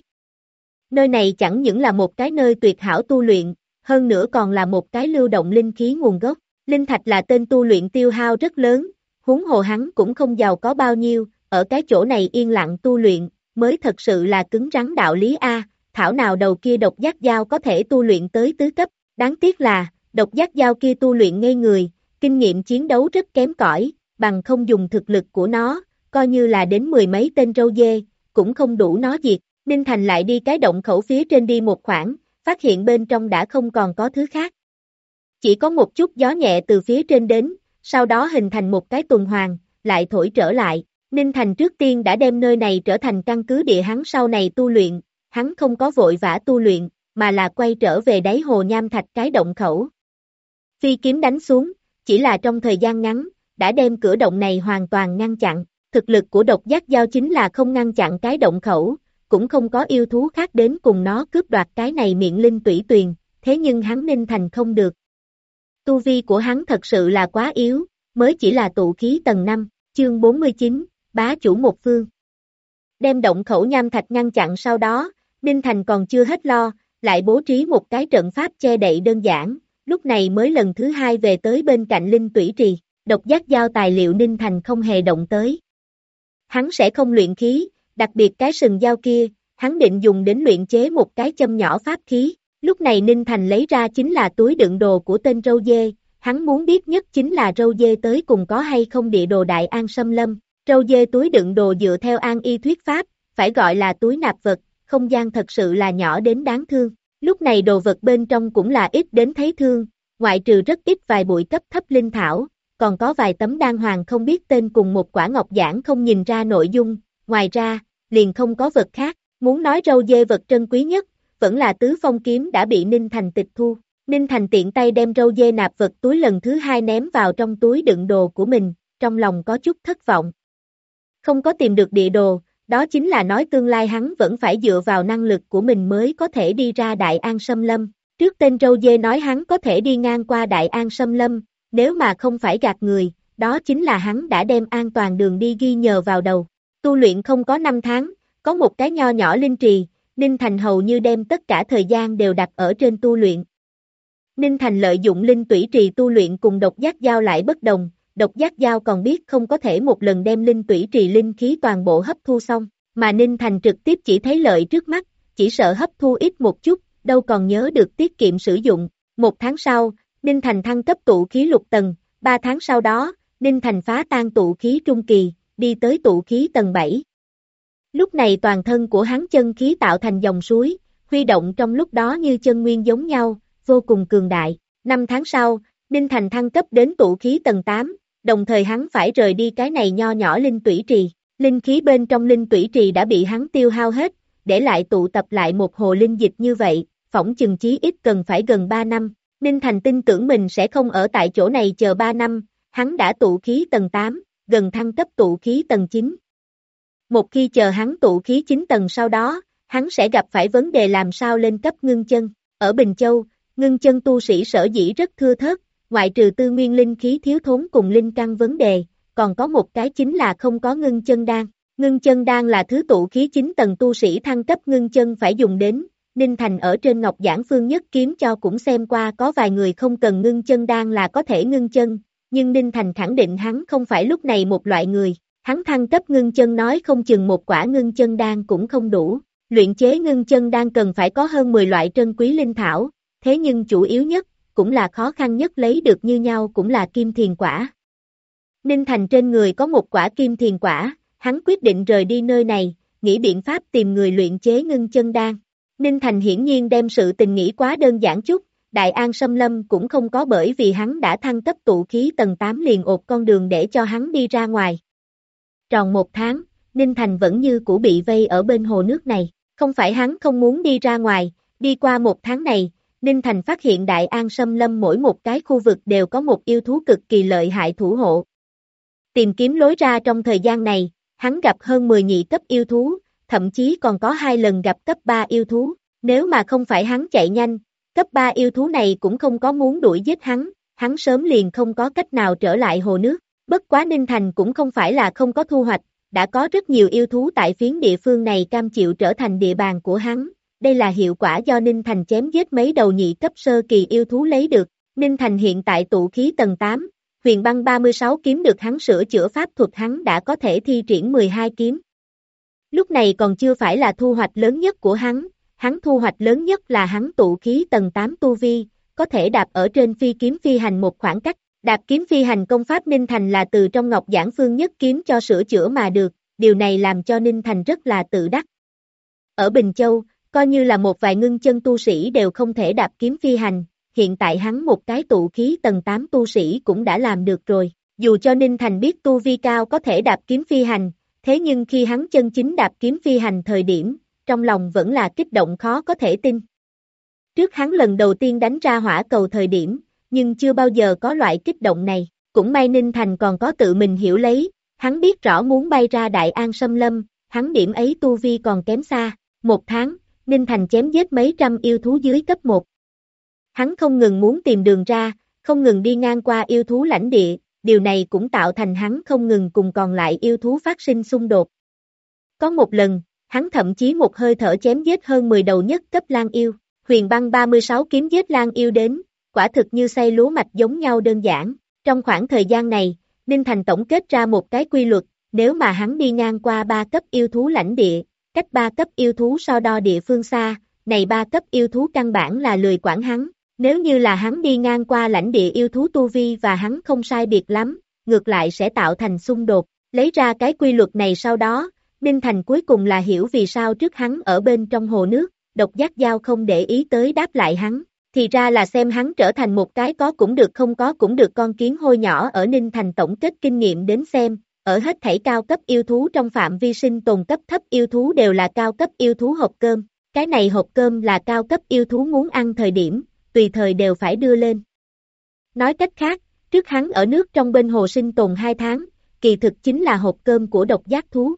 Nơi này chẳng những là một cái nơi tuyệt hảo tu luyện, hơn nữa còn là một cái lưu động linh khí nguồn gốc. Linh thạch là tên tu luyện tiêu hao rất lớn, huống hồ hắn cũng không giàu có bao nhiêu, ở cái chỗ này yên lặng tu luyện, mới thật sự là cứng rắn đạo lý A, thảo nào đầu kia độc giác dao có thể tu luyện tới tứ cấp, đáng tiếc là, độc giác dao kia tu luyện ngây người, kinh nghiệm chiến đấu rất kém cỏi, bằng không dùng thực lực của nó, coi như là đến 10 mấy tên râu dê, cũng không đủ nó diệt. Ninh Thành lại đi cái động khẩu phía trên đi một khoảng, phát hiện bên trong đã không còn có thứ khác. Chỉ có một chút gió nhẹ từ phía trên đến, sau đó hình thành một cái tuần hoàn, lại thổi trở lại. Ninh Thành trước tiên đã đem nơi này trở thành căn cứ địa hắn sau này tu luyện, hắn không có vội vã tu luyện, mà là quay trở về đáy hồ nham thạch cái động khẩu. Phi kiếm đánh xuống, chỉ là trong thời gian ngắn, đã đem cửa động này hoàn toàn ngăn chặn. Thực lực của độc giác dao chính là không ngăn chặn cái động khẩu, cũng không có yêu thú khác đến cùng nó cướp đoạt cái này miệng linh tủy tuyền, thế nhưng hắn Ninh Thành không được, Tu vi của hắn thật sự là quá yếu, mới chỉ là tụ khí tầng 5, chương 49, bá chủ một phương. Đem động khẩu nham thạch ngăn chặn sau đó, Ninh Thành còn chưa hết lo, lại bố trí một cái trận pháp che đậy đơn giản, lúc này mới lần thứ hai về tới bên cạnh linh tủy trì, độc giác giao tài liệu Ninh Thành không hề động tới. Hắn sẽ không luyện khí, đặc biệt cái sừng dao kia, hắn định dùng đến luyện chế một cái châm nhỏ pháp khí. Lúc này Ninh Thành lấy ra chính là túi đựng đồ của tên râu dê, hắn muốn biết nhất chính là râu dê tới cùng có hay không địa đồ Đại An Xâm Lâm. Râu dê túi đựng đồ dựa theo An Y thuyết pháp, phải gọi là túi nạp vật, không gian thật sự là nhỏ đến đáng thương. Lúc này đồ vật bên trong cũng là ít đến thấy thương, ngoại trừ rất ít vài bụi cấp thấp linh thảo, còn có vài tấm đan hoàng không biết tên cùng một quả ngọc giản không nhìn ra nội dung, ngoài ra, liền không có vật khác. Muốn nói râu dê vật trân quý nhất, vẫn là tứ phong kiếm đã bị Ninh Thành tịch thu. Ninh Thành tiện tay đem râu dê nạp vật túi lần thứ hai ném vào trong túi đựng đồ của mình, trong lòng có chút thất vọng. Không có tìm được địa đồ, đó chính là nói tương lai hắn vẫn phải dựa vào năng lực của mình mới có thể đi ra Đại An Xâm Lâm. Trước tên râu dê nói hắn có thể đi ngang qua Đại An Xâm Lâm, nếu mà không phải gạt người, đó chính là hắn đã đem an toàn đường đi ghi nhờ vào đầu. Tu luyện không có 5 tháng, có một cái nho nhỏ linh trì, Ninh Thành hầu như đem tất cả thời gian đều đặt ở trên tu luyện. Ninh Thành lợi dụng linh tủy trì tu luyện cùng độc giác giao lại bất đồng, độc giác giao còn biết không có thể một lần đem linh tủy trì linh khí toàn bộ hấp thu xong, mà Ninh Thành trực tiếp chỉ thấy lợi trước mắt, chỉ sợ hấp thu ít một chút, đâu còn nhớ được tiết kiệm sử dụng. 1 tháng sau, Ninh Thành thăng cấp tụ khí lục tầng, 3 tháng sau đó, Ninh Thành phá tan tụ khí trung kỳ, đi tới tụ khí tầng 7. Lúc này toàn thân của hắn chân khí tạo thành dòng suối, huy động trong lúc đó như chân nguyên giống nhau, vô cùng cường đại. 5 tháng sau, Ninh Thành thăng cấp đến tụ khí tầng 8, đồng thời hắn phải rời đi cái này nho nhỏ linh tủy trì. Linh khí bên trong linh tủy trì đã bị hắn tiêu hao hết, để lại tụ tập lại một hồ linh dịch như vậy, phỏng chừng chí ít cần phải gần 3 năm. Ninh Thành tin tưởng mình sẽ không ở tại chỗ này chờ 3 năm, hắn đã tụ khí tầng 8, gần thăng cấp tụ khí tầng 9. Một khi chờ hắn tụ khí 9 tầng sau đó, hắn sẽ gặp phải vấn đề làm sao lên cấp ngưng chân. Ở Bình Châu, ngưng chân tu sĩ sở dĩ rất thưa thớt, ngoại trừ tư nguyên linh khí thiếu thốn cùng linh căn vấn đề, còn có một cái chính là không có ngưng chân đan. Ngưng chân đan là thứ tụ khí 9 tầng tu sĩ thăng cấp ngưng chân phải dùng đến. Ninh Thành ở trên Ngọc Giảng Phương Nhất Kiếm cho cũng xem qua có vài người không cần ngưng chân đan là có thể ngưng chân, nhưng Ninh Thành khẳng định hắn không phải lúc này một loại người. Hắn thăng cấp ngưng chân nói không chừng một quả ngưng chân đan cũng không đủ. Luyện chế ngưng chân đan cần phải có hơn 10 loại trân quý linh thảo, thế nhưng chủ yếu nhất, cũng là khó khăn nhất lấy được như nhau cũng là kim thiền quả. Ninh Thành trên người có một quả kim thiền quả, hắn quyết định rời đi nơi này, nghĩ biện pháp tìm người luyện chế ngưng chân đan. Ninh Thành hiển nhiên đem sự tình nghĩ quá đơn giản chút, Đại An Xâm Lâm cũng không có bởi vì hắn đã thăng cấp tụ khí tầng 8 liền ột con đường để cho hắn đi ra ngoài. Tròn 1 tháng, Ninh Thành vẫn như cũ bị vây ở bên hồ nước này, không phải hắn không muốn đi ra ngoài, đi qua 1 tháng này, Ninh Thành phát hiện Đại An Xâm Lâm mỗi một cái khu vực đều có một yêu thú cực kỳ lợi hại thủ hộ. Tìm kiếm lối ra trong thời gian này, hắn gặp hơn 10 nhị cấp yêu thú, thậm chí còn có 2 lần gặp cấp 3 yêu thú, nếu mà không phải hắn chạy nhanh, cấp 3 yêu thú này cũng không có muốn đuổi giết hắn sớm liền không có cách nào trở lại hồ nước. Bất quá Ninh Thành cũng không phải là không có thu hoạch, đã có rất nhiều yêu thú tại phiến địa phương này cam chịu trở thành địa bàn của hắn. Đây là hiệu quả do Ninh Thành chém giết mấy đầu nhị cấp sơ kỳ yêu thú lấy được. Ninh Thành hiện tại tụ khí tầng 8, huyền băng 36 kiếm được hắn sửa chữa pháp thuật hắn đã có thể thi triển 12 kiếm. Lúc này còn chưa phải là thu hoạch lớn nhất của hắn thu hoạch lớn nhất là hắn tụ khí tầng 8 tu vi, có thể đạp ở trên phi kiếm phi hành một khoảng cách. Đạp kiếm phi hành công pháp Ninh Thành là từ trong Ngọc Giảng Phương Nhất Kiếm cho sửa chữa mà được, điều này làm cho Ninh Thành rất là tự đắc. Ở Bình Châu, coi như là một vài ngưng chân tu sĩ đều không thể đạp kiếm phi hành, hiện tại hắn một cái tụ khí tầng 8 tu sĩ cũng đã làm được rồi. Dù cho Ninh Thành biết tu vi cao có thể đạp kiếm phi hành, thế nhưng khi hắn chân chính đạp kiếm phi hành thời điểm, trong lòng vẫn là kích động khó có thể tin. Trước hắn lần đầu tiên đánh ra hỏa cầu thời điểm, nhưng chưa bao giờ có loại kích động này, cũng may Ninh Thành còn có tự mình hiểu lấy, hắn biết rõ muốn bay ra Đại An Xâm Lâm, hắn điểm ấy tu vi còn kém xa. 1 tháng, Ninh Thành chém giết mấy trăm yêu thú dưới cấp 1. Hắn không ngừng muốn tìm đường ra, không ngừng đi ngang qua yêu thú lãnh địa, điều này cũng tạo thành hắn không ngừng cùng còn lại yêu thú phát sinh xung đột. Có một lần, hắn thậm chí một hơi thở chém giết hơn 10 đầu nhất cấp lang yêu, huyền băng 36 kiếm giết lang yêu đến, quả thực như xay lúa mạch giống nhau đơn giản. Trong khoảng thời gian này, Ninh Thành tổng kết ra một cái quy luật, nếu mà hắn đi ngang qua 3 cấp yêu thú lãnh địa, cách 3 cấp yêu thú so đo địa phương xa, này 3 cấp yêu thú căn bản là lười quản hắn. Nếu như là hắn đi ngang qua lãnh địa yêu thú tu vi và hắn không sai biệt lắm, ngược lại sẽ tạo thành xung đột. Lấy ra cái quy luật này sau đó, Ninh Thành cuối cùng là hiểu vì sao trước hắn ở bên trong hồ nước, Độc Giác Dao không để ý tới đáp lại hắn. Thì ra là xem hắn trở thành một cái có cũng được không có cũng được con kiến hôi nhỏ ở Ninh Thành tổng kết kinh nghiệm đến xem, ở hết thảy cao cấp yêu thú trong phạm vi sinh tồn cấp thấp yêu thú đều là cao cấp yêu thú hộp cơm. Cái này hộp cơm là cao cấp yêu thú muốn ăn thời điểm, tùy thời đều phải đưa lên. Nói cách khác, trước hắn ở nước trong bên hồ sinh tồn 2 tháng, kỳ thực chính là hộp cơm của độc giác thú.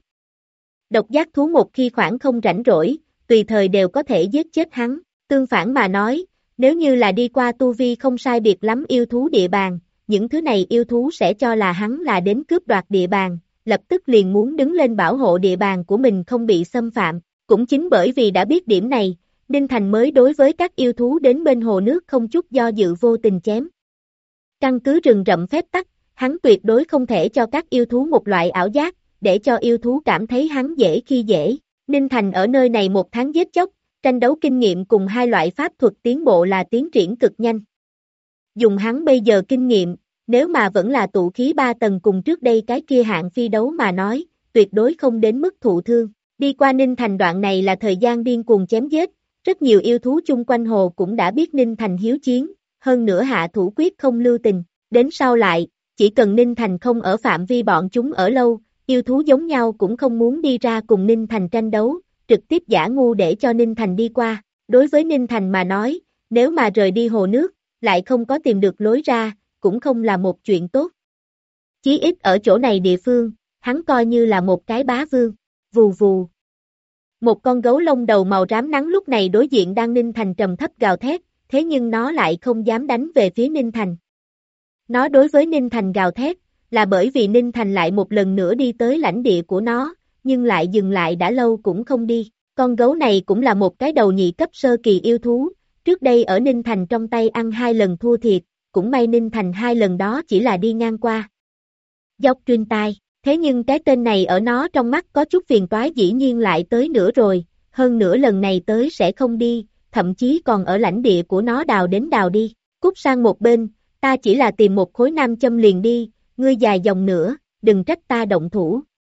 Độc giác thú một khi khoảng không rảnh rỗi, tùy thời đều có thể giết chết hắn. Tương phản mà nói, nếu như là đi qua tu vi không sai biệt lắm yêu thú địa bàn, những thứ này yêu thú sẽ cho là hắn là đến cướp đoạt địa bàn, lập tức liền muốn đứng lên bảo hộ địa bàn của mình không bị xâm phạm. Cũng chính bởi vì đã biết điểm này, Ninh Thành mới đối với các yêu thú đến bên hồ nước không chút do dự vô tình chém. Căn cứ rừng rậm phép tắc, hắn tuyệt đối không thể cho các yêu thú một loại ảo giác, để cho yêu thú cảm thấy hắn dễ khi dễ. Ninh Thành ở nơi này 1 tháng giết chóc, tranh đấu kinh nghiệm cùng 2 loại pháp thuật tiến bộ là tiến triển cực nhanh. Dùng hắn bây giờ kinh nghiệm, nếu mà vẫn là tụ khí 3 tầng cùng trước đây cái kia hạng phi đấu mà nói, tuyệt đối không đến mức thụ thương. Đi qua Ninh Thành đoạn này là thời gian điên cuồng chém giết, rất nhiều yêu thú chung quanh hồ cũng đã biết Ninh Thành hiếu chiến, hơn nữa hạ thủ quyết không lưu tình. Đến sau lại, chỉ cần Ninh Thành không ở phạm vi bọn chúng ở lâu, yêu thú giống nhau cũng không muốn đi ra cùng Ninh Thành tranh đấu, trực tiếp giả ngu để cho Ninh Thành đi qua. Đối với Ninh Thành mà nói, nếu mà rời đi hồ nước, lại không có tìm được lối ra, cũng không là một chuyện tốt. Chí ít ở chỗ này địa phương, hắn coi như là một cái bá vương. Vù vù. Một con gấu lông đầu màu rám nắng lúc này đối diện đang Ninh Thành trầm thấp gào thét, thế nhưng nó lại không dám đánh về phía Ninh Thành. Nó đối với Ninh Thành gào thét, là bởi vì Ninh Thành lại một lần nữa đi tới lãnh địa của nó, nhưng lại dừng lại đã lâu cũng không đi. Con gấu này cũng là một cái đầu nhị cấp sơ kỳ yêu thú, trước đây ở Ninh Thành trong tay ăn 2 lần thua thiệt, cũng may Ninh Thành 2 lần đó chỉ là đi ngang qua. Dốc truyền tai, thế nhưng cái tên này ở nó trong mắt có chút phiền toái dĩ nhiên lại tới nữa rồi, hơn nữa lần này tới sẽ không đi, thậm chí còn ở lãnh địa của nó đào đến đào đi. Cút sang một bên, ta chỉ là tìm một khối nam châm liền đi, ngươi dài dòng nữa, đừng trách ta động thủ.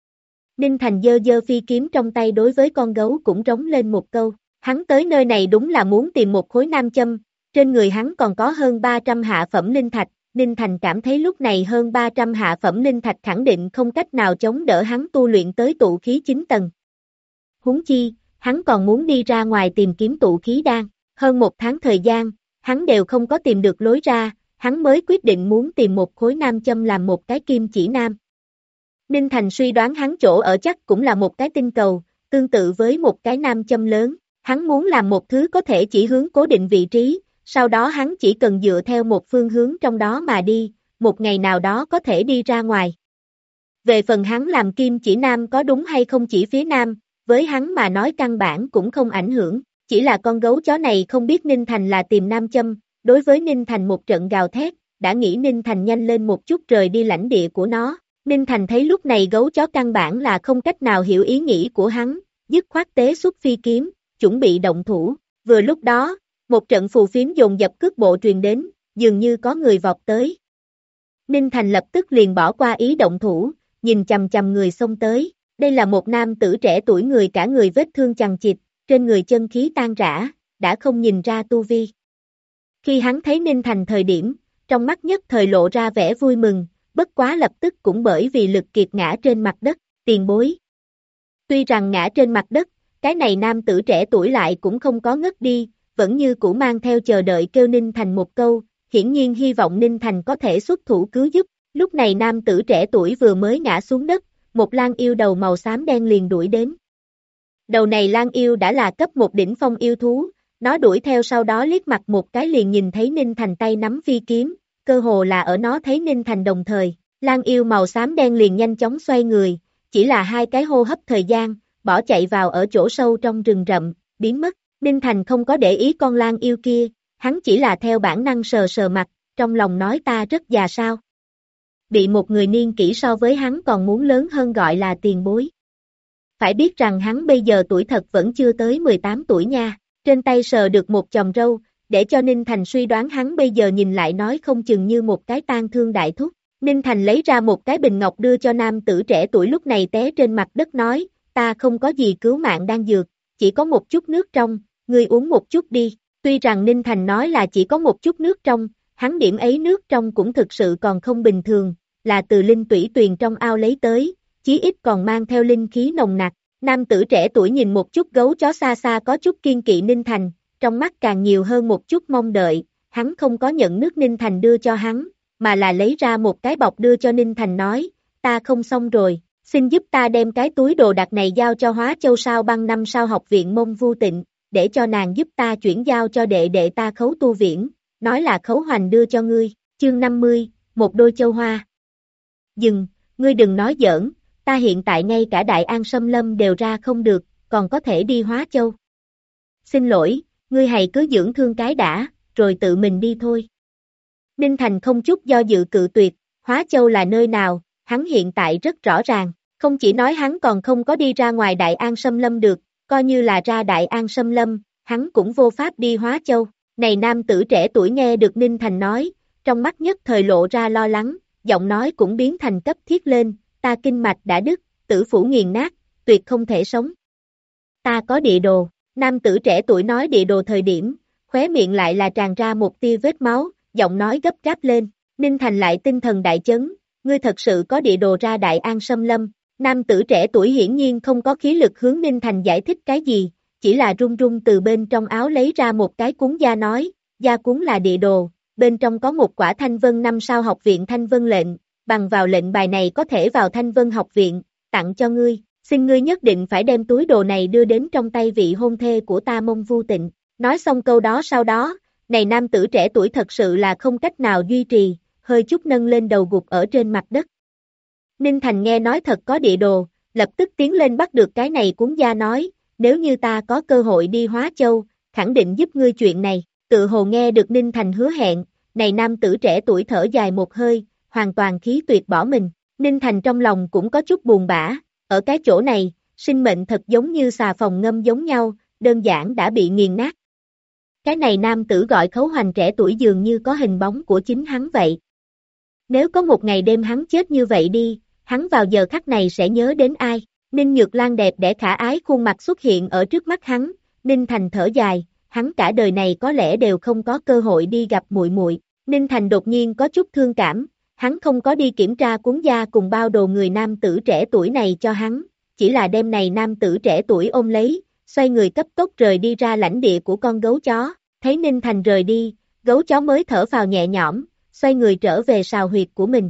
Ninh Thành giơ giơ phi kiếm trong tay đối với con gấu cũng rống lên một câu, hắn tới nơi này đúng là muốn tìm một khối nam châm, trên người hắn còn có hơn 300 hạ phẩm linh thạch, Ninh Thành cảm thấy lúc này hơn 300 hạ phẩm linh thạch khẳng định không cách nào chống đỡ hắn tu luyện tới tụ khí 9 tầng. Huống chi, hắn còn muốn đi ra ngoài tìm kiếm tụ khí đan, hơn 1 tháng thời gian, hắn đều không có tìm được lối ra, hắn mới quyết định muốn tìm một khối nam châm làm một cái kim chỉ nam. Ninh Thành suy đoán hắn chỗ ở chắc cũng là một cái tinh cầu, tương tự với một cái nam châm lớn, hắn muốn làm một thứ có thể chỉ hướng cố định vị trí, sau đó hắn chỉ cần dựa theo một phương hướng trong đó mà đi, một ngày nào đó có thể đi ra ngoài. Về phần hắn làm kim chỉ nam có đúng hay không chỉ phía nam, với hắn mà nói căn bản cũng không ảnh hưởng, chỉ là con gấu chó này không biết Ninh Thành là tìm nam châm, đối với Ninh Thành một trận gào thét, đã nghĩ Ninh Thành nhanh lên một chút rời đi lãnh địa của nó. Ninh Thành thấy lúc này gấu chó căn bản là không cách nào hiểu ý nghĩ của hắn, dứt khoát tế xuất phi kiếm, chuẩn bị động thủ. Vừa lúc đó, một trận phù phiếm dồn dập cước bộ truyền đến, dường như có người vọt tới. Ninh Thành lập tức liền bỏ qua ý động thủ, nhìn chằm chằm người xông tới. Đây là một nam tử trẻ tuổi người cả người vết thương chằng chịt, trên người chân khí tan rã, đã không nhìn ra tu vi. Khi hắn thấy Ninh Thành thời điểm, trong mắt nhất thời lộ ra vẻ vui mừng, bất quá lập tức cũng bởi vì lực kiệt ngã trên mặt đất, tiền bối. Tuy rằng ngã trên mặt đất, cái này nam tử trẻ tuổi lại cũng không có ngất đi, vẫn như cũ mang theo chờ đợi kêu Ninh Thành một câu, hiển nhiên hy vọng Ninh Thành có thể xuất thủ cứu giúp. Lúc này nam tử trẻ tuổi vừa mới ngã xuống đất, một lang yêu đầu màu xám đen liền đuổi đến. Đầu này lang yêu đã là cấp 1 đỉnh phong yêu thú, nó đuổi theo sau đó liếc mặt một cái liền nhìn thấy Ninh Thành tay nắm phi kiếm, cơ hồ là ở nó thấy Ninh Thành đồng thời, Lang yêu màu xám đen liền nhanh chóng xoay người, chỉ là 2 cái hô hấp thời gian, bỏ chạy vào ở chỗ sâu trong rừng rậm, biến mất. Ninh Thành không có để ý con lang yêu kia, hắn chỉ là theo bản năng sờ sờ mặt, trong lòng nói ta rất già sao. Bị một người niên kỷ so với hắn còn muốn lớn hơn gọi là tiền bối. Phải biết rằng hắn bây giờ tuổi thật vẫn chưa tới 18 tuổi nha, trên tay sờ được một chòm râu, để cho Ninh Thành suy đoán hắn bây giờ nhìn lại nói không chừng như một cái tang thương đại thúc. Ninh Thành lấy ra một cái bình ngọc đưa cho nam tử trẻ tuổi lúc này té trên mặt đất nói, ta không có gì cứu mạng đang dược, chỉ có một chút nước trong, ngươi uống một chút đi. Tuy rằng Ninh Thành nói là chỉ có một chút nước trong, hắn điểm ấy nước trong cũng thực sự còn không bình thường, là từ linh tủy tuyền trong ao lấy tới, chí ít còn mang theo linh khí nồng nặc. Nam tử trẻ tuổi nhìn một chút gấu chó xa xa có chút kiên kỵ Ninh Thành, trong mắt càng nhiều hơn một chút mong đợi, hắn không có nhận nước Ninh Thành đưa cho hắn, mà là lấy ra một cái bọc đưa cho Ninh Thành nói, ta không xong rồi, xin giúp ta đem cái túi đồ đạc này giao cho Hóa Châu Sao Băng 5 sao học viện Mông Vu Tịnh, để cho nàng giúp ta chuyển giao cho đệ đệ ta Khấu Tu Viễn, nói là Khấu Hoành đưa cho ngươi, chương 50, một đôi châu hoa. Dừng, ngươi đừng nói giỡn, ta hiện tại ngay cả Đại An Sâm Lâm đều ra không được, còn có thể đi Hóa Châu. Xin lỗi, ngươi hãy cứ dưỡng thương cái đã, rồi tự mình đi thôi. Ninh Thành không chút do dự cự tuyệt, Hóa Châu là nơi nào, hắn hiện tại rất rõ ràng, không chỉ nói hắn còn không có đi ra ngoài Đại An Sâm Lâm được, coi như là ra Đại An Sâm Lâm, hắn cũng vô pháp đi Hóa Châu. Này nam tử trẻ tuổi nghe được Ninh Thành nói, trong mắt nhất thời lộ ra lo lắng, giọng nói cũng biến thành cấp thiết lên, ta kinh mạch đã đứt, tử phủ nghiền nát, tuyệt không thể sống. Ta có địa đồ, nam tử trẻ tuổi nói địa đồ thời điểm, khóe miệng lại là tràn ra một tia vết máu, giọng nói gấp gáp lên, Ninh Thành lại tinh thần đại chấn, ngươi thật sự có địa đồ ra Đại An Sâm Lâm. Nam tử trẻ tuổi hiển nhiên không có khí lực hướng Ninh Thành giải thích cái gì, chỉ là run run từ bên trong áo lấy ra một cái cuốn da nói, da cuốn là địa đồ, bên trong có một quả Thanh Vân 5 sao học viện Thanh Vân lệnh, bằng vào lệnh bài này có thể vào Thanh Vân học viện, tặng cho ngươi, xin ngươi nhất định phải đem túi đồ này đưa đến trong tay vị hôn thê của ta Mông Vu Tịnh. Nói xong câu đó sau đó, này nam tử trẻ tuổi thật sự là không cách nào duy trì, hơi chút nâng lên đầu gục ở trên mặt đất. Ninh Thành nghe nói thật có địa đồ, lập tức tiến lên bắt được cái này cuốn da nói, nếu như ta có cơ hội đi Hóa Châu, khẳng định giúp ngươi chuyện này, tự hồ nghe được Ninh Thành hứa hẹn, này nam tử trẻ tuổi thở dài một hơi, hoàn toàn khí tuyệt bỏ mình, Ninh Thành trong lòng cũng có chút buồn bã, ở cái chỗ này, sinh mệnh thật giống như xà phòng ngâm giống nhau, đơn giản đã bị nghiền nát. Cái này nam tử gọi Khấu Hoành trẻ tuổi dường như có hình bóng của chính hắn vậy. Nếu có một ngày đêm hắn chết như vậy đi, hắn vào giờ khắc này sẽ nhớ đến ai? Ninh Nhược Lan đẹp đẽ khả ái khuôn mặt xuất hiện ở trước mắt hắn, Ninh Thành thở dài, hắn cả đời này có lẽ đều không có cơ hội đi gặp muội muội. Ninh Thành đột nhiên có chút thương cảm, hắn không có đi kiểm tra cuốn da cùng bao đồ người nam tử trẻ tuổi này cho hắn, chỉ là đêm này nam tử trẻ tuổi ôm lấy, xoay người cấp tốc rời đi ra lãnh địa của con gấu chó, thấy Ninh Thành rời đi, gấu chó mới thở phào nhẹ nhõm, xoay người trở về sào huyệt của mình.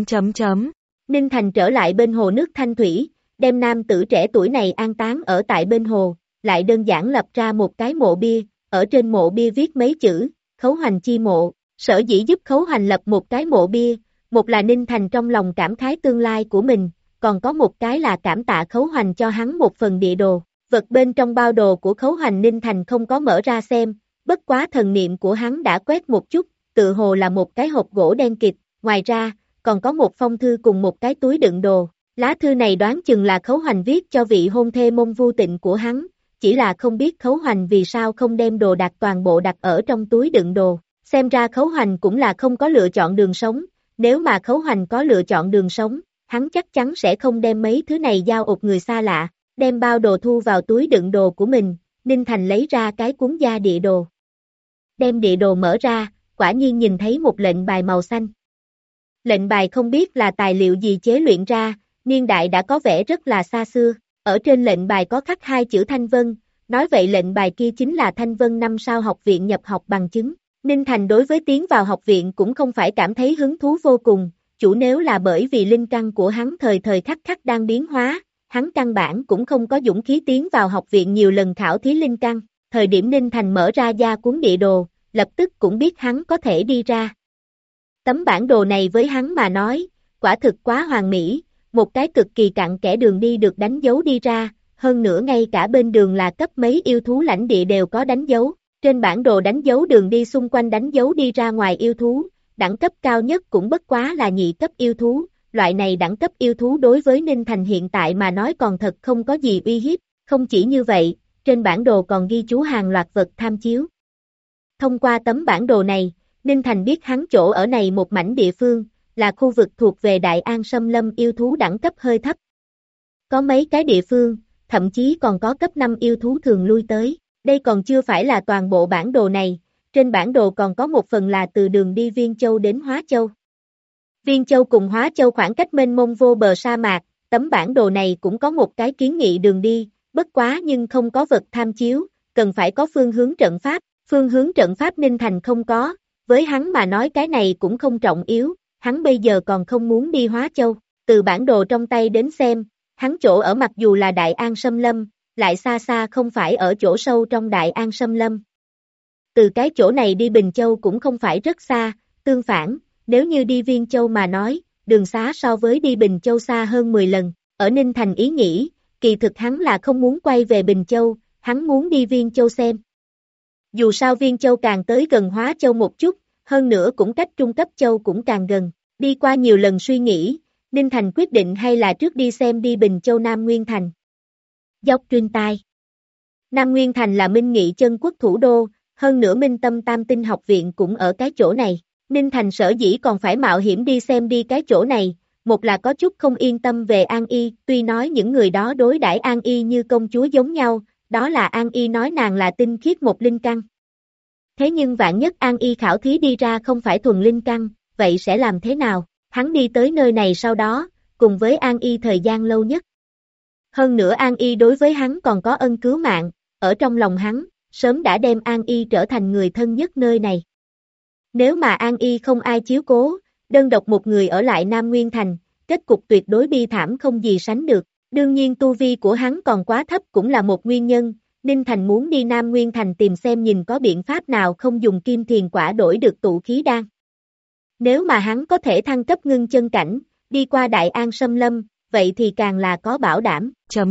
Ninh Thành trở lại bên hồ nước thanh thủy, đem nam tử trẻ tuổi này an táng ở tại bên hồ, lại đơn giản lập ra một cái mộ bia, ở trên mộ bia viết mấy chữ, Khấu Hoành chi mộ, sở dĩ giúp Khấu Hoành lập một cái mộ bia, một là Ninh Thành trong lòng cảm khái tương lai của mình, còn có một cái là cảm tạ Khấu Hoành cho hắn một phần địa đồ, vật bên trong bao đồ của Khấu Hoành Ninh Thành không có mở ra xem, bất quá thần niệm của hắn đã quét một chút, tự hồ là một cái hộp gỗ đen kịt, ngoài ra, còn có một phong thư cùng một cái túi đựng đồ, lá thư này đoán chừng là Khấu Hoành viết cho vị hôn thê Mông Vu Tịnh của hắn, chỉ là không biết Khấu Hoành vì sao không đem đồ đặt toàn bộ đặt ở trong túi đựng đồ, xem ra Khấu Hoành cũng là không có lựa chọn đường sống, nếu mà Khấu Hoành có lựa chọn đường sống, hắn chắc chắn sẽ không đem mấy thứ này giao ột người xa lạ, đem bao đồ thu vào túi đựng đồ của mình, Ninh Thành lấy ra cái cuốn da địa đồ. Đem địa đồ mở ra, quả nhiên nhìn thấy một lệnh bài màu xanh. Lệnh bài không biết là tài liệu gì chế luyện ra, niên đại đã có vẻ rất là xa xưa, ở trên lệnh bài có khắc 2 chữ Thanh Vân, nói vậy lệnh bài kia chính là Thanh Vân 5 sao học viện nhập học bằng chứng. Ninh Thành đối với tiến vào học viện cũng không phải cảm thấy hứng thú vô cùng, chủ nếu là bởi vì linh căn của hắn thời thời khắc khắc đang biến hóa, hắn căn bản cũng không có dũng khí tiến vào học viện nhiều lần khảo thí linh căn, thời điểm Ninh Thành mở ra da cuốn địa đồ, lập tức cũng biết hắn có thể đi ra. Tấm bản đồ này với hắn mà nói, quả thực quá hoàn mỹ, một cái cực kỳ cặn kẽ đường đi được đánh dấu đi ra, hơn nữa ngay cả bên đường là cấp mấy yêu thú lãnh địa đều có đánh dấu. Trên bản đồ đánh dấu đường đi xung quanh đánh dấu đi ra ngoài yêu thú, đẳng cấp cao nhất cũng bất quá là nhị cấp yêu thú, loại này đẳng cấp yêu thú đối với Ninh Thành hiện tại mà nói còn thật không có gì uy hiếp, không chỉ như vậy, trên bản đồ còn ghi chú hàng loạt vật tham chiếu. Thông qua tấm bản đồ này, Ninh Thành biết hắn chỗ ở này một mảnh địa phương, là khu vực thuộc về Đại An Xâm Lâm yêu thú đẳng cấp hơi thấp. Có mấy cái địa phương, thậm chí còn có cấp 5 yêu thú thường lui tới. Đây còn chưa phải là toàn bộ bản đồ này, trên bản đồ còn có một phần là từ đường đi Viên Châu đến Hóa Châu. Viên Châu cùng Hóa Châu khoảng cách mênh mông vô bờ sa mạc, tấm bản đồ này cũng có một cái kiến nghị đường đi, bất quá nhưng không có vật tham chiếu, cần phải có phương hướng trận pháp. Phương hướng trận pháp Ninh Thành không có, với hắn mà nói cái này cũng không trọng yếu, hắn bây giờ còn không muốn đi Hóa Châu. Từ bản đồ trong tay đến xem, hắn chỗ ở mặc dù là Đại An Xâm Lâm, lại xa xa không phải ở chỗ sâu trong Đại An Xâm Lâm. Từ cái chỗ này đi Bình Châu cũng không phải rất xa, tương phản, nếu như đi Viên Châu mà nói, đường xá so với đi Bình Châu xa hơn 10 lần. Ở Ninh Thành ý nghĩ, kỳ thực hắn là không muốn quay về Bình Châu, hắn muốn đi Viên Châu xem. Dù sao Viên Châu càng tới gần Hóa Châu một chút, hơn nữa cũng cách Trung Cấp Châu cũng càng gần. Đi qua nhiều lần suy nghĩ, Ninh Thành quyết định hay là trước đi xem đi Bình Châu Nam Nguyên Thành. Dốc truyền tai. Nam Nguyên Thành là Minh Nghị chân quốc thủ đô, hơn nữa Minh Tâm Tam Tinh học viện cũng ở cái chỗ này. Ninh Thành sở dĩ còn phải mạo hiểm đi xem đi cái chỗ này, một là có chút không yên tâm về An Y, tuy nói những người đó đối đãi An Y như công chúa giống nhau, đó là An Y nói nàng là tinh khiết một linh căn. Thế nhưng vạn nhất An Y khảo thí đi ra không phải thuần linh căn, vậy sẽ làm thế nào? Hắn đi tới nơi này sau đó, cùng với An Y thời gian lâu nhất. Hơn nữa An Y đối với hắn còn có ân cứu mạng, ở trong lòng hắn, sớm đã đem An Y trở thành người thân nhất nơi này. Nếu mà An Y không ai chiếu cố, đơn độc một người ở lại Nam Nguyên Thành, kết cục tuyệt đối bi thảm không gì sánh được. Đương nhiên tu vi của hắn còn quá thấp cũng là một nguyên nhân, Ninh Thành muốn đi Nam Nguyên Thành tìm xem nhìn có biện pháp nào không dùng kim thiền quả đổi được tụ khí đan. Nếu mà hắn có thể thăng cấp ngưng chân cảnh, đi qua Đại An Xâm Lâm, vậy thì càng là có bảo đảm.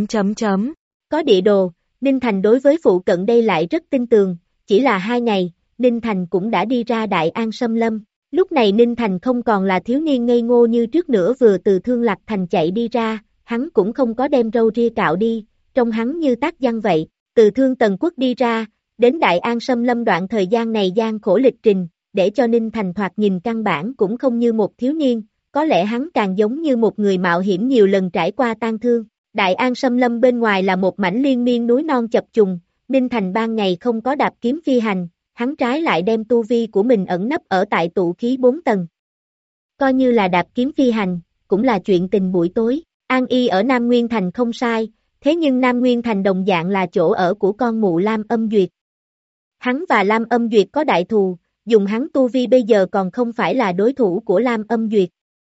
Có địa đồ, Ninh Thành đối với phụ cận đây lại rất tin tường, chỉ là 2 ngày, Ninh Thành cũng đã đi ra Đại An Xâm Lâm. Lúc này Ninh Thành không còn là thiếu niên ngây ngô như trước nữa vừa từ Thương Lạc Thành chạy đi ra, hắn cũng không có đem râu ria cạo đi, trông hắn như tác văn vậy. Từ Thương Tần Quốc đi ra, đến Đại An Xâm Lâm đoạn thời gian này gian khổ lịch trình, để cho Ninh Thành thoạt nhìn căn bản cũng không như một thiếu niên, có lẽ hắn càng giống như một người mạo hiểm nhiều lần trải qua tang thương. Đại An Xâm Lâm bên ngoài là một mảnh liên miên núi non chập trùng, Ninh Thành ban ngày không có đạp kiếm phi hành, hắn trái lại đem tu vi của mình ẩn nấp ở tại tụ khí 4 tầng. Coi như là đạp kiếm phi hành, cũng là chuyện tình buổi tối. An Y ở Nam Nguyên Thành không sai, thế nhưng Nam Nguyên Thành đồng dạng là chỗ ở của con mụ Lam Âm Duyệt. Hắn và Lam Âm Duyệt có đại thù, dùng hắn tu vi bây giờ còn không phải là đối thủ của Lam Âm Duyệt.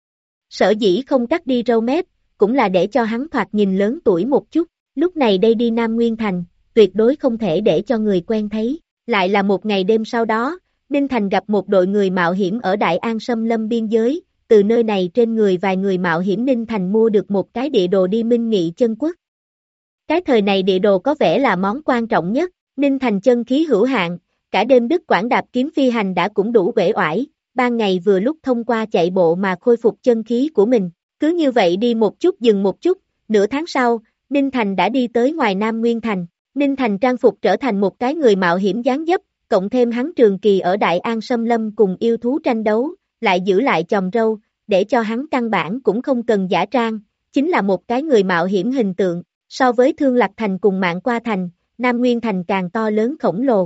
Sở dĩ không cắt đi râu mép, cũng là để cho hắn thoạt nhìn lớn tuổi một chút, lúc này đây đi Nam Nguyên Thành, tuyệt đối không thể để cho người quen thấy. Lại là một ngày đêm sau đó, Ninh Thành gặp một đội người mạo hiểm ở Đại An Xâm Lâm biên giới, từ nơi này trên người vài người mạo hiểm Ninh Thành mua được một cái địa đồ đi Minh Nghị chân quốc. Cái thời này địa đồ có vẻ là món quan trọng nhất, Ninh Thành chân khí hữu hạn, cả đêm đứt quãng đạp kiếm phi hành đã cũng đủ uể oải, ban ngày vừa lúc thông qua chạy bộ mà khôi phục chân khí của mình, cứ như vậy đi một chút dừng một chút, nửa tháng sau, Ninh Thành đã đi tới ngoài Nam Nguyên Thành. Ninh Thành trang phục trở thành một cái người mạo hiểm dáng dấp, cộng thêm hắn trường kỳ ở Đại An Xâm Lâm cùng yêu thú tranh đấu, lại giữ lại chòm râu, để cho hắn căn bản cũng không cần giả trang, chính là một cái người mạo hiểm hình tượng, so với Thương Lạc Thành cùng Mạn Qua Thành, Nam Nguyên Thành càng to lớn khổng lồ.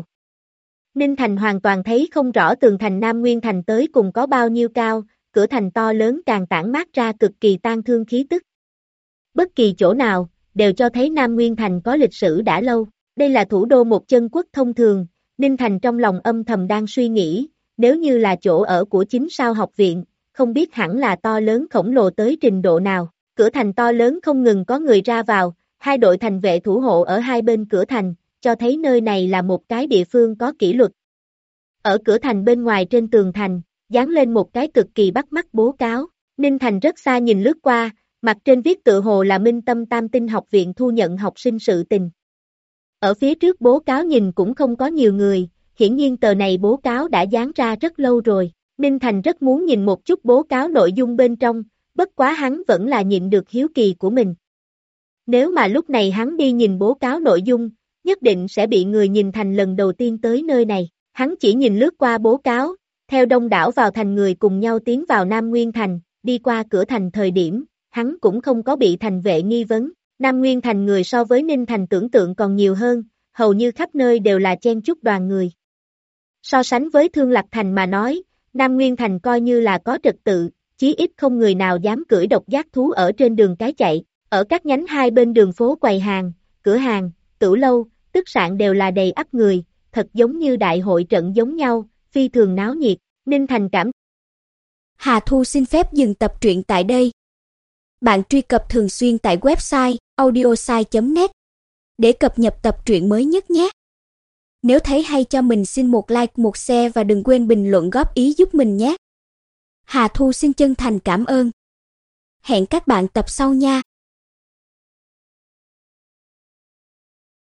Ninh Thành hoàn toàn thấy không rõ tường thành Nam Nguyên Thành tới cùng có bao nhiêu cao, cửa thành to lớn càng tản mát ra cực kỳ tang thương khí tức. Bất kỳ chỗ nào, đều cho thấy Nam Nguyên Thành có lịch sử đã lâu. Đây là thủ đô một chân quốc thông thường, Ninh Thành trong lòng âm thầm đang suy nghĩ, nếu như là chỗ ở của 9 sao học viện, không biết hẳn là to lớn khổng lồ tới trình độ nào. Cửa thành to lớn không ngừng có người ra vào, 2 đội thành vệ thủ hộ ở hai bên cửa thành, cho thấy nơi này là một cái địa phương có kỷ luật. Ở cửa thành bên ngoài trên tường thành, dán lên một cái cực kỳ bắt mắt bố cáo. Ninh Thành rất xa nhìn lướt qua, mặt trên viết tựa hồ là Minh Tâm Tam Tinh học viện thu nhận học sinh sự tình. Ở phía trước bố cáo nhìn cũng không có nhiều người, hiển nhiên tờ này bố cáo đã dán ra rất lâu rồi. Ninh Thành rất muốn nhìn một chút bố cáo nội dung bên trong, bất quá hắn vẫn là nhịn được hiếu kỳ của mình. Nếu mà lúc này hắn đi nhìn bố cáo nội dung, nhất định sẽ bị người nhìn thành lần đầu tiên tới nơi này. Hắn chỉ nhìn lướt qua bố cáo, theo đông đảo vào thành người cùng nhau tiến vào Nam Nguyên Thành, đi qua cửa thành thời điểm, hắn cũng không có bị thành vệ nghi vấn. Nam Nguyên Thành người so với Ninh Thành tưởng tượng còn nhiều hơn, hầu như khắp nơi đều là chen chúc đoàn người. So sánh với Thương Lạc Thành mà nói, Nam Nguyên Thành coi như là có trật tự, chí ít không người nào dám cưỡi độc giác thú ở trên đường cái chạy. Ở các nhánh hai bên đường phố quầy hàng, cửa hàng, tửu lâu, tức sạn đều là đầy ắp người, thật giống như đại hội trận giống nhau, phi thường náo nhiệt. Ninh Thành cảm. Hà Thu xin phép dừng tập truyện tại đây. Bạn truy cập thường xuyên tại website audiosai.net để cập nhật tập truyện mới nhất nhé. Nếu thấy hay cho mình xin một like, một share và đừng quên bình luận góp ý giúp mình nhé. Hà Thu xin chân thành cảm ơn. Hẹn các bạn tập sau nha.